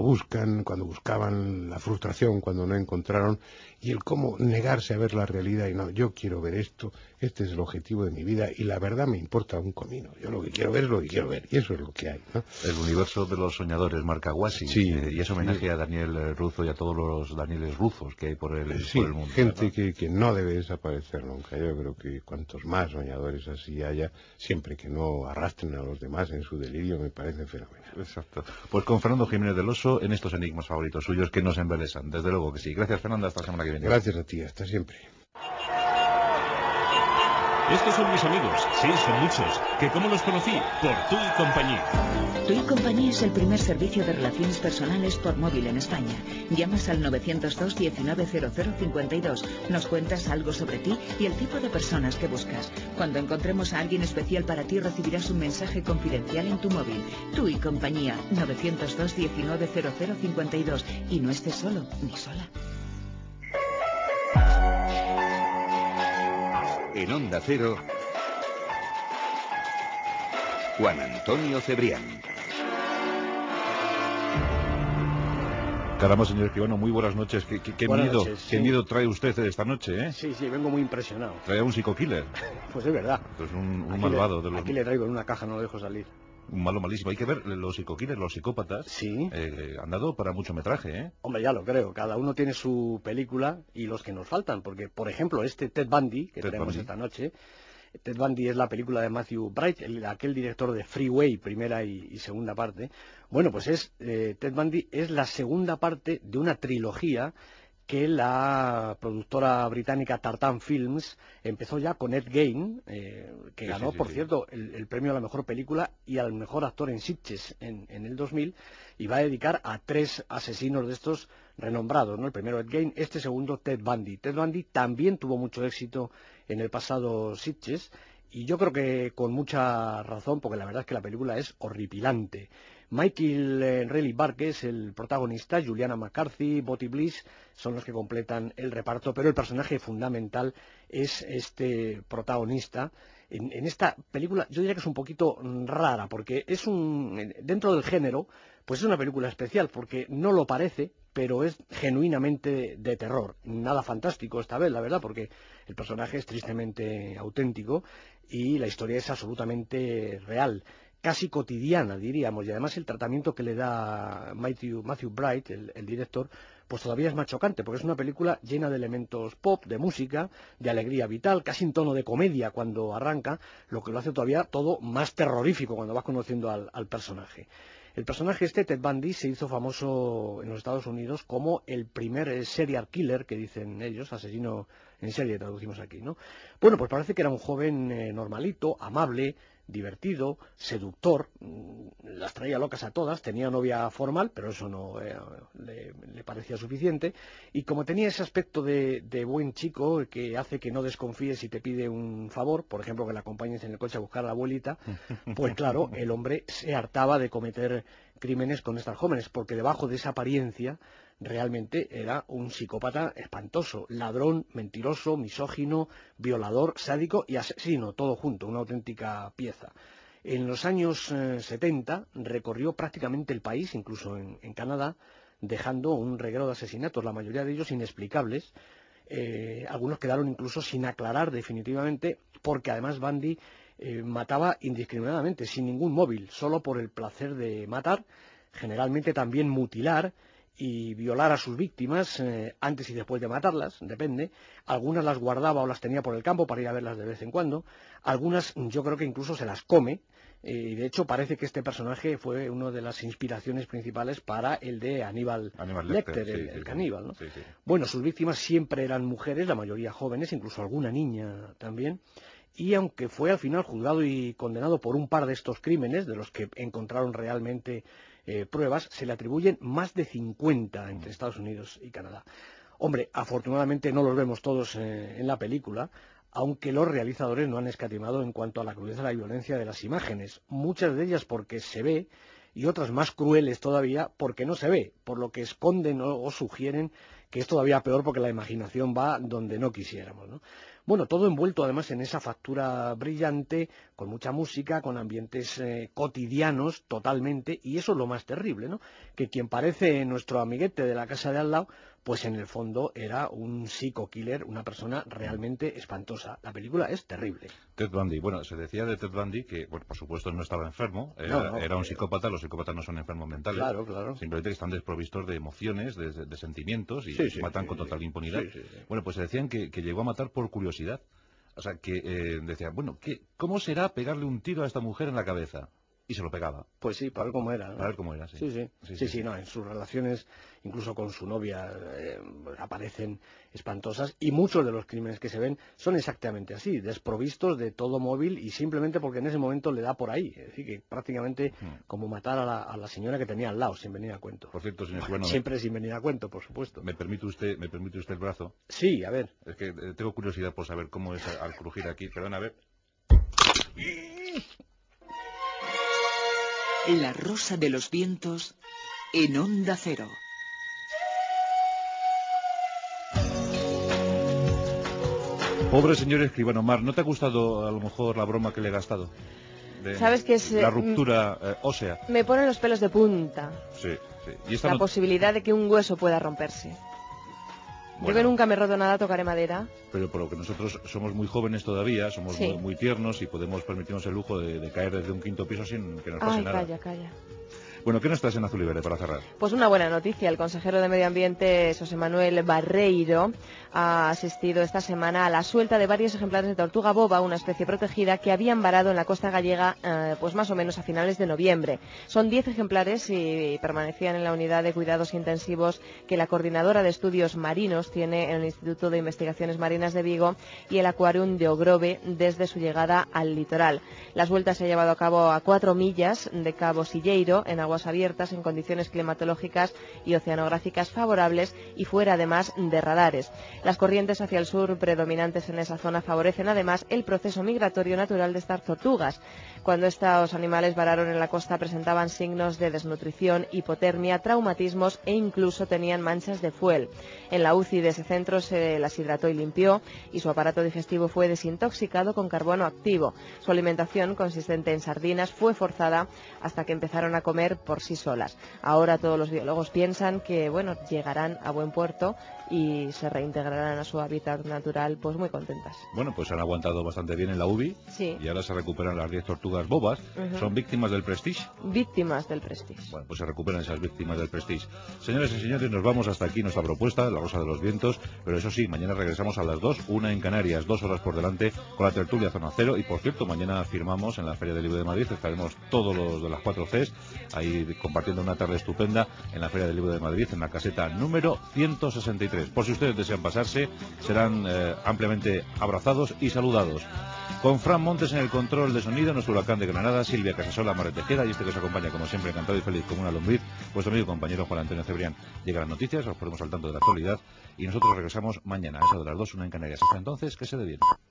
buscaban la frustración, cuando no encontraron, y el cómo negarse a ver la realidad y no, yo quiero ver esto, este es el objetivo de mi vida y la verdad me importa un comino, yo lo que quiero ver es lo que quiero ver y eso es lo que hay, ¿no? El universo de los soñadores, Marcahuasi, y es homenaje a Daniel Ruzo y a todos los Danieles Ruzos que hay por el mundo. Gente que no debe desaparecer nunca. Yo creo que cuantos más soñadores así haya, siempre que no arrastren a los demás en su delirio, me parece fenomenal. Exacto. Pues con Fernando Jiménez del Oso en estos enigmas favoritos suyos que nos embelesan, desde luego que sí. Gracias, Fernando, hasta la semana que viene. Gracias a ti, hasta siempre. Estos son mis amigos, sí, son muchos, que como los conocí, por Tu y Compañía. Tu y Compañía es el primer servicio de relaciones personales por móvil en España. Llamas al 902 190052, nos cuentas algo sobre ti y el tipo de personas que buscas. Cuando encontremos a alguien especial para ti recibirás un mensaje confidencial en tu móvil. Tu y Compañía, 902 190052 y no estés solo ni sola. En Onda Cero, Juan Antonio Cebrián. Caramba, señor Escribano, muy buenas noches. ¿Qué miedo trae usted esta noche, eh? Sí, vengo muy impresionado. ¿Trae a un psico-killer? Pues es verdad. Pues un malvado. Aquí le traigo en una caja, no lo dejo salir. Un malo malísimo. Hay que ver, los psico-killers, los psicópatas, han dado para mucho metraje, ¿eh? Hombre, ya lo creo. Cada uno tiene su película y los que nos faltan. Porque, por ejemplo, Ted Bundy, que tenemos esta noche... Ted Bundy es la película de Matthew Bright, aquel director de Freeway, primera y segunda parte. Bueno, pues Ted Bundy es la segunda parte de una trilogía que la productora británica Tartan Films empezó ya con Ed Gein, que ganó, por cierto, el premio a la mejor película y al mejor actor en Sitges en el 2000, y va a dedicar a 3 asesinos de estos renombrados, ¿no? El primero Ed Gein, este segundo Ted Bundy. Ted Bundy también tuvo mucho éxito en el pasado Sitges, y yo creo que con mucha razón, porque la verdad es que la película es horripilante. Michael Riley Barker es el protagonista, Juliana McCarthy, Bobby Bliss son los que completan el reparto, pero el personaje fundamental es este protagonista. En esta película yo diría que es un poquito rara, porque dentro del género, pues es una película especial, porque no lo parece, pero es genuinamente de terror. Nada fantástico esta vez, la verdad, porque el personaje es tristemente auténtico y la historia es absolutamente real, casi cotidiana, diríamos, y además el tratamiento que le da Matthew Bright, el director, pues todavía es más chocante, porque es una película llena de elementos pop, de música, de alegría vital, casi en tono de comedia cuando arranca, lo que lo hace todavía todo más terrorífico cuando vas conociendo al personaje. El personaje Ted Bundy, se hizo famoso en los Estados Unidos como el primer serial killer, que dicen ellos, asesino en serie, traducimos aquí, ¿no? Bueno, pues parece que era un joven normalito, amable, divertido, seductor, las traía locas a todas, tenía novia formal, pero eso no le parecía suficiente, y como tenía ese aspecto de buen chico que hace que no desconfíes si te pide un favor, por ejemplo que la acompañes en el coche a buscar a la abuelita, pues claro, el hombre se hartaba de cometer crímenes con estas jóvenes, porque debajo de esa apariencia realmente era un psicópata espantoso, ladrón, mentiroso, misógino, violador, sádico y asesino, todo junto, una auténtica pieza. En los años 70 recorrió prácticamente el país, incluso en Canadá, dejando un reguero de asesinatos, la mayoría de ellos inexplicables. Algunos quedaron incluso sin aclarar definitivamente, porque además Bundy mataba indiscriminadamente, sin ningún móvil, solo por el placer de matar, generalmente también mutilar y violar a sus víctimas antes y después de matarlas, depende. Algunas las guardaba o las tenía por el campo para ir a verlas de vez en cuando. Algunas yo creo que incluso se las come. Y de hecho parece que este personaje fue una de las inspiraciones principales para el de Aníbal Lecter, el caníbal, ¿no? Sí. Bueno, sus víctimas siempre eran mujeres, la mayoría jóvenes, incluso alguna niña también. Y aunque fue al final juzgado y condenado por un par de estos crímenes, de los que encontraron realmente pruebas, se le atribuyen más de 50 entre Estados Unidos y Canadá. Hombre, afortunadamente no los vemos todos en la película, aunque los realizadores no han escatimado en cuanto a la crudeza y la violencia de las imágenes, muchas de ellas porque se ve y otras más crueles todavía porque no se ve, por lo que esconden o sugieren que es todavía peor porque la imaginación va donde no quisiéramos, ¿no? Bueno, todo envuelto además en esa factura brillante, con mucha música, con ambientes cotidianos totalmente, y eso es lo más terrible, ¿no? Que quien parece nuestro amiguete de la casa de al lado, pues en el fondo era un psico-killer, una persona realmente espantosa. La película es terrible. Ted Bundy, bueno, se decía de Ted Bundy que, bueno, por supuesto no estaba enfermo, era un psicópata, los psicópatas no son enfermos mentales, claro. Simplemente que están desprovistos de emociones, de sentimientos, y matan con total impunidad. Sí. Bueno, pues se decían que llegó a matar por curiosidad. O sea, que decían, bueno, ¿cómo será pegarle un tiro a esta mujer en la cabeza? Y se lo pegaba. Pues sí, para ver cómo era, ¿no? Para ver cómo era, sí. Sí, no, en sus relaciones, incluso con su novia, aparecen espantosas, y muchos de los crímenes que se ven son exactamente así, desprovistos de todo móvil y simplemente porque en ese momento le da por ahí. Es decir, que prácticamente como matar a la señora que tenía al lado, sin venir a cuento. Por cierto, señor Cubano, siempre sin venir a cuento, por supuesto. ¿Me permite usted el brazo? Sí, a ver. Es que tengo curiosidad por saber cómo es al crujir aquí. Perdón, a ver. La rosa de los vientos en Onda Cero. Pobre señor escribano Mar, ¿no te ha gustado a lo mejor la broma que le he gastado? ¿Sabes qué es? La ruptura ósea. Me ponen los pelos de punta. Sí. ¿Y la posibilidad de que un hueso pueda romperse. Bueno, yo que nunca me he roto nada, tocaré madera. Pero por lo que nosotros somos muy jóvenes todavía, somos muy tiernos y podemos permitirnos el lujo de caer desde un quinto piso sin que nos pase nada. Calla. Bueno, ¿qué nos traes en Azul y Verde para cerrar? Pues una buena noticia. El consejero de Medio Ambiente, José Manuel Barreiro, ha asistido esta semana a la suelta de varios ejemplares de tortuga boba, una especie protegida que habían varado en la costa gallega pues más o menos a finales de noviembre. Son 10 ejemplares y permanecían en la unidad de cuidados intensivos que la Coordinadora de Estudios Marinos tiene en el Instituto de Investigaciones Marinas de Vigo y el Aquarium de Ogrove desde su llegada al litoral. La suelta se ha llevado a cabo a 4 millas de Cabo Silleiro, en aguas abiertas, en condiciones climatológicas y oceanográficas favorables y fuera además de radares. Las corrientes hacia el sur predominantes en esa zona favorecen además el proceso migratorio natural de estas tortugas. Cuando estos animales vararon en la costa presentaban signos de desnutrición, hipotermia, traumatismos e incluso tenían manchas de fuel. En la UCI de ese centro se las hidrató y limpió y su aparato digestivo fue desintoxicado con carbono activo. Su alimentación, consistente en sardinas, fue forzada hasta que empezaron a comer por sí solas. Ahora todos los biólogos piensan que llegarán a buen puerto y se reintegrarán a su hábitat natural pues muy contentas. Bueno, pues han aguantado bastante bien en la UBI y ahora se recuperan las 10 tortugas bobas. ¿Son víctimas del Prestige? Víctimas del Prestige. Bueno, pues se recuperan esas víctimas del Prestige. Señores y señores, nos vamos hasta aquí nuestra propuesta, La Rosa de los Vientos, pero eso sí, mañana regresamos a las 2, 1 en Canarias, 2 horas por delante con la tertulia Zona Cero, y por cierto, mañana firmamos en la Feria del Libro de Madrid, estaremos todos los de las 4 Cs ahí compartiendo una tarde estupenda en la Feria del Libro de Madrid, en la caseta número 163. Por si ustedes desean pasarse, serán ampliamente abrazados y saludados. Con Fran Montes en el control de sonido, nuestro huracán de Granada, Silvia Casasola, Mare Tejeda, y este que os acompaña, como siempre, encantado y feliz como una lombriz, vuestro amigo y compañero Juan Antonio Cebrián. Llegan las noticias, os ponemos al tanto de la actualidad, y nosotros regresamos mañana a eso de las 2, 1 en Canarias. Hasta entonces, que se dé bien.